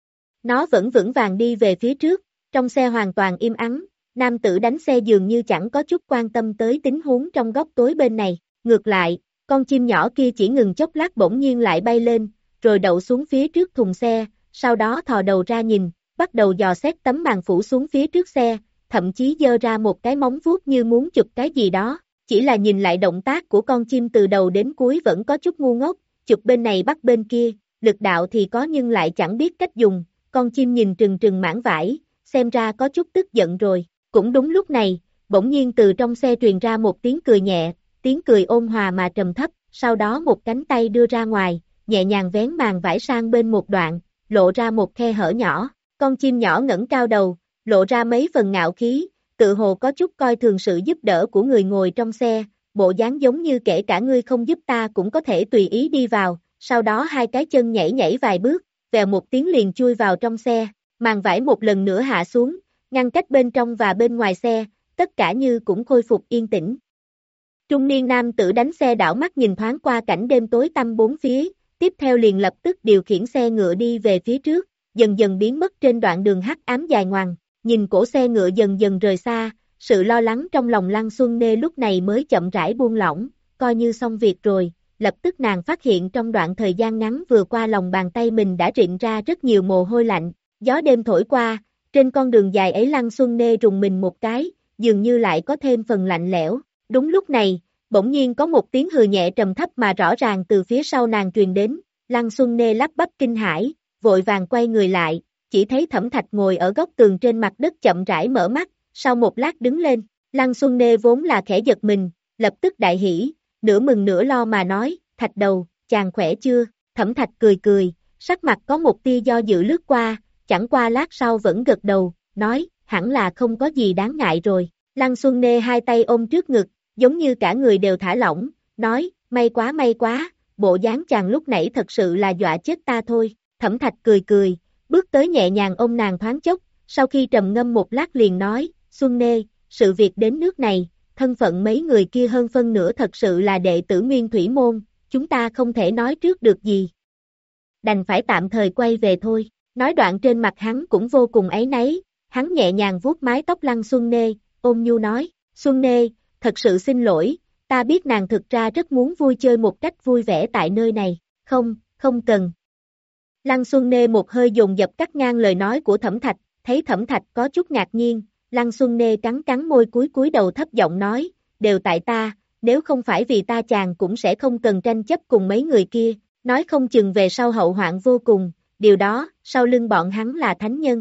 Nó vẫn vững vàng đi về phía trước, trong xe hoàn toàn im ắng, nam tử đánh xe dường như chẳng có chút quan tâm tới tình huống trong góc tối bên này. Ngược lại, con chim nhỏ kia chỉ ngừng chốc lát bỗng nhiên lại bay lên, rồi đậu xuống phía trước thùng xe, sau đó thò đầu ra nhìn, bắt đầu dò xét tấm màn phủ xuống phía trước xe, thậm chí giơ ra một cái móng vuốt như muốn chụp cái gì đó. Chỉ là nhìn lại động tác của con chim từ đầu đến cuối vẫn có chút ngu ngốc, chụp bên này bắt bên kia, lực đạo thì có nhưng lại chẳng biết cách dùng. Con chim nhìn trừng trừng mảng vải, xem ra có chút tức giận rồi. Cũng đúng lúc này, bỗng nhiên từ trong xe truyền ra một tiếng cười nhẹ, tiếng cười ôn hòa mà trầm thấp, sau đó một cánh tay đưa ra ngoài, nhẹ nhàng vén màn vải sang bên một đoạn, lộ ra một khe hở nhỏ. Con chim nhỏ ngẩng cao đầu, lộ ra mấy phần ngạo khí, tự hồ có chút coi thường sự giúp đỡ của người ngồi trong xe, bộ dáng giống như kể cả ngươi không giúp ta cũng có thể tùy ý đi vào, sau đó hai cái chân nhảy nhảy vài bước, vèo một tiếng liền chui vào trong xe, màn vải một lần nữa hạ xuống, ngăn cách bên trong và bên ngoài xe, tất cả như cũng khôi phục yên tĩnh. Trung niên nam tử đánh xe đảo mắt nhìn thoáng qua cảnh đêm tối tăm bốn phía, tiếp theo liền lập tức điều khiển xe ngựa đi về phía trước, dần dần biến mất trên đoạn đường hắc ám dài ngoằng. Nhìn cổ xe ngựa dần dần rời xa, sự lo lắng trong lòng Lăng Xuân Nê lúc này mới chậm rãi buông lỏng, coi như xong việc rồi. Lập tức nàng phát hiện trong đoạn thời gian ngắn vừa qua lòng bàn tay mình đã rịn ra rất nhiều mồ hôi lạnh. Gió đêm thổi qua, trên con đường dài ấy Lăng Xuân Nê rùng mình một cái, dường như lại có thêm phần lạnh lẽo. Đúng lúc này, bỗng nhiên có một tiếng hừ nhẹ trầm thấp mà rõ ràng từ phía sau nàng truyền đến. Lăng Xuân Nê lắp bắp kinh hãi, vội vàng quay người lại, chỉ thấy Thẩm Thạch ngồi ở góc tường trên mặt đất chậm rãi mở mắt, sau một lát đứng lên. Lăng Xuân Nê vốn là khẽ giật mình, lập tức đại hỉ, nửa mừng nửa lo mà nói, Thạch đầu, chàng khỏe chưa? Thẩm Thạch cười cười, sắc mặt có một tia do dự lướt qua, chẳng qua lát sau vẫn gật đầu, nói, hẳn là không có gì đáng ngại rồi. Lăng Xuân Nê hai tay ôm trước ngực, giống như cả người đều thả lỏng, nói, may quá may quá, bộ dáng chàng lúc nãy thật sự là dọa chết ta thôi. Thẩm Thạch cười cười, bước tới nhẹ nhàng ôm nàng thoáng chốc, sau khi trầm ngâm một lát liền nói, Xuân Nê, sự việc đến nước này, thân phận mấy người kia hơn phân nửa thật sự là đệ tử Nguyên Thủy Môn, chúng ta không thể nói trước được gì. Đành phải tạm thời quay về thôi. Nói đoạn trên mặt hắn cũng vô cùng áy náy, hắn nhẹ nhàng vuốt mái tóc Lăng Xuân Nê, ôm nhu nói, Xuân Nê, thật sự xin lỗi, ta biết nàng thực ra rất muốn vui chơi một cách vui vẻ tại nơi này, không, không cần. Lăng Xuân Nê một hơi dồn dập cắt ngang lời nói của Thẩm Thạch, thấy Thẩm Thạch có chút ngạc nhiên, Lăng Xuân Nê cắn cắn môi cúi cúi đầu thấp giọng nói, đều tại ta, nếu không phải vì ta chàng cũng sẽ không cần tranh chấp cùng mấy người kia, nói không chừng về sau hậu hoạn vô cùng, điều đó, sau lưng bọn hắn là thánh nhân.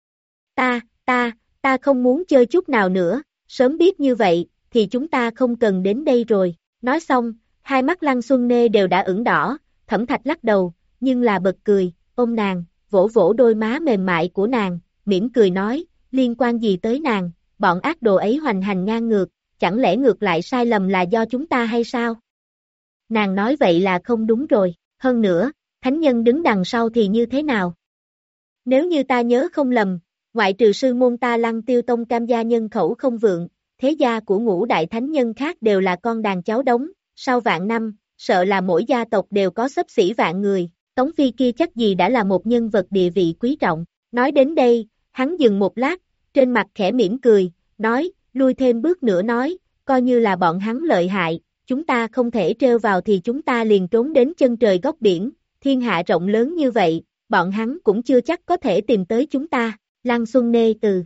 Ta, ta, ta không muốn chơi chút nào nữa, sớm biết như vậy, thì chúng ta không cần đến đây rồi. Nói xong, hai mắt Lăng Xuân Nê đều đã ửng đỏ, Thẩm Thạch lắc đầu, nhưng là bật cười, ôm nàng, vỗ vỗ đôi má mềm mại của nàng, mỉm cười nói, liên quan gì tới nàng, bọn ác đồ ấy hoành hành ngang ngược, chẳng lẽ ngược lại sai lầm là do chúng ta hay sao? Nàng nói vậy là không đúng rồi, hơn nữa, thánh nhân đứng đằng sau thì như thế nào? Nếu như ta nhớ không lầm, ngoại trừ sư môn ta Lăng Tiêu Tông cam gia nhân khẩu không vượng, thế gia của ngũ đại thánh nhân khác đều là con đàn cháu đống, sau vạn năm, sợ là mỗi gia tộc đều có xấp xỉ vạn người, Tống Phi kia chắc gì đã là một nhân vật địa vị quý trọng. Nói đến đây, hắn dừng một lát, trên mặt khẽ mỉm cười, nói, lui thêm bước nữa nói, coi như là bọn hắn lợi hại, chúng ta không thể trêu vào thì chúng ta liền trốn đến chân trời góc biển, thiên hạ rộng lớn như vậy, bọn hắn cũng chưa chắc có thể tìm tới chúng ta. Lăng Xuân Nê từ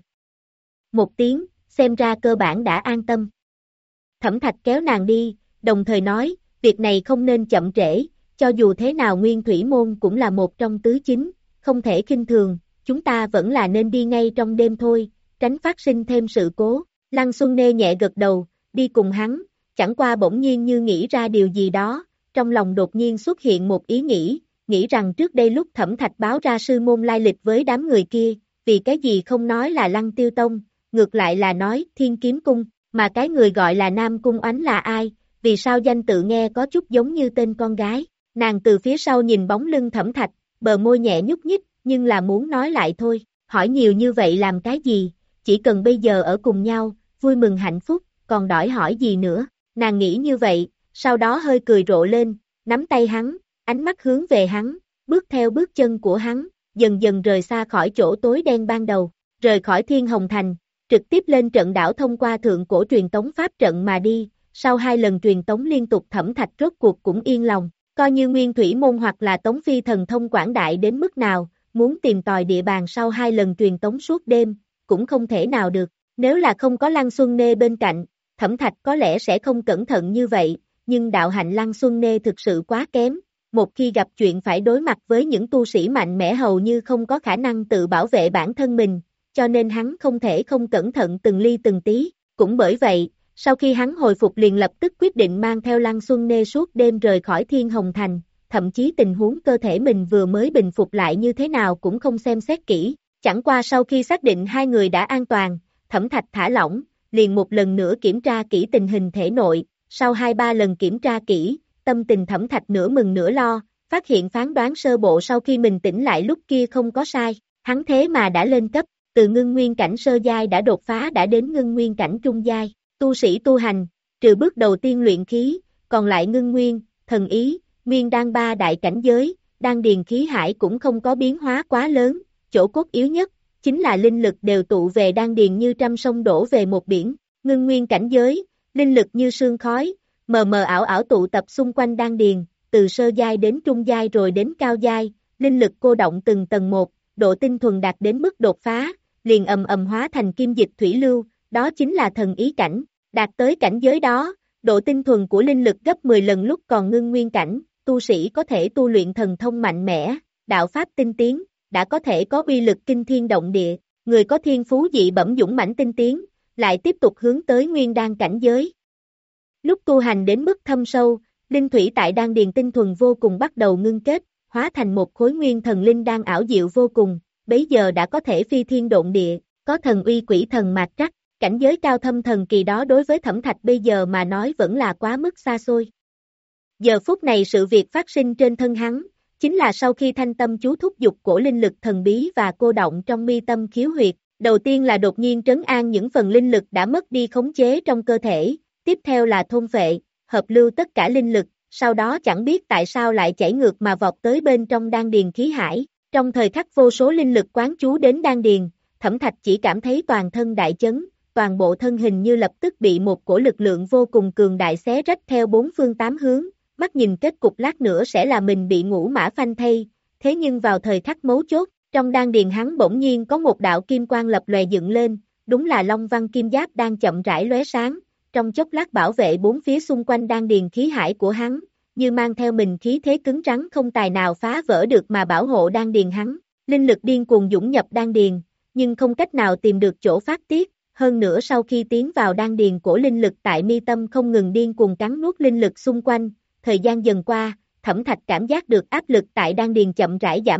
một tiếng, xem ra cơ bản đã an tâm. Thẩm Thạch kéo nàng đi, đồng thời nói, việc này không nên chậm trễ, cho dù thế nào Nguyên Thủy Môn cũng là một trong tứ chính, không thể khinh thường, chúng ta vẫn là nên đi ngay trong đêm thôi, tránh phát sinh thêm sự cố. Lăng Xuân Nê nhẹ gật đầu, đi cùng hắn, chẳng qua bỗng nhiên như nghĩ ra điều gì đó, trong lòng đột nhiên xuất hiện một ý nghĩ, nghĩ rằng trước đây lúc Thẩm Thạch báo ra sư môn lai lịch với đám người kia, vì cái gì không nói là Lăng Tiêu Tông, ngược lại là nói Thiên Kiếm Cung, mà cái người gọi là Nam Cung Oánh là ai, vì sao danh tự nghe có chút giống như tên con gái. Nàng từ phía sau nhìn bóng lưng Thẩm Thạch, bờ môi nhẹ nhúc nhích, nhưng là muốn nói lại thôi, hỏi nhiều như vậy làm cái gì, chỉ cần bây giờ ở cùng nhau, vui mừng hạnh phúc, còn đòi hỏi gì nữa, nàng nghĩ như vậy, sau đó hơi cười rộ lên, nắm tay hắn, ánh mắt hướng về hắn, bước theo bước chân của hắn, dần dần rời xa khỏi chỗ tối đen ban đầu, rời khỏi Thiên Hồng Thành, trực tiếp lên trận đảo thông qua thượng cổ truyền tống pháp trận mà đi, sau hai lần truyền tống liên tục Thẩm Thạch rốt cuộc cũng yên lòng, coi như Nguyên Thủy Môn hoặc là Tống Phi thần thông quảng đại đến mức nào, muốn tìm tòi địa bàn sau hai lần truyền tống suốt đêm, cũng không thể nào được, nếu là không có Lăng Xuân Nê bên cạnh, Thẩm Thạch có lẽ sẽ không cẩn thận như vậy, nhưng đạo hạnh Lăng Xuân Nê thực sự quá kém, một khi gặp chuyện phải đối mặt với những tu sĩ mạnh mẽ hầu như không có khả năng tự bảo vệ bản thân mình, cho nên hắn không thể không cẩn thận từng ly từng tí, cũng bởi vậy, sau khi hắn hồi phục liền lập tức quyết định mang theo Lăng Xuân Nê suốt đêm rời khỏi Thiên Hồng Thành, thậm chí tình huống cơ thể mình vừa mới bình phục lại như thế nào cũng không xem xét kỹ, chẳng qua sau khi xác định hai người đã an toàn, Thẩm Thạch thả lỏng, liền một lần nữa kiểm tra kỹ tình hình thể nội, sau hai ba lần kiểm tra kỹ, tâm tình Thẩm Thạch nửa mừng nửa lo, phát hiện phán đoán sơ bộ sau khi mình tỉnh lại lúc kia không có sai, hắn thế mà đã lên cấp, từ ngưng nguyên cảnh sơ giai đã đột phá đã đến ngưng nguyên cảnh trung giai, tu sĩ tu hành, trừ bước đầu tiên luyện khí, còn lại ngưng nguyên, thần ý, nguyên đan ba đại cảnh giới, đan điền khí hải cũng không có biến hóa quá lớn, chỗ cốt yếu nhất, chính là linh lực đều tụ về đan điền như trăm sông đổ về một biển, ngưng nguyên cảnh giới, linh lực như sương khói, mờ mờ ảo ảo tụ tập xung quanh đan điền, từ sơ giai đến trung giai rồi đến cao giai, linh lực cô động từng tầng một, độ tinh thuần đạt đến mức đột phá, liền ầm ầm hóa thành kim dịch thủy lưu, đó chính là thần ý cảnh, đạt tới cảnh giới đó, độ tinh thuần của linh lực gấp mười lần lúc còn ngưng nguyên cảnh, tu sĩ có thể tu luyện thần thông mạnh mẽ, đạo pháp tinh tiến, đã có thể có uy lực kinh thiên động địa, người có thiên phú dị bẩm dũng mãnh tinh tiến, lại tiếp tục hướng tới nguyên đan cảnh giới. Lúc tu hành đến mức thâm sâu, linh thủy tại đan điền tinh thuần vô cùng bắt đầu ngưng kết, hóa thành một khối nguyên thần linh đan ảo diệu vô cùng, bấy giờ đã có thể phi thiên độn địa, có thần uy quỷ thần mạt trắc, cảnh giới cao thâm thần kỳ đó đối với Thẩm Thạch bây giờ mà nói vẫn là quá mức xa xôi. Giờ phút này sự việc phát sinh trên thân hắn, chính là sau khi thanh tâm chú thúc dục cổ linh lực thần bí và cô động trong mi tâm khiếu huyệt, đầu tiên là đột nhiên trấn an những phần linh lực đã mất đi khống chế trong cơ thể, tiếp theo là thôn phệ, hợp lưu tất cả linh lực, sau đó chẳng biết tại sao lại chảy ngược mà vọt tới bên trong đan điền khí hải, trong thời khắc vô số linh lực quán chú đến đan điền, Thẩm Thạch chỉ cảm thấy toàn thân đại chấn, toàn bộ thân hình như lập tức bị một cổ lực lượng vô cùng cường đại xé rách theo bốn phương tám hướng, mắt nhìn kết cục lát nữa sẽ là mình bị ngũ mã phanh thây, thế nhưng vào thời khắc mấu chốt, trong đan điền hắn bỗng nhiên có một đạo kim quang lập lòe dựng lên, đúng là Long Văn Kim Giáp đang chậm rãi lóe sáng, trong chốc lát bảo vệ bốn phía xung quanh đan điền khí hải của hắn, như mang theo mình khí thế cứng rắn không tài nào phá vỡ được mà bảo hộ đan điền hắn, linh lực điên cuồng dũng nhập đan điền, nhưng không cách nào tìm được chỗ phát tiết, hơn nữa sau khi tiến vào đan điền cổ linh lực tại mi tâm không ngừng điên cuồng cắn nuốt linh lực xung quanh, thời gian dần qua, Thẩm Thạch cảm giác được áp lực tại đan điền chậm rãi giảm bớt,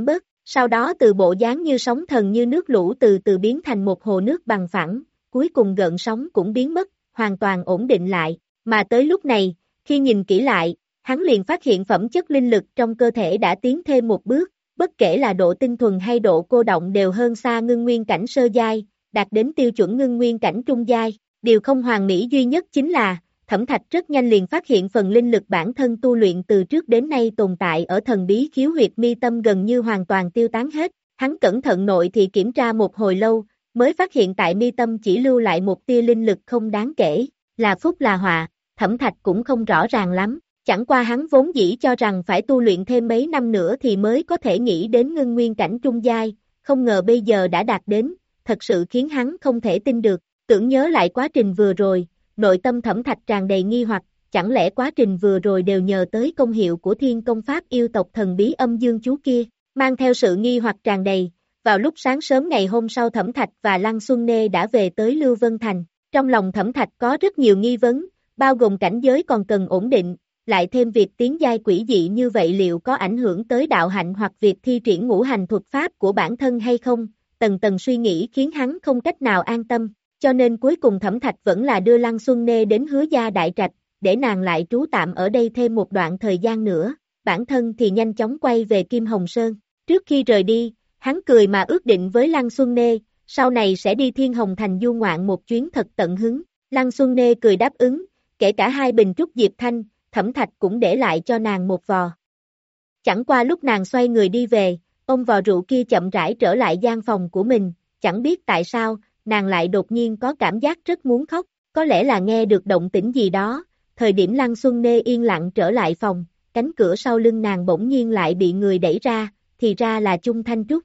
Sau đó từ bộ dáng như sóng thần như nước lũ từ từ biến thành một hồ nước bằng phẳng, cuối cùng gợn sóng cũng biến mất, hoàn toàn ổn định lại, mà tới lúc này, khi nhìn kỹ lại, hắn liền phát hiện phẩm chất linh lực trong cơ thể đã tiến thêm một bước, bất kể là độ tinh thuần hay độ cô động đều hơn xa ngưng nguyên cảnh sơ giai, đạt đến tiêu chuẩn ngưng nguyên cảnh trung giai. Điều không hoàn mỹ duy nhất chính là, Thẩm Thạch rất nhanh liền phát hiện phần linh lực bản thân tu luyện từ trước đến nay tồn tại ở thần bí khiếu huyệt mi tâm gần như hoàn toàn tiêu tán hết. Hắn cẩn thận nội thì kiểm tra một hồi lâu, mới phát hiện tại mi tâm chỉ lưu lại một tia linh lực không đáng kể, là phúc là họa, Thẩm Thạch cũng không rõ ràng lắm. Chẳng qua hắn vốn dĩ cho rằng phải tu luyện thêm mấy năm nữa thì mới có thể nghĩ đến ngưng nguyên cảnh trung giai, không ngờ bây giờ đã đạt đến, thật sự khiến hắn không thể tin được. Tưởng nhớ lại quá trình vừa rồi, nội tâm Thẩm Thạch tràn đầy nghi hoặc, chẳng lẽ quá trình vừa rồi đều nhờ tới công hiệu của thiên công pháp yêu tộc thần bí âm dương chú kia, mang theo sự nghi hoặc tràn đầy. Vào lúc sáng sớm ngày hôm sau Thẩm Thạch và Lăng Xuân Nê đã về tới Lưu Vân Thành, trong lòng Thẩm Thạch có rất nhiều nghi vấn, bao gồm cảnh giới còn cần ổn định, lại thêm việc tiến giai quỷ dị như vậy liệu có ảnh hưởng tới đạo hạnh hoặc việc thi triển ngũ hành thuật pháp của bản thân hay không, tầng tầng suy nghĩ khiến hắn không cách nào an tâm. Cho nên cuối cùng Thẩm Thạch vẫn là đưa Lăng Xuân Nê đến Hứa Gia Đại Trạch, để nàng lại trú tạm ở đây thêm một đoạn thời gian nữa, bản thân thì nhanh chóng quay về Kim Hồng Sơn. Trước khi rời đi, hắn cười mà ước định với Lăng Xuân Nê, sau này sẽ đi Thiên Hồng Thành du ngoạn một chuyến thật tận hứng. Lăng Xuân Nê cười đáp ứng, kể cả hai bình trúc diệp thanh, Thẩm Thạch cũng để lại cho nàng một vò. Chẳng qua lúc nàng xoay người đi về, ôm vò rượu kia chậm rãi trở lại gian phòng của mình, chẳng biết tại sao, nàng lại đột nhiên có cảm giác rất muốn khóc, có lẽ là nghe được động tĩnh gì đó, thời điểm Lăng Xuân Nê yên lặng trở lại phòng, cánh cửa sau lưng nàng bỗng nhiên lại bị người đẩy ra, thì ra là Chung Thanh Trúc.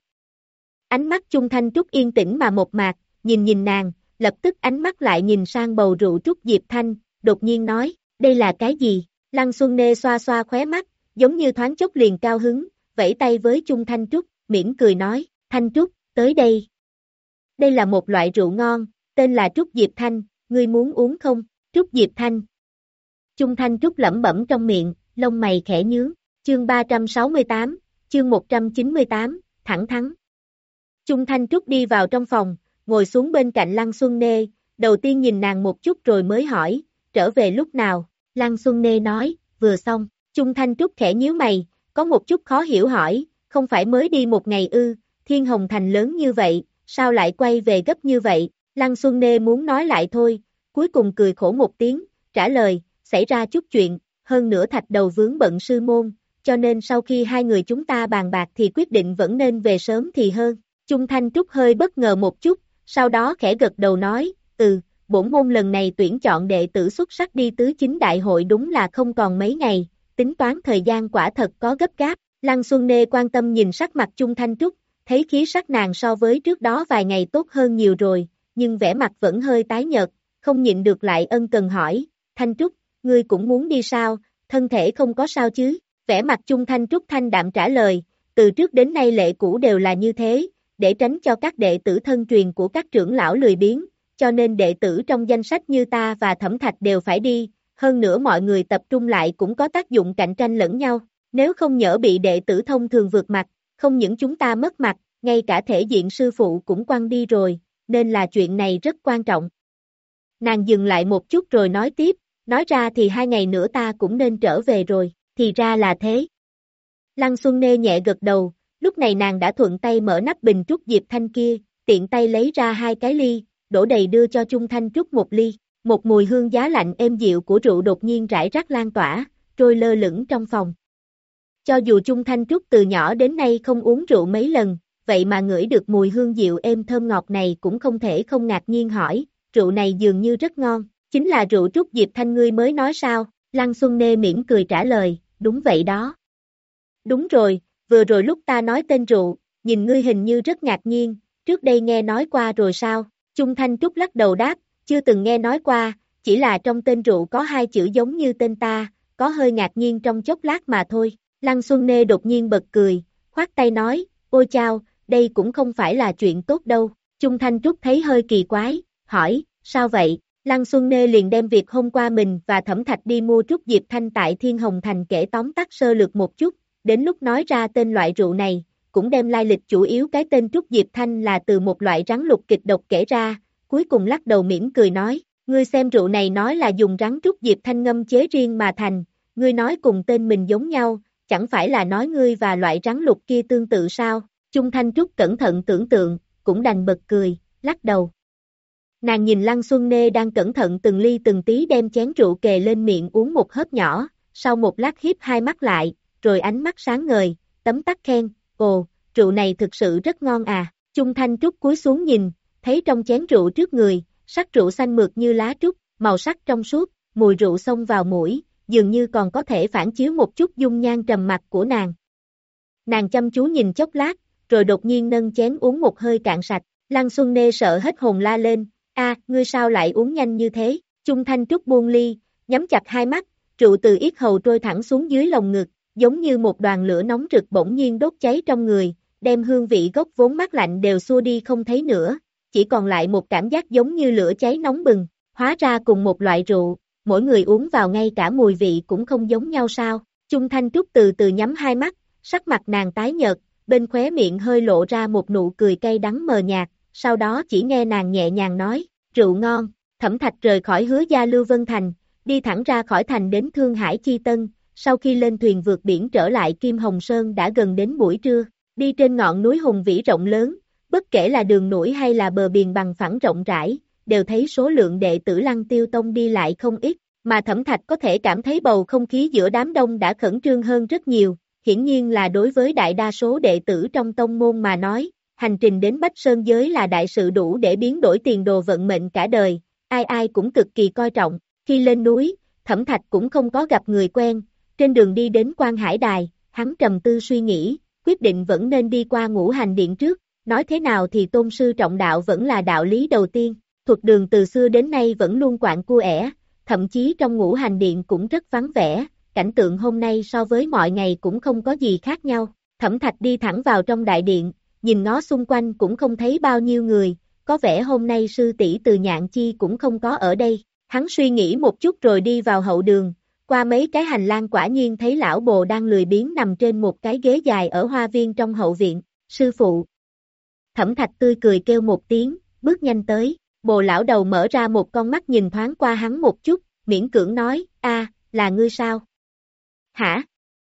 Ánh mắt Chung Thanh Trúc yên tĩnh mà mộc mạc, nhìn nhìn nàng, lập tức ánh mắt lại nhìn sang bầu rượu trúc diệp thanh, đột nhiên nói, đây là cái gì? Lăng Xuân Nê xoa xoa khóe mắt, giống như thoáng chốc liền cao hứng, vẫy tay với Chung Thanh Trúc, mỉm cười nói, Thanh Trúc, tới đây. Đây là một loại rượu ngon, tên là Trúc Diệp Thanh, ngươi muốn uống không? Trúc Diệp Thanh. Chung Thanh Trúc lẩm bẩm trong miệng, lông mày khẽ nhướng, chương ba trăm sáu mươi tám, chương một trăm chín mươi tám, thẳng thắn. Chung Thanh Trúc đi vào trong phòng, ngồi xuống bên cạnh Lăng Xuân Nê, đầu tiên nhìn nàng một chút rồi mới hỏi, trở về lúc nào? Lăng Xuân Nê nói, vừa xong. Chung Thanh Trúc khẽ nhíu mày, có một chút khó hiểu hỏi, không phải mới đi một ngày ư, Thiên Hồng Thành lớn như vậy, sao lại quay về gấp như vậy? Lăng Xuân Nê muốn nói lại thôi, cuối cùng cười khổ một tiếng, trả lời, xảy ra chút chuyện, hơn nữa Thạch Đầu vướng bận sư môn, cho nên sau khi hai người chúng ta bàn bạc thì quyết định vẫn nên về sớm thì hơn. Chung Thanh Trúc hơi bất ngờ một chút, sau đó khẽ gật đầu nói, ừ, bổn môn lần này tuyển chọn đệ tử xuất sắc đi tứ chính đại hội đúng là không còn mấy ngày, tính toán thời gian quả thật có gấp gáp. Lăng Xuân Nê quan tâm nhìn sắc mặt Chung Thanh Trúc, thấy khí sắc nàng so với trước đó vài ngày tốt hơn nhiều rồi, nhưng vẻ mặt vẫn hơi tái nhợt, không nhịn được lại ân cần hỏi, Thanh Trúc, ngươi cũng muốn đi sao, thân thể không có sao chứ? Vẻ mặt Chung Thanh Trúc thanh đạm trả lời, từ trước đến nay lệ cũ đều là như thế, để tránh cho các đệ tử thân truyền của các trưởng lão lười biếng, cho nên đệ tử trong danh sách như ta và Thẩm Thạch đều phải đi, hơn nữa mọi người tập trung lại cũng có tác dụng cạnh tranh lẫn nhau, nếu không nhỡ bị đệ tử thông thường vượt mặt, không những chúng ta mất mặt, ngay cả thể diện sư phụ cũng quăng đi rồi, nên là chuyện này rất quan trọng. Nàng dừng lại một chút rồi nói tiếp, nói ra thì hai ngày nữa ta cũng nên trở về rồi, thì ra là thế. Lăng Xuân Nê nhẹ gật đầu, lúc này nàng đã thuận tay mở nắp bình trúc diệp thanh kia, tiện tay lấy ra hai cái ly, đổ đầy đưa cho Chung Thanh Trúc một ly, một mùi hương giá lạnh êm dịu của rượu đột nhiên rải rác lan tỏa, trôi lơ lửng trong phòng. Cho dù Chung Thanh Trúc từ nhỏ đến nay không uống rượu mấy lần, vậy mà ngửi được mùi hương dịu êm thơm ngọt này cũng không thể không ngạc nhiên hỏi, rượu này dường như rất ngon, chính là rượu Trúc Diệp Thanh ngươi mới nói sao? Lăng Xuân Nê mỉm cười trả lời, đúng vậy đó. Đúng rồi, vừa rồi lúc ta nói tên rượu, nhìn ngươi hình như rất ngạc nhiên, trước đây nghe nói qua rồi sao? Chung Thanh Trúc lắc đầu đáp, chưa từng nghe nói qua, chỉ là trong tên rượu có hai chữ giống như tên ta, có hơi ngạc nhiên trong chốc lát mà thôi. Lăng Xuân Nê đột nhiên bật cười, khoát tay nói, ôi chao, đây cũng không phải là chuyện tốt đâu. Chung Thanh Trúc thấy hơi kỳ quái, hỏi, sao vậy? Lăng Xuân Nê liền đem việc hôm qua mình và Thẩm Thạch đi mua Trúc Diệp Thanh tại Thiên Hồng Thành kể tóm tắt sơ lược một chút, đến lúc nói ra tên loại rượu này, cũng đem lai lịch chủ yếu cái tên Trúc Diệp Thanh là từ một loại rắn lục kịch độc kể ra, cuối cùng lắc đầu mỉm cười nói, ngươi xem rượu này nói là dùng rắn Trúc Diệp Thanh ngâm chế riêng mà thành, ngươi nói cùng tên mình giống nhau, chẳng phải là nói ngươi và loại rắn lục kia tương tự sao? Chung Thanh Trúc cẩn thận tưởng tượng, cũng đành bật cười, lắc đầu. Nàng nhìn Lăng Xuân Nê đang cẩn thận từng ly từng tí đem chén rượu kề lên miệng uống một hớp nhỏ, sau một lát hiếp hai mắt lại, rồi ánh mắt sáng ngời, tấm tắc khen, ồ, rượu này thực sự rất ngon à. Chung Thanh Trúc cúi xuống nhìn, thấy trong chén rượu trước người, sắc rượu xanh mượt như lá trúc, màu sắc trong suốt, mùi rượu xông vào mũi, dường như còn có thể phản chiếu một chút dung nhan trầm mặc của nàng. Nàng chăm chú nhìn chốc lát, rồi đột nhiên nâng chén uống một hơi cạn sạch. Lăng Xuân Nê sợ hết hồn la lên, a, ngươi sao lại uống nhanh như thế? Chung Thanh Trúc buông ly, nhắm chặt hai mắt, rượu từ yết hầu trôi thẳng xuống dưới lồng ngực, giống như một đoàn lửa nóng rực bỗng nhiên đốt cháy trong người, đem hương vị gốc vốn mát lạnh đều xua đi không thấy nữa, chỉ còn lại một cảm giác giống như lửa cháy nóng bừng. Hóa ra cùng một loại rượu, mỗi người uống vào ngay cả mùi vị cũng không giống nhau sao? Chung Thanh Trúc từ từ nhắm hai mắt, sắc mặt nàng tái nhợt, bên khóe miệng hơi lộ ra một nụ cười cay đắng mờ nhạt, sau đó chỉ nghe nàng nhẹ nhàng nói, rượu ngon. Thẩm Thạch rời khỏi Hứa Gia Lưu Vân Thành, đi thẳng ra khỏi thành đến Thương Hải Chi Tân, sau khi lên thuyền vượt biển trở lại Kim Hồng Sơn đã gần đến buổi trưa, đi trên ngọn núi hùng vĩ rộng lớn, bất kể là đường nổi hay là bờ biển bằng phẳng rộng rãi, đều thấy số lượng đệ tử Lăng Tiêu Tông đi lại không ít, mà Thẩm Thạch có thể cảm thấy bầu không khí giữa đám đông đã khẩn trương hơn rất nhiều, hiển nhiên là đối với đại đa số đệ tử trong tông môn mà nói, hành trình đến Bách Sơn Giới là đại sự đủ để biến đổi tiền đồ vận mệnh cả đời, ai ai cũng cực kỳ coi trọng. Khi lên núi, Thẩm Thạch cũng không có gặp người quen, trên đường đi đến Quan Hải Đài, hắn trầm tư suy nghĩ, quyết định vẫn nên đi qua Ngũ Hành Điện trước, nói thế nào thì tôn sư trọng đạo vẫn là đạo lý đầu tiên, thuật đường từ xưa đến nay vẫn luôn quạnh cua ẻ, thậm chí trong Ngũ Hành Điện cũng rất vắng vẻ, cảnh tượng hôm nay so với mọi ngày cũng không có gì khác nhau. Thẩm Thạch đi thẳng vào trong đại điện, nhìn ngó xung quanh cũng không thấy bao nhiêu người, có vẻ hôm nay sư tỷ Từ Nhạn Chi cũng không có ở đây. Hắn suy nghĩ một chút rồi đi vào hậu đường, qua mấy cái hành lang quả nhiên thấy lão bồ đang lười biếng nằm trên một cái ghế dài ở hoa viên trong hậu viện. Sư phụ. Thẩm Thạch tươi cười kêu một tiếng, bước nhanh tới, bồ lão đầu mở ra một con mắt nhìn thoáng qua hắn một chút, miễn cưỡng nói, a, là ngươi sao? Hả?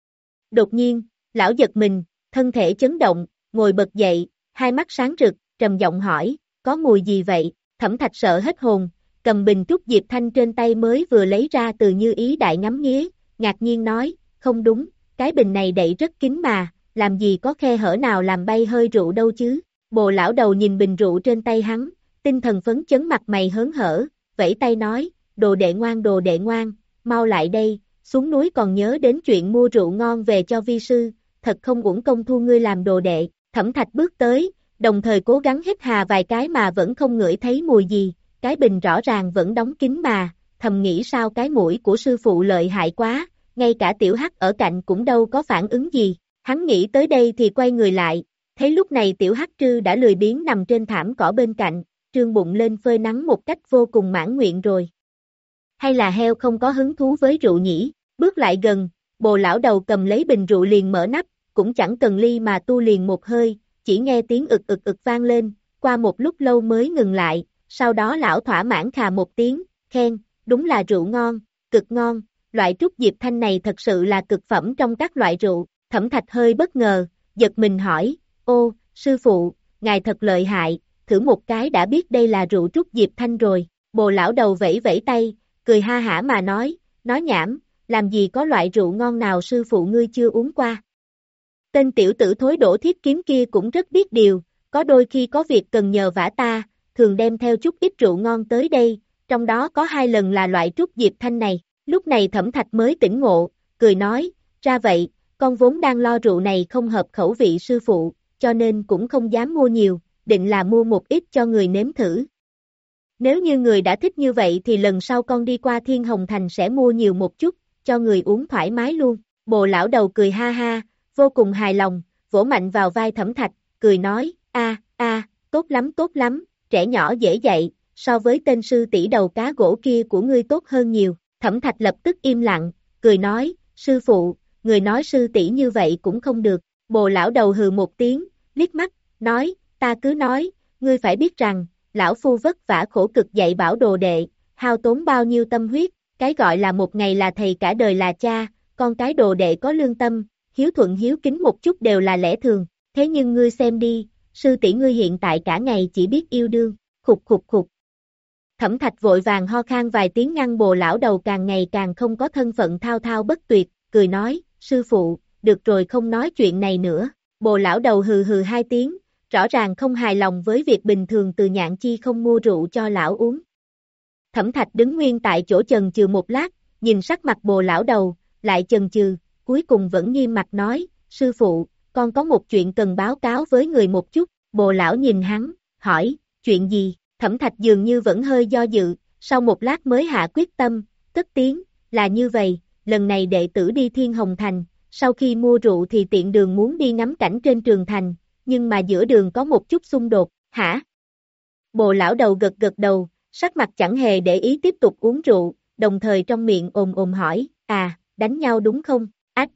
Đột nhiên, lão giật mình, thân thể chấn động, ngồi bật dậy, hai mắt sáng rực, trầm giọng hỏi, có mùi gì vậy? Thẩm Thạch sợ hết hồn, cầm bình Trúc Diệp Thanh trên tay mới vừa lấy ra từ Như Ý Đại ngắm nghía, ngạc nhiên nói, không đúng, cái bình này đậy rất kín mà, làm gì có khe hở nào làm bay hơi rượu đâu chứ? Bồ lão đầu nhìn bình rượu trên tay hắn, tinh thần phấn chấn mặt mày hớn hở, vẫy tay nói, đồ đệ ngoan đồ đệ ngoan, mau lại đây, xuống núi còn nhớ đến chuyện mua rượu ngon về cho vi sư, thật không uổng công thu ngươi làm đồ đệ. Thẩm Thạch bước tới, đồng thời cố gắng hít hà vài cái mà vẫn không ngửi thấy mùi gì, cái bình rõ ràng vẫn đóng kín mà, thầm nghĩ sao cái mũi của sư phụ lợi hại quá, ngay cả tiểu hắc ở cạnh cũng đâu có phản ứng gì. Hắn nghĩ tới đây thì quay người lại, thấy lúc này tiểu hắc trư đã lười biếng nằm trên thảm cỏ bên cạnh, trương bụng lên phơi nắng một cách vô cùng mãn nguyện rồi. Hay là heo không có hứng thú với rượu nhỉ? Bước lại gần, bồ lão đầu cầm lấy bình rượu liền mở nắp, cũng chẳng cần ly mà tu liền một hơi, chỉ nghe tiếng ực ực ực vang lên, qua một lúc lâu mới ngừng lại, sau đó lão thỏa mãn khà một tiếng, khen, đúng là rượu ngon, cực ngon, loại Trúc Diệp Thanh này thật sự là cực phẩm trong các loại rượu. Thẩm Thạch hơi bất ngờ, giật mình hỏi, ô, sư phụ, ngài thật lợi hại, thử một cái đã biết đây là rượu Trúc Diệp Thanh rồi. Bồ lão đầu vẫy vẫy tay, cười ha hả mà nói, nói nhảm, làm gì có loại rượu ngon nào sư phụ ngươi chưa uống qua. Tên tiểu tử thối đổ thiết kiếm kia cũng rất biết điều, có đôi khi có việc cần nhờ vả ta, thường đem theo chút ít rượu ngon tới đây, trong đó có hai lần là loại Trúc Diệp Thanh này. Lúc này Thẩm Thạch mới tỉnh ngộ, cười nói, ra vậy, con vốn đang lo rượu này không hợp khẩu vị sư phụ, cho nên cũng không dám mua nhiều, định là mua một ít cho người nếm thử. Nếu như người đã thích như vậy thì lần sau con đi qua Thiên Hồng Thành sẽ mua nhiều một chút, cho người uống thoải mái luôn. Bồ lão đầu cười ha ha, vô cùng hài lòng, vỗ mạnh vào vai Thẩm Thạch, cười nói, a a, tốt lắm tốt lắm, trẻ nhỏ dễ dạy, so với tên sư tỷ đầu cá gỗ kia của ngươi tốt hơn nhiều. Thẩm Thạch lập tức im lặng, cười nói, sư phụ, người nói sư tỷ như vậy cũng không được, Bồ lão đầu hừ một tiếng, liếc mắt, nói, ta cứ nói, ngươi phải biết rằng, lão phu vất vả khổ cực dạy bảo đồ đệ, hao tốn bao nhiêu tâm huyết, cái gọi là một ngày là thầy cả đời là cha, con cái đồ đệ có lương tâm, hiếu thuận hiếu kính một chút đều là lẽ thường, thế nhưng ngươi xem đi, sư tỷ ngươi hiện tại cả ngày chỉ biết yêu đương, khục khục khục. Thẩm Thạch vội vàng ho khan vài tiếng ngăn Bồ lão đầu càng ngày càng không có thân phận thao thao bất tuyệt, cười nói, sư phụ, được rồi không nói chuyện này nữa, Bồ lão đầu hừ hừ hai tiếng, rõ ràng không hài lòng với việc bình thường Từ Nhạn Chi không mua rượu cho lão uống. Thẩm Thạch đứng nguyên tại chỗ chần chừ một lát, nhìn sắc mặt Bồ lão đầu, lại chần chừ, cuối cùng vẫn nghiêm mặt nói, sư phụ, con có một chuyện cần báo cáo với người một chút, Bồ lão nhìn hắn, hỏi, chuyện gì, Thẩm Thạch dường như vẫn hơi do dự, sau một lát mới hạ quyết tâm, cất tiếng, là như vậy, lần này đệ tử đi Thiên Hồng Thành, sau khi mua rượu thì tiện đường muốn đi ngắm cảnh trên trường thành, nhưng mà giữa đường có một chút xung đột, hả? Bồ lão đầu gật gật đầu, sắc mặt chẳng hề để ý tiếp tục uống rượu, đồng thời trong miệng ồm ồm hỏi, à, đánh nhau đúng không, ách?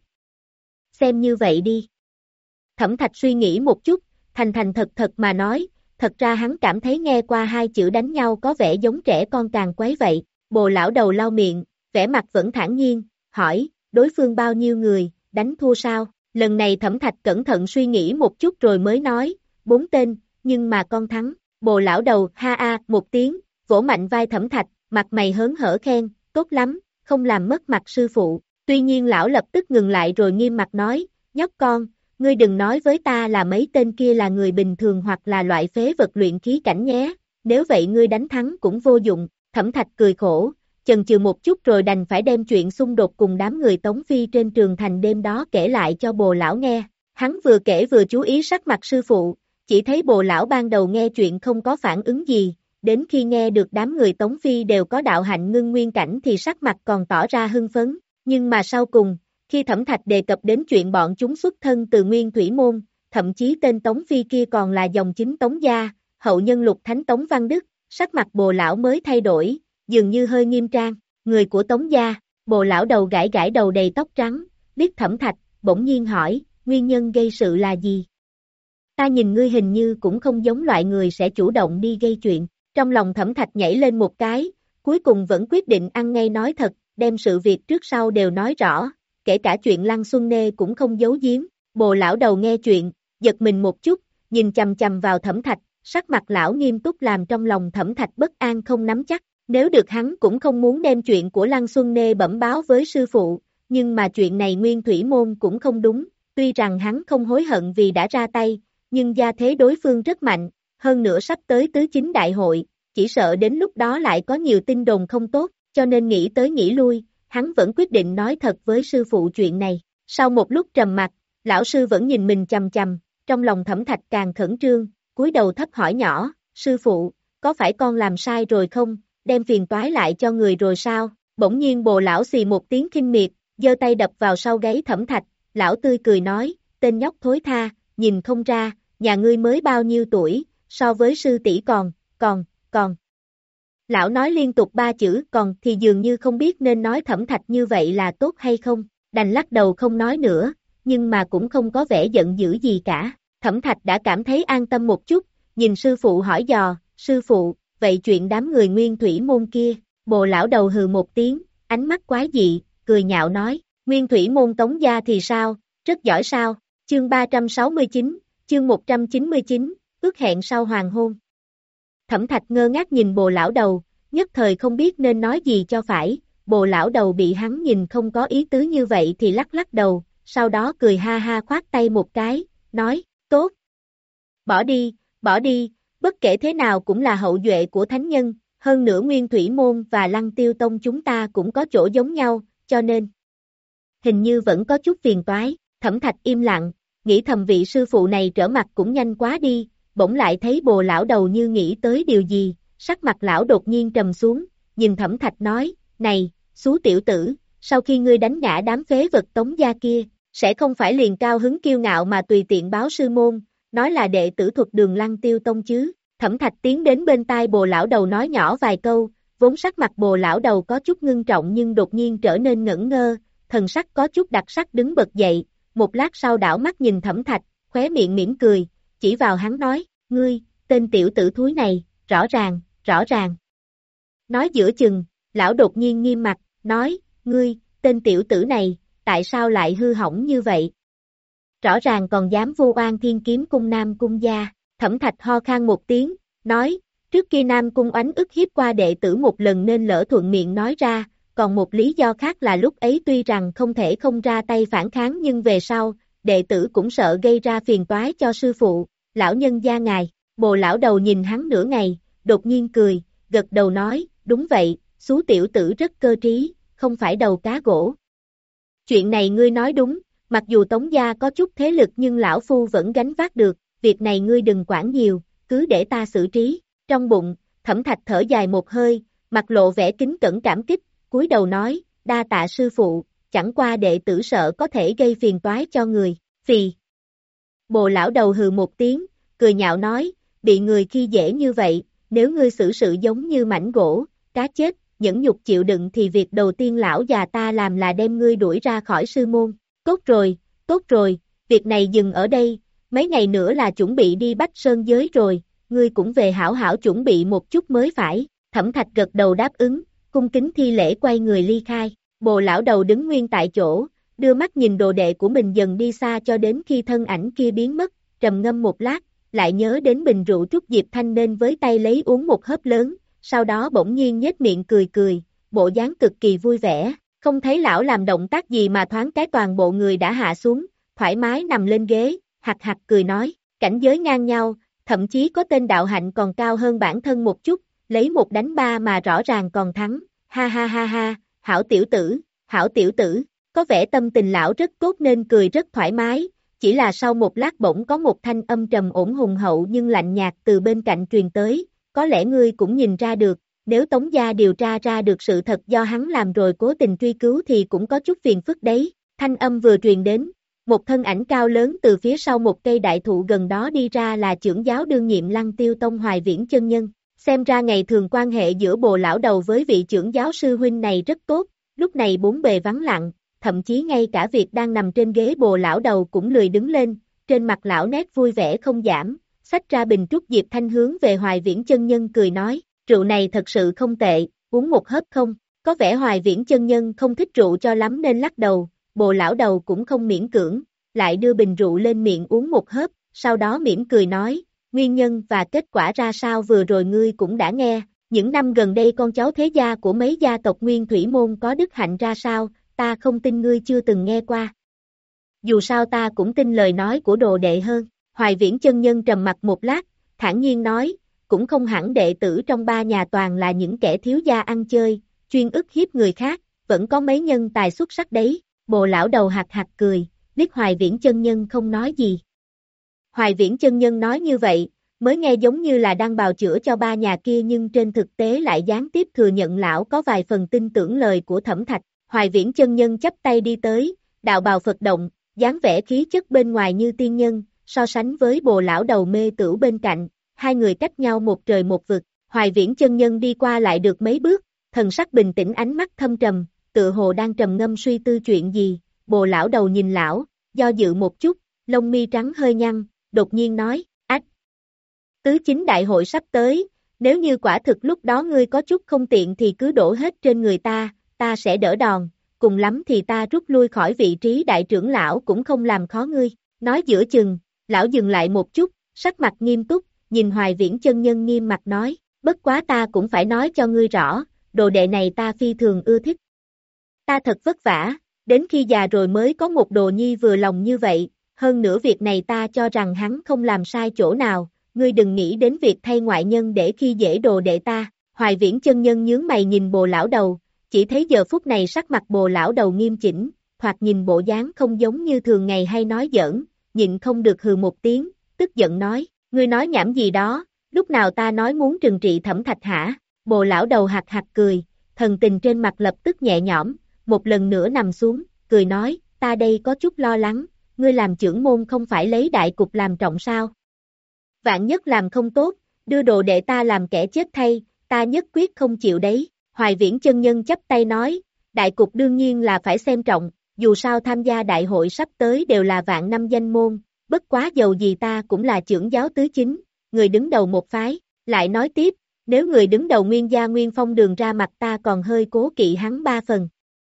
Xem như vậy đi. Thẩm Thạch suy nghĩ một chút, thành thành thật thật mà nói, thật ra hắn cảm thấy nghe qua hai chữ đánh nhau có vẻ giống trẻ con càng quấy vậy, Bồ lão đầu lau miệng, vẻ mặt vẫn thản nhiên, hỏi, đối phương bao nhiêu người, đánh thua sao? Lần này Thẩm Thạch cẩn thận suy nghĩ một chút rồi mới nói, bốn tên, nhưng mà con thắng, Bồ lão đầu ha a một tiếng, vỗ mạnh vai Thẩm Thạch, mặt mày hớn hở khen, tốt lắm, không làm mất mặt sư phụ, tuy nhiên lão lập tức ngừng lại rồi nghiêm mặt nói, nhóc con, ngươi đừng nói với ta là mấy tên kia là người bình thường hoặc là loại phế vật luyện khí cảnh nhé, nếu vậy ngươi đánh thắng cũng vô dụng, Thẩm Thạch cười khổ, chần chừ một chút rồi đành phải đem chuyện xung đột cùng đám người Tống Phi trên trường thành đêm đó kể lại cho Bồ lão nghe, hắn vừa kể vừa chú ý sắc mặt sư phụ, chỉ thấy Bồ lão ban đầu nghe chuyện không có phản ứng gì, đến khi nghe được đám người Tống Phi đều có đạo hạnh ngưng nguyên cảnh thì sắc mặt còn tỏ ra hưng phấn, nhưng mà sau cùng, khi Thẩm Thạch đề cập đến chuyện bọn chúng xuất thân từ Nguyên Thủy Môn, thậm chí tên Tống Phi kia còn là dòng chính Tống gia, hậu nhân Lục Thánh Tống Văn Đức, sắc mặt Bồ lão mới thay đổi, dường như hơi nghiêm trang, người của Tống gia, Bồ lão đầu gãi gãi đầu đầy tóc trắng, liếc Thẩm Thạch, bỗng nhiên hỏi, nguyên nhân gây sự là gì? Ta nhìn ngươi hình như cũng không giống loại người sẽ chủ động đi gây chuyện, trong lòng Thẩm Thạch nhảy lên một cái, cuối cùng vẫn quyết định ăn ngay nói thật, đem sự việc trước sau đều nói rõ, kể cả chuyện Lăng Xuân Nê cũng không giấu giếm, Bồ lão đầu nghe chuyện, giật mình một chút, nhìn chằm chằm vào Thẩm Thạch, sắc mặt lão nghiêm túc làm trong lòng Thẩm Thạch bất an không nắm chắc, nếu được hắn cũng không muốn đem chuyện của Lăng Xuân Nê bẩm báo với sư phụ, nhưng mà chuyện này Nguyên Thủy Môn cũng không đúng, tuy rằng hắn không hối hận vì đã ra tay, nhưng gia thế đối phương rất mạnh, hơn nữa sắp tới tứ chính đại hội, chỉ sợ đến lúc đó lại có nhiều tin đồn không tốt, cho nên nghĩ tới nghĩ lui, hắn vẫn quyết định nói thật với sư phụ chuyện này. Sau một lúc trầm mặc, lão sư vẫn nhìn mình chằm chằm, trong lòng Thẩm Thạch càng khẩn trương, cúi đầu thấp hỏi nhỏ, sư phụ, có phải con làm sai rồi không, đem phiền toái lại cho người rồi sao? Bỗng nhiên Bồ lão xì một tiếng khinh miệt, giơ tay đập vào sau gáy Thẩm Thạch, lão tươi cười nói, tên nhóc thối tha, nhìn không ra, nhà ngươi mới bao nhiêu tuổi, so với sư tỷ còn, còn, còn. Lão nói liên tục ba chữ còn thì dường như không biết nên nói Thẩm Thạch như vậy là tốt hay không, đành lắc đầu không nói nữa, nhưng mà cũng không có vẻ giận dữ gì cả. Thẩm Thạch đã cảm thấy an tâm một chút, nhìn sư phụ hỏi dò, sư phụ, vậy chuyện đám người Nguyên Thủy Môn kia, Bồ lão đầu hừ một tiếng, ánh mắt quái dị, cười nhạo nói, Nguyên Thủy Môn Tống gia thì sao, rất giỏi sao, chương ba trăm sáu mươi chín, chương một trăm chín mươi chín, ước hẹn sau hoàng hôn. Thẩm Thạch ngơ ngác nhìn Bồ lão đầu, nhất thời không biết nên nói gì cho phải, Bồ lão đầu bị hắn nhìn không có ý tứ như vậy thì lắc lắc đầu, sau đó cười ha ha khoát tay một cái, nói, tốt. Bỏ đi, bỏ đi, bất kể thế nào cũng là hậu duệ của thánh nhân, hơn nữa Nguyên Thủy Môn và Lăng Tiêu Tông chúng ta cũng có chỗ giống nhau, cho nên hình như vẫn có chút phiền toái. Thẩm Thạch im lặng, nghĩ thầm vị sư phụ này trở mặt cũng nhanh quá đi, bỗng lại thấy Bồ lão đầu như nghĩ tới điều gì, sắc mặt lão đột nhiên trầm xuống, nhìn Thẩm Thạch nói, này, xú tiểu tử, sau khi ngươi đánh ngã đám phế vật Tống gia kia, sẽ không phải liền cao hứng kiêu ngạo mà tùy tiện báo sư môn, nói là đệ tử thuật đường Lăng Tiêu Tông chứ. Thẩm Thạch tiến đến bên tai Bồ lão đầu nói nhỏ vài câu, vốn sắc mặt Bồ lão đầu có chút ngưng trọng nhưng đột nhiên trở nên ngẩn ngơ, thần sắc có chút đặc sắc đứng bật dậy, một lát sau đảo mắt nhìn Thẩm Thạch, khóe miệng mỉm cười, chỉ vào hắn nói, ngươi, tên tiểu tử thúi này, rõ ràng, rõ ràng. Nói giữa chừng, lão đột nhiên nghiêm mặt, nói, ngươi, tên tiểu tử này, tại sao lại hư hỏng như vậy? Rõ ràng còn dám vu oan Thiên Kiếm Cung Nam Cung gia. Thẩm Thạch ho khan một tiếng, nói, trước kia Nam Cung oánh ức hiếp qua đệ tử một lần nên lỡ thuận miệng nói ra, còn một lý do khác là lúc ấy tuy rằng không thể không ra tay phản kháng nhưng về sau, đệ tử cũng sợ gây ra phiền toái cho sư phụ, lão nhân gia ngài. Bồ lão đầu nhìn hắn nửa ngày, đột nhiên cười, gật đầu nói, đúng vậy, xú tiểu tử rất cơ trí, không phải đầu cá gỗ. Chuyện này ngươi nói đúng, mặc dù Tống gia có chút thế lực nhưng lão phu vẫn gánh vác được, việc này ngươi đừng quản nhiều, cứ để ta xử trí. Trong bụng, Thẩm Thạch thở dài một hơi, mặt lộ vẻ kính cẩn cảm kích, cúi đầu nói, đa tạ sư phụ, chẳng qua đệ tử sợ có thể gây phiền toái cho người, phì. Bồ lão đầu hừ một tiếng, cười nhạo nói, bị người khi dễ như vậy, nếu ngươi xử sự giống như mảnh gỗ, cá chết, nhẫn nhục chịu đựng thì việc đầu tiên lão già ta làm là đem ngươi đuổi ra khỏi sư môn. Tốt rồi, tốt rồi, việc này dừng ở đây, mấy ngày nữa là chuẩn bị đi Bách Sơn giới rồi, ngươi cũng về hảo hảo chuẩn bị một chút mới phải. Thẩm Thạch gật đầu đáp ứng, cung kính thi lễ quay người ly khai. Bồ lão đầu đứng nguyên tại chỗ, đưa mắt nhìn đồ đệ của mình dần đi xa cho đến khi thân ảnh kia biến mất, trầm ngâm một lát, lại nhớ đến bình rượu trúc Diệp Thanh nên với tay lấy uống một hớp lớn, sau đó bỗng nhiên nhếch miệng cười cười, bộ dáng cực kỳ vui vẻ, không thấy lão làm động tác gì mà thoáng cái toàn bộ người đã hạ xuống, thoải mái nằm lên ghế, hạc hạc cười nói, cảnh giới ngang nhau, thậm chí có tên đạo hạnh còn cao hơn bản thân một chút, lấy một đánh ba mà rõ ràng còn thắng, ha ha ha ha, hảo tiểu tử, hảo tiểu tử, có vẻ tâm tình lão rất tốt nên cười rất thoải mái, chỉ là sau một lát bỗng có một thanh âm trầm ổn hùng hậu nhưng lạnh nhạt từ bên cạnh truyền tới, có lẽ ngươi cũng nhìn ra được, nếu Tống gia điều tra ra được sự thật do hắn làm rồi cố tình truy cứu thì cũng có chút phiền phức đấy. Thanh âm vừa truyền đến, một thân ảnh cao lớn từ phía sau một cây đại thụ gần đó đi ra là trưởng giáo đương nhiệm Lăng Tiêu Tông Hoài Viễn chân nhân. Xem ra ngày thường quan hệ giữa Bồ lão đầu với vị trưởng giáo sư huynh này rất tốt, lúc này bốn bề vắng lặng, thậm chí ngay cả việc đang nằm trên ghế Bồ lão đầu cũng lười đứng lên, trên mặt lão nét vui vẻ không giảm, xách ra bình trúc Diệp Thanh hướng về Hoài Viễn chân nhân cười nói, rượu này thật sự không tệ, uống một hớp không? Có vẻ Hoài Viễn chân nhân không thích rượu cho lắm nên lắc đầu, Bồ lão đầu cũng không miễn cưỡng, lại đưa bình rượu lên miệng uống một hớp, sau đó mỉm cười nói, nguyên nhân và kết quả ra sao vừa rồi ngươi cũng đã nghe, những năm gần đây con cháu thế gia của mấy gia tộc Nguyên Thủy Môn có đức hạnh ra sao, ta không tin ngươi chưa từng nghe qua. Dù sao ta cũng tin lời nói của đồ đệ hơn. Hoài Viễn chân nhân trầm mặt một lát, thản nhiên nói, cũng không hẳn đệ tử trong ba nhà toàn là những kẻ thiếu gia ăn chơi, chuyên ức hiếp người khác, vẫn có mấy nhân tài xuất sắc đấy. Bồ lão đầu hạc hạc cười, liếc Hoài Viễn chân nhân không nói gì. Hoài Viễn chân nhân nói như vậy, mới nghe giống như là đang bào chữa cho ba nhà kia nhưng trên thực tế lại gián tiếp thừa nhận lão có vài phần tin tưởng lời của Thẩm Thạch. Hoài Viễn chân nhân chắp tay đi tới, đạo bào Phật động, dáng vẻ khí chất bên ngoài như tiên nhân, so sánh với Bồ lão đầu mê tửu bên cạnh, hai người cách nhau một trời một vực. Hoài Viễn chân nhân đi qua lại được mấy bước, thần sắc bình tĩnh ánh mắt thâm trầm, tựa hồ đang trầm ngâm suy tư chuyện gì. Bồ lão đầu nhìn lão, do dự một chút, lông mi trắng hơi nhăn, đột nhiên nói, ách, tứ chính đại hội sắp tới, nếu như quả thực lúc đó ngươi có chút không tiện thì cứ đổ hết trên người ta, ta sẽ đỡ đòn, cùng lắm thì ta rút lui khỏi vị trí đại trưởng lão cũng không làm khó ngươi. Nói giữa chừng, lão dừng lại một chút, sắc mặt nghiêm túc, nhìn Hoài Viễn chân nhân nghiêm mặt nói, bất quá ta cũng phải nói cho ngươi rõ, đồ đệ này ta phi thường ưa thích. Ta thật vất vả, đến khi già rồi mới có một đồ nhi vừa lòng như vậy, hơn nữa việc này ta cho rằng hắn không làm sai chỗ nào, ngươi đừng nghĩ đến việc thay ngoại nhân để khi dễ đồ đệ ta. Hoài Viễn chân nhân nhướng mày nhìn Bồ lão đầu, chỉ thấy giờ phút này sắc mặt Bồ lão đầu nghiêm chỉnh, thoạt nhìn bộ dáng không giống như thường ngày hay nói giỡn, nhịn không được hừ một tiếng, tức giận nói, ngươi nói nhảm gì đó, lúc nào ta nói muốn trừng trị Thẩm Thạch hả? Bồ lão đầu hạc hạc cười, thần tình trên mặt lập tức nhẹ nhõm, một lần nữa nằm xuống, cười nói, ta đây có chút lo lắng, ngươi làm trưởng môn không phải lấy đại cục làm trọng sao? Vạn nhất làm không tốt, đưa đồ đệ ta làm kẻ chết thay, ta nhất quyết không chịu đấy. Hoài Viễn chân nhân chắp tay nói, đại cục đương nhiên là phải xem trọng, dù sao tham gia đại hội sắp tới đều là vạn năm danh môn, bất quá dầu gì ta cũng là trưởng giáo tứ chính, người đứng đầu một phái, lại nói tiếp, nếu người đứng đầu Nguyên gia Nguyên Phong Đường ra mặt ta còn hơi cố kỵ hắn ba phần.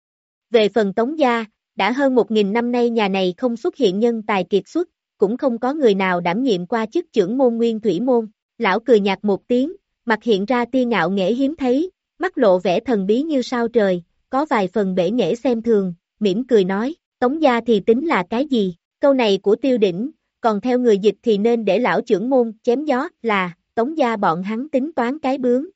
Về phần Tống gia, đã hơn một nghìn năm nay nhà này không xuất hiện nhân tài kiệt xuất, cũng không có người nào đảm nhiệm qua chức trưởng môn Nguyên Thủy môn, lão cười nhạt một tiếng, mặt hiện ra tia ngạo nghễ hiếm thấy, mắt lộ vẻ thần bí như sao trời, có vài phần bể nghễ xem thường, mỉm cười nói, Tống gia thì tính là cái gì, câu này của Tiêu Đỉnh, còn theo người dịch thì nên để lão trưởng môn chém gió là, Tống gia bọn hắn tính toán cái bướm.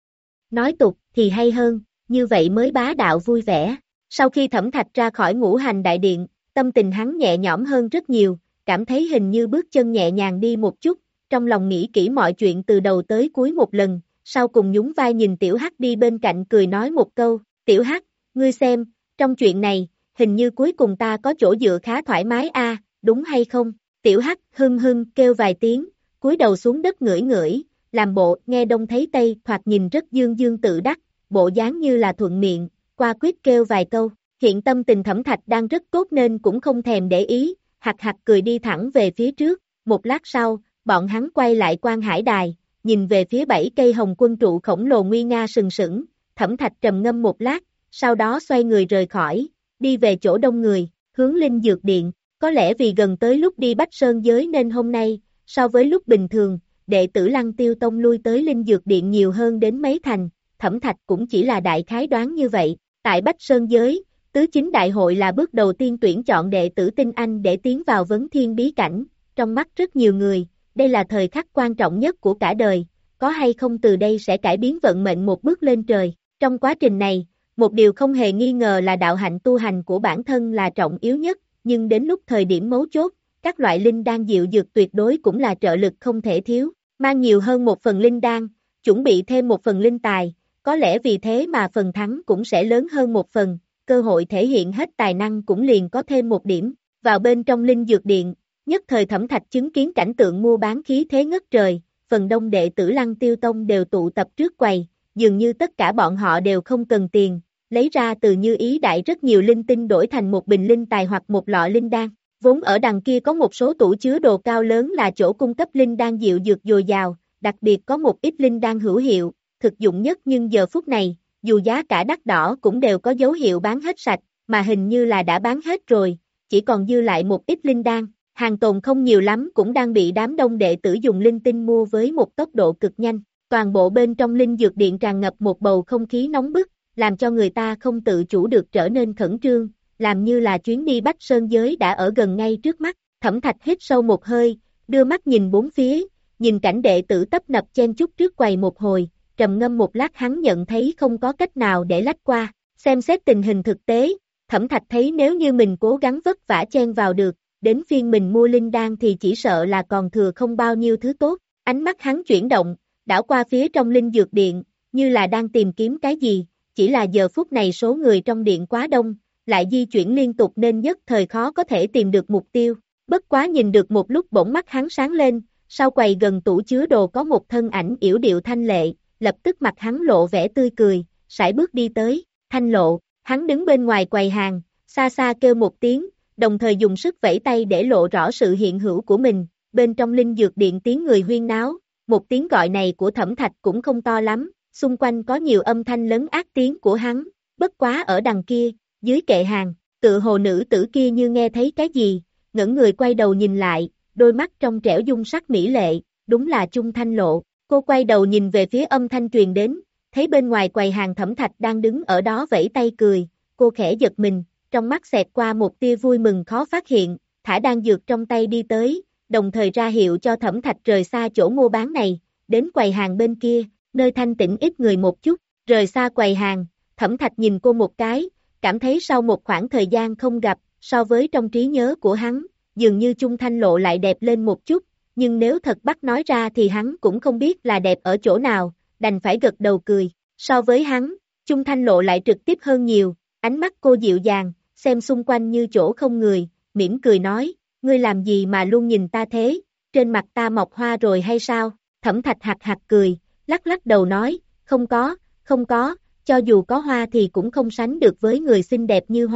Nói tục thì hay hơn, như vậy mới bá đạo vui vẻ. Sau khi Thẩm Thạch ra khỏi Ngũ Hành Đại Điện, tâm tình hắn nhẹ nhõm hơn rất nhiều, cảm thấy hình như bước chân nhẹ nhàng đi một chút, trong lòng nghĩ kỹ mọi chuyện từ đầu tới cuối một lần, sau cùng nhún vai nhìn Tiểu Hắc đi bên cạnh cười nói một câu, Tiểu Hắc, ngươi xem, trong chuyện này, hình như cuối cùng ta có chỗ dựa khá thoải mái a, đúng hay không? Tiểu Hắc hưng hưng kêu vài tiếng, cúi đầu xuống đất ngửi ngửi, làm bộ nghe đông thấy tây, thoạt nhìn rất dương dương tự đắc, bộ dáng như là thuận miệng, qua quyết kêu vài câu, hiện tâm tình Thẩm Thạch đang rất tốt nên cũng không thèm để ý, hạc hạc cười đi thẳng về phía trước, một lát sau, bọn hắn quay lại Quan Hải Đài, nhìn về phía bảy cây hồng quân trụ khổng lồ nguy nga sừng sững, Thẩm Thạch trầm ngâm một lát, sau đó xoay người rời khỏi, đi về chỗ đông người, hướng Linh Dược Điện, có lẽ vì gần tới lúc đi Bách Sơn giới nên hôm nay, so với lúc bình thường, đệ tử Lăng Tiêu Tông lui tới Linh Dược Điện nhiều hơn đến mấy thành, Thẩm Thạch cũng chỉ là đại khái đoán như vậy, tại Bách Sơn giới, tứ chính đại hội là bước đầu tiên tuyển chọn đệ tử tinh anh để tiến vào vấn thiên bí cảnh, trong mắt rất nhiều người, đây là thời khắc quan trọng nhất của cả đời, có hay không từ đây sẽ cải biến vận mệnh một bước lên trời, trong quá trình này, một điều không hề nghi ngờ là đạo hạnh tu hành của bản thân là trọng yếu nhất, nhưng đến lúc thời điểm mấu chốt, các loại linh đan diệu dược tuyệt đối cũng là trợ lực không thể thiếu, mang nhiều hơn một phần linh đan, chuẩn bị thêm một phần linh tài, có lẽ vì thế mà phần thắng cũng sẽ lớn hơn một phần, cơ hội thể hiện hết tài năng cũng liền có thêm một điểm, vào bên trong Linh Dược Điện, nhất thời Thẩm Thạch chứng kiến cảnh tượng mua bán khí thế ngất trời, phần đông đệ tử Lăng Tiêu Tông đều tụ tập trước quầy, dường như tất cả bọn họ đều không cần tiền, lấy ra từ như ý đại rất nhiều linh tinh đổi thành một bình linh tài hoặc một lọ linh đan. Vốn ở đằng kia có một số tủ chứa đồ cao lớn là chỗ cung cấp linh đan diệu dược dồi dào, đặc biệt có một ít linh đan hữu hiệu, thực dụng nhất nhưng giờ phút này, dù giá cả đắt đỏ cũng đều có dấu hiệu bán hết sạch, mà hình như là đã bán hết rồi, chỉ còn dư lại một ít linh đan, hàng tồn không nhiều lắm cũng đang bị đám đông đệ tử dùng linh tinh mua với một tốc độ cực nhanh, toàn bộ bên trong Linh Dược Điện tràn ngập một bầu không khí nóng bức, làm cho người ta không tự chủ được trở nên khẩn trương, làm như là chuyến đi Bách Sơn giới đã ở gần ngay trước mắt, Thẩm Thạch hít sâu một hơi, đưa mắt nhìn bốn phía, nhìn cảnh đệ tử tấp nập chen chúc trước quầy một hồi, trầm ngâm một lát hắn nhận thấy không có cách nào để lách qua, xem xét tình hình thực tế, Thẩm Thạch thấy nếu như mình cố gắng vất vả chen vào được, đến phiên mình mua linh đan thì chỉ sợ là còn thừa không bao nhiêu thứ tốt, ánh mắt hắn chuyển động, đảo qua phía trong Linh Dược Điện, như là đang tìm kiếm cái gì, chỉ là giờ phút này số người trong điện quá đông, lại di chuyển liên tục nên nhất thời khó có thể tìm được mục tiêu, bất quá nhìn được một lúc bỗng mắt hắn sáng lên, sau quầy gần tủ chứa đồ có một thân ảnh yểu điệu thanh lệ, lập tức mặt hắn lộ vẻ tươi cười, sải bước đi tới, Thanh Lộ, hắn đứng bên ngoài quầy hàng, xa xa kêu một tiếng, đồng thời dùng sức vẫy tay để lộ rõ sự hiện hữu của mình, bên trong Linh Dược Điện tiếng người huyên náo, một tiếng gọi này của Thẩm Thạch cũng không to lắm, xung quanh có nhiều âm thanh lấn át tiếng của hắn, bất quá ở đằng kia, dưới kệ hàng, tự hồ nữ tử kia như nghe thấy cái gì, ngẩng người quay đầu nhìn lại, đôi mắt trong trẻo dung sắc mỹ lệ, đúng là Chung Thanh Lộ, cô quay đầu nhìn về phía âm thanh truyền đến, thấy bên ngoài quầy hàng Thẩm Thạch đang đứng ở đó vẫy tay cười, cô khẽ giật mình, trong mắt xẹt qua một tia vui mừng khó phát hiện, thả đan dược trong tay đi tới, đồng thời ra hiệu cho Thẩm Thạch rời xa chỗ mua bán này, đến quầy hàng bên kia, nơi thanh tĩnh ít người một chút, rời xa quầy hàng, Thẩm Thạch nhìn cô một cái, cảm thấy sau một khoảng thời gian không gặp, so với trong trí nhớ của hắn, dường như Chung Thanh Lộ lại đẹp lên một chút, nhưng nếu thật bắt nói ra thì hắn cũng không biết là đẹp ở chỗ nào, đành phải gật đầu cười, so với hắn, Chung Thanh Lộ lại trực tiếp hơn nhiều, ánh mắt cô dịu dàng, xem xung quanh như chỗ không người, mỉm cười nói, ngươi làm gì mà luôn nhìn ta thế, trên mặt ta mọc hoa rồi hay sao, Thẩm Thạch hạc hạc cười, lắc lắc đầu nói, không có, không có, cho dù có hoa thì cũng không sánh được với người xinh đẹp như hoa,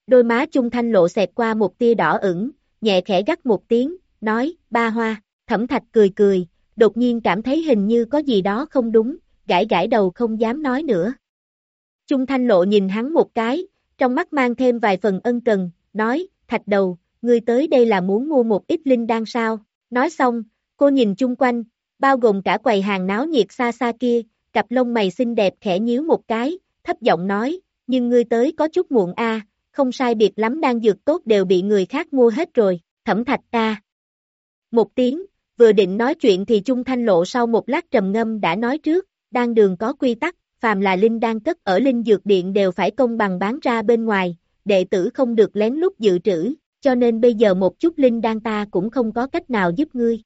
Đôi má Chung Thanh Lộ xẹt qua một tia đỏ ửng, nhẹ khẽ gắt một tiếng, nói, ba hoa. Thẩm Thạch cười cười, đột nhiên cảm thấy hình như có gì đó không đúng, gãi gãi đầu không dám nói nữa. Chung Thanh Lộ nhìn hắn một cái, trong mắt mang thêm vài phần ân cần, nói, Thạch đầu, ngươi tới đây là muốn mua một ít linh đan sao? Nói xong, cô nhìn chung quanh, bao gồm cả quầy hàng náo nhiệt xa xa kia, cặp lông mày xinh đẹp khẽ nhíu một cái, thấp giọng nói, nhưng ngươi tới có chút muộn a, không sai biệt lắm đan dược tốt đều bị người khác mua hết rồi. Thẩm Thạch a. Một tiếng, vừa định nói chuyện thì Chung Thanh Lộ sau một lát trầm ngâm đã nói trước, đan đường có quy tắc, phàm là linh đan cất ở linh dược điện đều phải công bằng bán ra bên ngoài, đệ tử không được lén lút dự trữ, cho nên bây giờ một chút linh đan ta cũng không có cách nào giúp ngươi.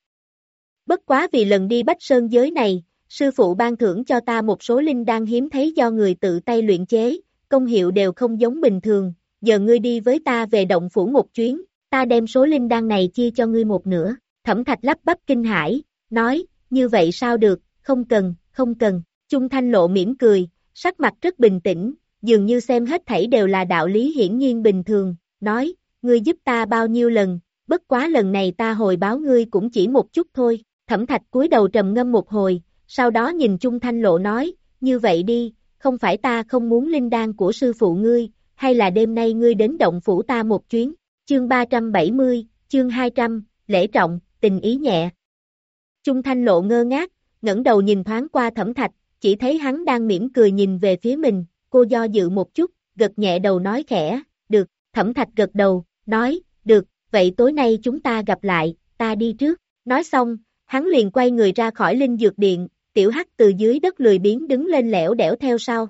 Bất quá vì lần đi Bách Sơn giới này, sư phụ ban thưởng cho ta một số linh đan hiếm thấy do người tự tay luyện chế, công hiệu đều không giống bình thường, giờ ngươi đi với ta về động phủ một chuyến, ta đem số linh đan này chia cho ngươi một nửa. Thẩm Thạch lắp bắp kinh hãi, nói, như vậy sao được, không cần, không cần. Chung Thanh Lộ mỉm cười, sắc mặt rất bình tĩnh, dường như xem hết thảy đều là đạo lý hiển nhiên bình thường, nói, ngươi giúp ta bao nhiêu lần, bất quá lần này ta hồi báo ngươi cũng chỉ một chút thôi. Thẩm Thạch cúi đầu trầm ngâm một hồi, sau đó nhìn Chung Thanh Lộ nói, như vậy đi, không phải ta không muốn linh đan của sư phụ ngươi, hay là đêm nay ngươi đến động phủ ta một chuyến. Chương ba trăm bảy mươi, chương hai trăm, lễ trọng, tình ý nhẹ. Chung Thanh Lộ ngơ ngác, ngẩng đầu nhìn thoáng qua Thẩm Thạch, chỉ thấy hắn đang mỉm cười nhìn về phía mình, cô do dự một chút, gật nhẹ đầu nói khẽ, được. Thẩm Thạch gật đầu, nói, được, vậy tối nay chúng ta gặp lại, ta đi trước. Nói xong, hắn liền quay người ra khỏi linh dược điện, Tiểu Hắc từ dưới đất lười biếng đứng lên lẻo đẻo theo sau.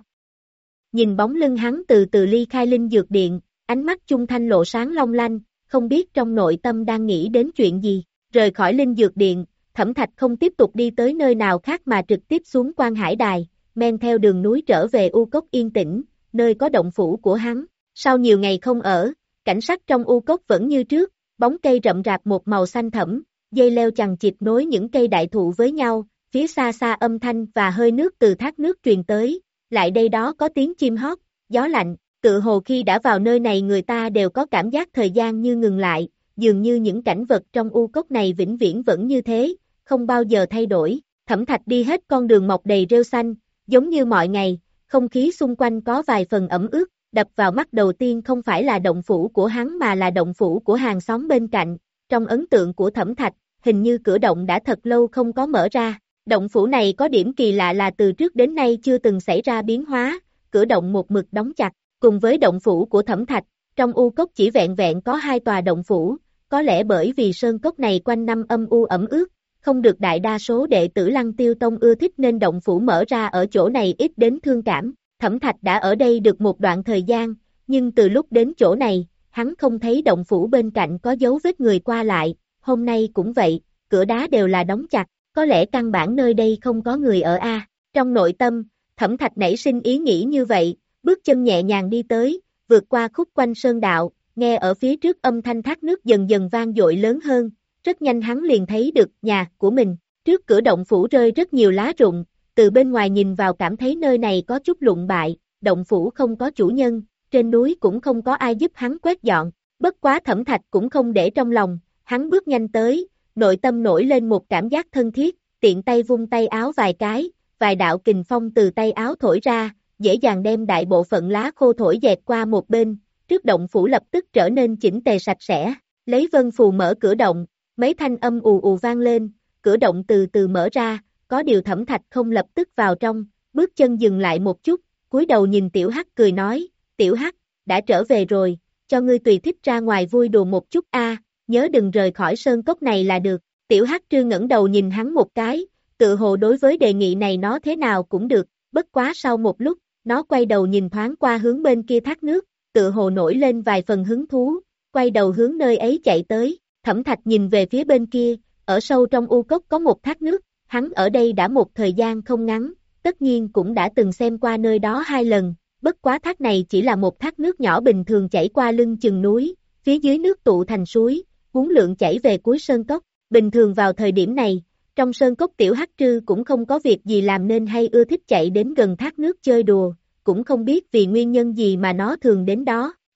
Nhìn bóng lưng hắn từ từ ly khai linh dược điện, ánh mắt Chung Thanh Lộ sáng long lanh, không biết trong nội tâm đang nghĩ đến chuyện gì. Rời khỏi linh dược điện, Thẩm Thạch không tiếp tục đi tới nơi nào khác mà trực tiếp xuống Quan Hải Đài, men theo đường núi trở về U Cốc yên tĩnh, nơi có động phủ của hắn. Sau nhiều ngày không ở, cảnh sắc trong U Cốc vẫn như trước, bóng cây rậm rạp một màu xanh thẫm, dây leo chằng chịt nối những cây đại thụ với nhau, phía xa xa âm thanh và hơi nước từ thác nước truyền tới, lại đây đó có tiếng chim hót, gió lạnh, tự hồ khi đã vào nơi này người ta đều có cảm giác thời gian như ngừng lại, dường như những cảnh vật trong U Cốc này vĩnh viễn vẫn như thế, không bao giờ thay đổi. Thẩm Thạch đi hết con đường mọc đầy rêu xanh, giống như mọi ngày, không khí xung quanh có vài phần ẩm ướt, đập vào mắt đầu tiên không phải là động phủ của hắn mà là động phủ của hàng xóm bên cạnh. Trong ấn tượng của Thẩm Thạch, hình như cửa động đã thật lâu không có mở ra. Động phủ này có điểm kỳ lạ là từ trước đến nay chưa từng xảy ra biến hóa, cửa động một mực đóng chặt, cùng với động phủ của Thẩm Thạch, trong U Cốc chỉ vẹn vẹn có hai tòa động phủ, có lẽ bởi vì sơn cốc này quanh năm âm u ẩm ướt, không được đại đa số đệ tử Lăng Tiêu Tông ưa thích nên động phủ mở ra ở chỗ này ít đến thương cảm. Thẩm Thạch đã ở đây được một đoạn thời gian, nhưng từ lúc đến chỗ này, hắn không thấy động phủ bên cạnh có dấu vết người qua lại, hôm nay cũng vậy, cửa đá đều là đóng chặt, có lẽ căn bản nơi đây không có người ở a. Trong nội tâm, Thẩm Thạch nảy sinh ý nghĩ như vậy, bước chân nhẹ nhàng đi tới, vượt qua khúc quanh sơn đạo, nghe ở phía trước âm thanh thác nước dần dần vang dội lớn hơn, rất nhanh hắn liền thấy được nhà của mình, trước cửa động phủ rơi rất nhiều lá rụng, từ bên ngoài nhìn vào cảm thấy nơi này có chút lụng bại, động phủ không có chủ nhân, trên núi cũng không có ai giúp hắn quét dọn, bất quá Thẩm Thạch cũng không để trong lòng, hắn bước nhanh tới, nội tâm nổi lên một cảm giác thân thiết, tiện tay vung tay áo vài cái, vài đạo kình phong từ tay áo thổi ra, dễ dàng đem đại bộ phận lá khô thổi dẹt qua một bên, trước động phủ lập tức trở nên chỉnh tề sạch sẽ, lấy vân phù mở cửa động, mấy thanh âm ù ù vang lên, cửa động từ từ mở ra, có điều Thẩm Thạch không lập tức vào trong, bước chân dừng lại một chút, cúi đầu nhìn Tiểu Hắc cười nói, Tiểu Hắc, đã trở về rồi, cho ngươi tùy thích ra ngoài vui đùa một chút a, nhớ đừng rời khỏi sơn cốc này là được. Tiểu Hắc Trư ngẩng đầu nhìn hắn một cái, tự hồ đối với đề nghị này nó thế nào cũng được, bất quá sau một lúc, nó quay đầu nhìn thoáng qua hướng bên kia thác nước, tự hồ nổi lên vài phần hứng thú, quay đầu hướng nơi ấy chạy tới. Thẩm Thạch nhìn về phía bên kia, ở sâu trong U Cốc có một thác nước, hắn ở đây đã một thời gian không ngắn, tất nhiên cũng đã từng xem qua nơi đó hai lần, bất quá thác này chỉ là một thác nước nhỏ bình thường chảy qua lưng chừng núi, phía dưới nước tụ thành suối, uốn lượn chảy về cuối sơn cốc. Bình thường vào thời điểm này, trong sơn cốc Tiểu Hắc Trư cũng không có việc gì làm nên hay ưa thích chạy đến gần thác nước chơi đùa, cũng không biết vì nguyên nhân gì mà nó thường đến đó.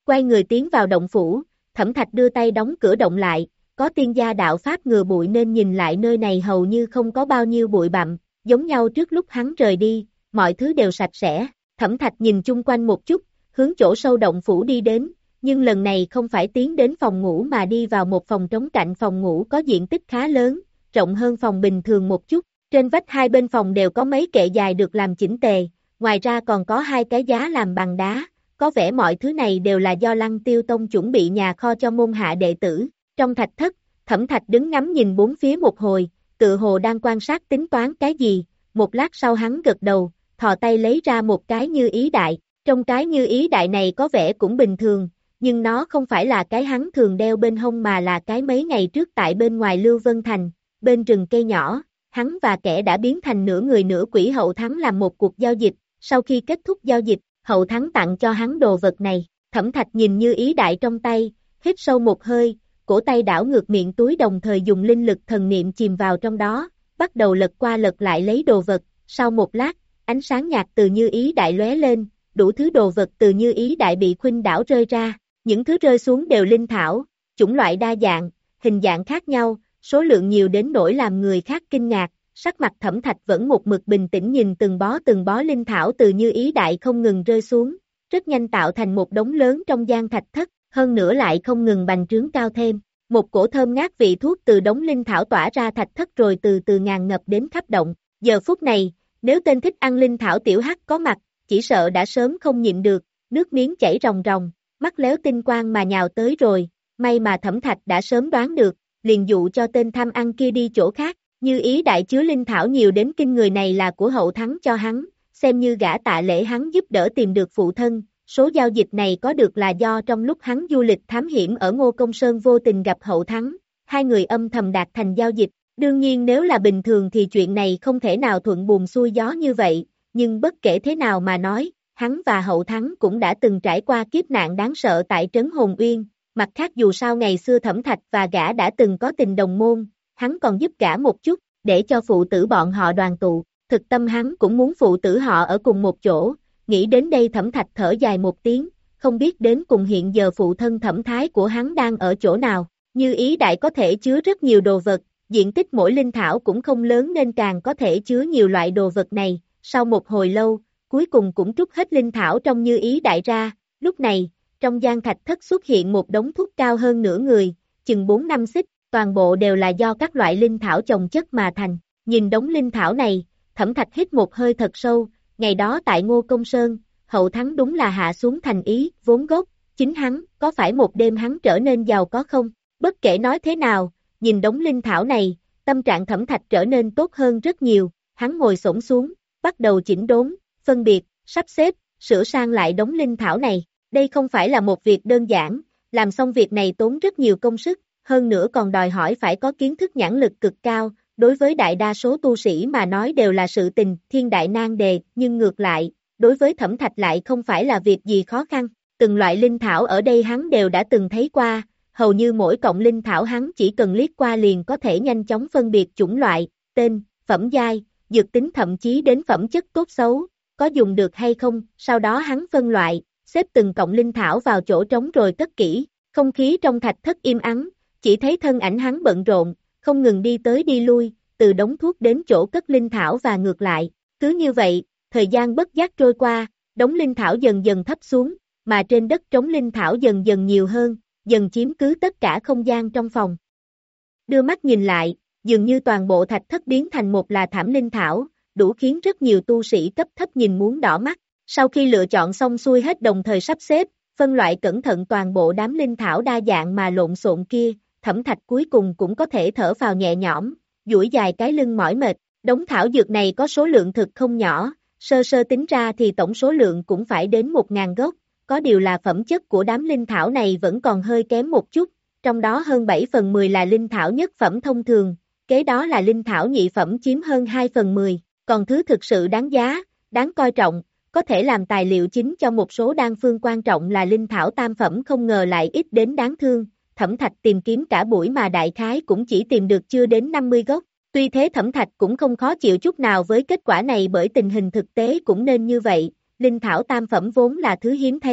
quay người tiến vào động phủ, Thẩm Thạch đưa tay đóng cửa động lại, có tiên gia đạo pháp ngừa bụi nên nhìn lại nơi này hầu như không có bao nhiêu bụi bặm, giống nhau trước lúc hắn rời đi, mọi thứ đều sạch sẽ. Thẩm Thạch nhìn chung quanh một chút, hướng chỗ sâu động phủ đi đến, nhưng lần này không phải tiến đến phòng ngủ mà đi vào một phòng trống cạnh phòng ngủ có diện tích khá lớn, rộng hơn phòng bình thường một chút. Trên vách hai bên phòng đều có mấy kệ dài được làm chỉnh tề, ngoài ra còn có hai cái giá làm bằng đá, có vẻ mọi thứ này đều là do Lăng Tiêu Tông chuẩn bị nhà kho cho môn hạ đệ tử. Trong thạch thất, Thẩm Thạch đứng ngắm nhìn bốn phía một hồi, tự hồ đang quan sát tính toán cái gì, một lát sau hắn gật đầu, thò tay lấy ra một cái như ý đại, trong cái như ý đại này có vẻ cũng bình thường, nhưng nó không phải là cái hắn thường đeo bên hông mà là cái mấy ngày trước tại bên ngoài Lưu Vân Thành, bên rừng cây nhỏ, hắn và kẻ đã biến thành nửa người nửa quỷ Hậu Thắng làm một cuộc giao dịch, sau khi kết thúc giao dịch, Hậu Thắng tặng cho hắn đồ vật này. Thẩm Thạch nhìn như ý đại trong tay, hít sâu một hơi, cổ tay đảo ngược miệng túi đồng thời dùng linh lực thần niệm chìm vào trong đó, bắt đầu lật qua lật lại lấy đồ vật, sau một lát, ánh sáng nhạt từ như ý đại lóe lên, đủ thứ đồ vật từ như ý đại bị khuynh đảo rơi ra, những thứ rơi xuống đều linh thảo, chủng loại đa dạng, hình dạng khác nhau, số lượng nhiều đến nỗi làm người khác kinh ngạc, sắc mặt Thẩm Thạch vẫn một mực bình tĩnh nhìn từng bó từng bó linh thảo từ như ý đại không ngừng rơi xuống, rất nhanh tạo thành một đống lớn trong gian thạch thất, hơn nữa lại không ngừng bành trướng cao thêm, một cổ thơm ngát vị thuốc từ đống linh thảo tỏa ra thạch thất rồi từ từ ngàn ngập đến khắp động, giờ phút này, nếu tên thích ăn linh thảo tiểu hắc có mặt, chỉ sợ đã sớm không nhịn được, nước miếng chảy ròng ròng, mắt léo tinh quang mà nhào tới rồi, may mà Thẩm Thạch đã sớm đoán được, liền dụ cho tên tham ăn kia đi chỗ khác, như ý đại chứa linh thảo nhiều đến kinh người này là của Hậu Thắng cho hắn, xem như gã tạ lễ hắn giúp đỡ tìm được phụ thân, số giao dịch này có được là do trong lúc hắn du lịch thám hiểm ở Ngô Công Sơn vô tình gặp Hậu Thắng, hai người âm thầm đạt thành giao dịch, đương nhiên nếu là bình thường thì chuyện này không thể nào thuận buồm xuôi gió như vậy, nhưng bất kể thế nào mà nói, hắn và Hậu Thắng cũng đã từng trải qua kiếp nạn đáng sợ tại Trấn Hồn Uyên, mặt khác dù sao ngày xưa Thẩm Thạch và gã đã từng có tình đồng môn, hắn còn giúp gã một chút, để cho phụ tử bọn họ đoàn tụ, thực tâm hắn cũng muốn phụ tử họ ở cùng một chỗ, nghĩ đến đây Thẩm Thạch thở dài một tiếng, không biết đến cùng hiện giờ phụ thân Thẩm Thái của hắn đang ở chỗ nào, như ý đại có thể chứa rất nhiều đồ vật, diện tích mỗi linh thảo cũng không lớn nên càng có thể chứa nhiều loại đồ vật này, sau một hồi lâu, cuối cùng cũng trút hết linh thảo trong như ý đại ra, lúc này, trong gian thạch thất xuất hiện một đống thuốc cao hơn nửa người, chừng bốn năm xích, toàn bộ đều là do các loại linh thảo chồng chất mà thành, nhìn đống linh thảo này, Thẩm Thạch hít một hơi thật sâu, ngày đó tại Ngô Công Sơn, Hậu Thắng đúng là hạ xuống thành ý, vốn gốc, chính hắn, có phải một đêm hắn trở nên giàu có không, bất kể nói thế nào, nhìn đống linh thảo này, tâm trạng Thẩm Thạch trở nên tốt hơn rất nhiều, hắn ngồi xổm xuống, bắt đầu chỉnh đốn, phân biệt, sắp xếp, sửa sang lại đống linh thảo này, đây không phải là một việc đơn giản, làm xong việc này tốn rất nhiều công sức, hơn nữa còn đòi hỏi phải có kiến thức nhãn lực cực cao, đối với đại đa số tu sĩ mà nói đều là sự tình, thiên đại nan đề, nhưng ngược lại, đối với Thẩm Thạch lại không phải là việc gì khó khăn, từng loại linh thảo ở đây hắn đều đã từng thấy qua, hầu như mỗi cọng linh thảo hắn chỉ cần liếc qua liền có thể nhanh chóng phân biệt chủng loại, tên, phẩm giai, dược tính thậm chí đến phẩm chất tốt xấu, có dùng được hay không, sau đó hắn phân loại, xếp từng cọng linh thảo vào chỗ trống rồi cất kỹ, không khí trong thạch thất im ắng, chỉ thấy thân ảnh hắn bận rộn, không ngừng đi tới đi lui, từ đống thuốc đến chỗ cất linh thảo và ngược lại, cứ như vậy, thời gian bất giác trôi qua, đống linh thảo dần dần thấp xuống, mà trên đất trống linh thảo dần dần nhiều hơn, dần chiếm cứ tất cả không gian trong phòng. Đưa mắt nhìn lại, dường như toàn bộ thạch thất biến thành một là thảm linh thảo, đủ khiến rất nhiều tu sĩ cấp thấp nhìn muốn đỏ mắt. Sau khi lựa chọn xong xuôi hết đồng thời sắp xếp, phân loại cẩn thận toàn bộ đám linh thảo đa dạng mà lộn xộn kia, Thẩm Thạch cuối cùng cũng có thể thở phào nhẹ nhõm, duỗi dài cái lưng mỏi mệt. Đống thảo dược này có số lượng thực không nhỏ, sơ sơ tính ra thì tổng số lượng cũng phải đến một ngàn gốc, có điều là phẩm chất của đám linh thảo này vẫn còn hơi kém một chút, trong đó hơn bảy phần mười là linh thảo nhất phẩm thông thường, kế đó là linh thảo nhị phẩm chiếm hơn hai phần mười, còn thứ thực sự đáng giá, đáng coi trọng, có thể làm tài liệu chính cho một số đan phương quan trọng là linh thảo tam phẩm không ngờ lại ít đến đáng thương, Thẩm Thạch tìm kiếm cả buổi mà đại khái cũng chỉ tìm được chưa đến năm mươi gốc, tuy thế Thẩm Thạch cũng không khó chịu chút nào với kết quả này bởi tình hình thực tế cũng nên như vậy, linh thảo tam phẩm vốn là thứ hiếm thấy,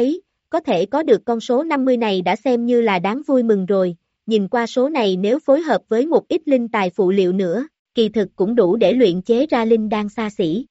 có thể có được con số năm mươi này đã xem như là đáng vui mừng rồi, nhìn qua số này nếu phối hợp với một ít linh tài phụ liệu nữa, kỳ thực cũng đủ để luyện chế ra linh đan xa xỉ.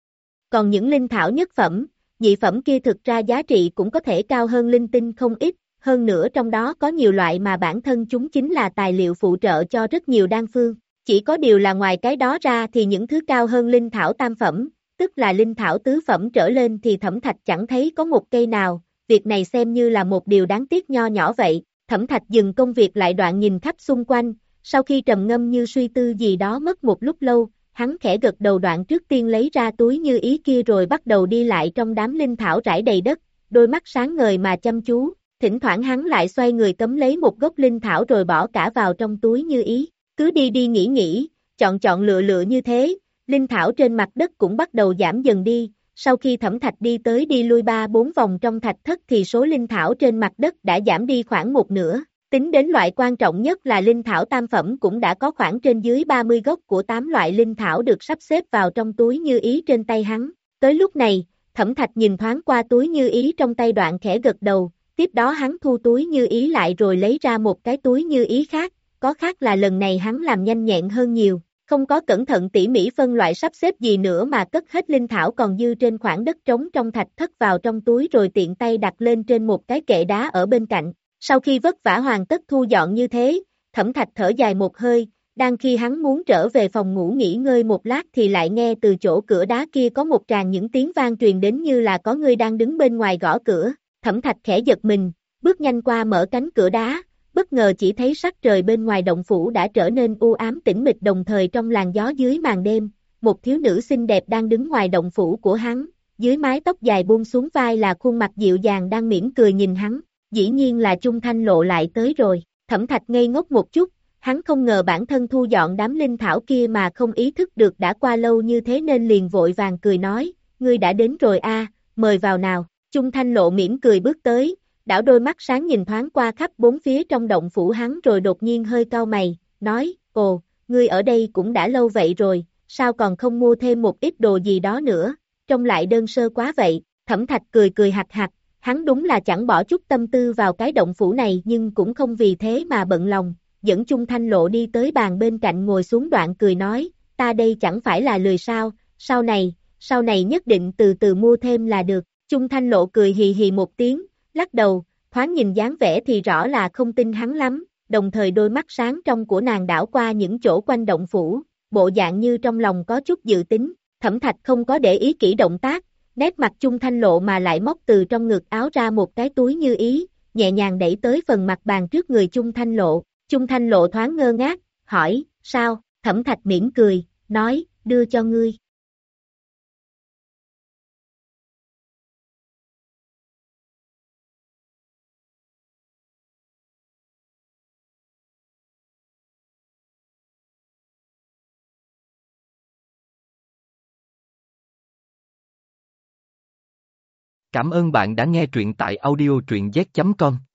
Còn những linh thảo nhất phẩm, nhị phẩm kia thực ra giá trị cũng có thể cao hơn linh tinh không ít, hơn nữa trong đó có nhiều loại mà bản thân chúng chính là tài liệu phụ trợ cho rất nhiều đan phương. Chỉ có điều là ngoài cái đó ra thì những thứ cao hơn linh thảo tam phẩm, tức là linh thảo tứ phẩm trở lên thì Thẩm Thạch chẳng thấy có một cây nào, việc này xem như là một điều đáng tiếc nho nhỏ vậy. Thẩm Thạch dừng công việc lại đoạn nhìn khắp xung quanh, sau khi trầm ngâm như suy tư gì đó mất một lúc lâu, hắn khẽ gật đầu đoạn trước tiên lấy ra túi như ý kia rồi bắt đầu đi lại trong đám linh thảo rải đầy đất, đôi mắt sáng ngời mà chăm chú, thỉnh thoảng hắn lại xoay người cắm lấy một gốc linh thảo rồi bỏ cả vào trong túi như ý, cứ đi đi nghĩ nghĩ, chọn chọn lựa lựa như thế, linh thảo trên mặt đất cũng bắt đầu giảm dần đi, sau khi Thẩm Thạch đi tới đi lui ba bốn vòng trong thạch thất thì số linh thảo trên mặt đất đã giảm đi khoảng một nửa. Tính đến loại quan trọng nhất là linh thảo tam phẩm cũng đã có khoảng trên dưới ba mươi gốc của tám loại linh thảo được sắp xếp vào trong túi như ý trên tay hắn. Tới lúc này, Thẩm Thạch nhìn thoáng qua túi như ý trong tay đoạn khẽ gật đầu, tiếp đó hắn thu túi như ý lại rồi lấy ra một cái túi như ý khác, có khác là lần này hắn làm nhanh nhẹn hơn nhiều, không có cẩn thận tỉ mỉ phân loại sắp xếp gì nữa mà cất hết linh thảo còn dư trên khoảng đất trống trong thạch thất vào trong túi rồi tiện tay đặt lên trên một cái kệ đá ở bên cạnh. Sau khi vất vả hoàn tất thu dọn như thế, Thẩm Thạch thở dài một hơi, đang khi hắn muốn trở về phòng ngủ nghỉ ngơi một lát thì lại nghe từ chỗ cửa đá kia có một tràng những tiếng vang truyền đến như là có người đang đứng bên ngoài gõ cửa. Thẩm Thạch khẽ giật mình, bước nhanh qua mở cánh cửa đá, bất ngờ chỉ thấy sắc trời bên ngoài động phủ đã trở nên u ám tĩnh mịch đồng thời trong làn gió dưới màn đêm, một thiếu nữ xinh đẹp đang đứng ngoài động phủ của hắn, dưới mái tóc dài buông xuống vai là khuôn mặt dịu dàng đang mỉm cười nhìn hắn. Dĩ nhiên là Chung Thanh Lộ lại tới rồi, Thẩm Thạch ngây ngốc một chút, hắn không ngờ bản thân thu dọn đám linh thảo kia mà không ý thức được đã qua lâu như thế nên liền vội vàng cười nói, ngươi đã đến rồi a, mời vào nào. Chung Thanh Lộ mỉm cười bước tới, đảo đôi mắt sáng nhìn thoáng qua khắp bốn phía trong động phủ hắn rồi đột nhiên hơi cau mày, nói, ồ, ngươi ở đây cũng đã lâu vậy rồi, sao còn không mua thêm một ít đồ gì đó nữa, trông lại đơn sơ quá vậy. Thẩm Thạch cười cười hạch hạch. Hắn đúng là chẳng bỏ chút tâm tư vào cái động phủ này nhưng cũng không vì thế mà bận lòng, dẫn Chung Thanh Lộ đi tới bàn bên cạnh ngồi xuống đoạn cười nói, ta đây chẳng phải là lười sao, sau này, sau này nhất định từ từ mua thêm là được. Chung Thanh Lộ cười hì hì một tiếng, lắc đầu, thoáng nhìn dáng vẻ thì rõ là không tin hắn lắm, đồng thời đôi mắt sáng trong của nàng đảo qua những chỗ quanh động phủ, bộ dạng như trong lòng có chút dự tính. Thẩm Thạch không có để ý kỹ động tác, nét mặt Chung Thanh Lộ mà lại móc từ trong ngực áo ra một cái túi như ý, nhẹ nhàng đẩy tới phần mặt bàn trước người Chung Thanh Lộ. Chung Thanh Lộ thoáng ngơ ngác, hỏi, sao? Thẩm Thạch mỉm cười, nói, đưa cho ngươi. Cảm ơn bạn đã nghe truyện tại audio truyện z chấm com.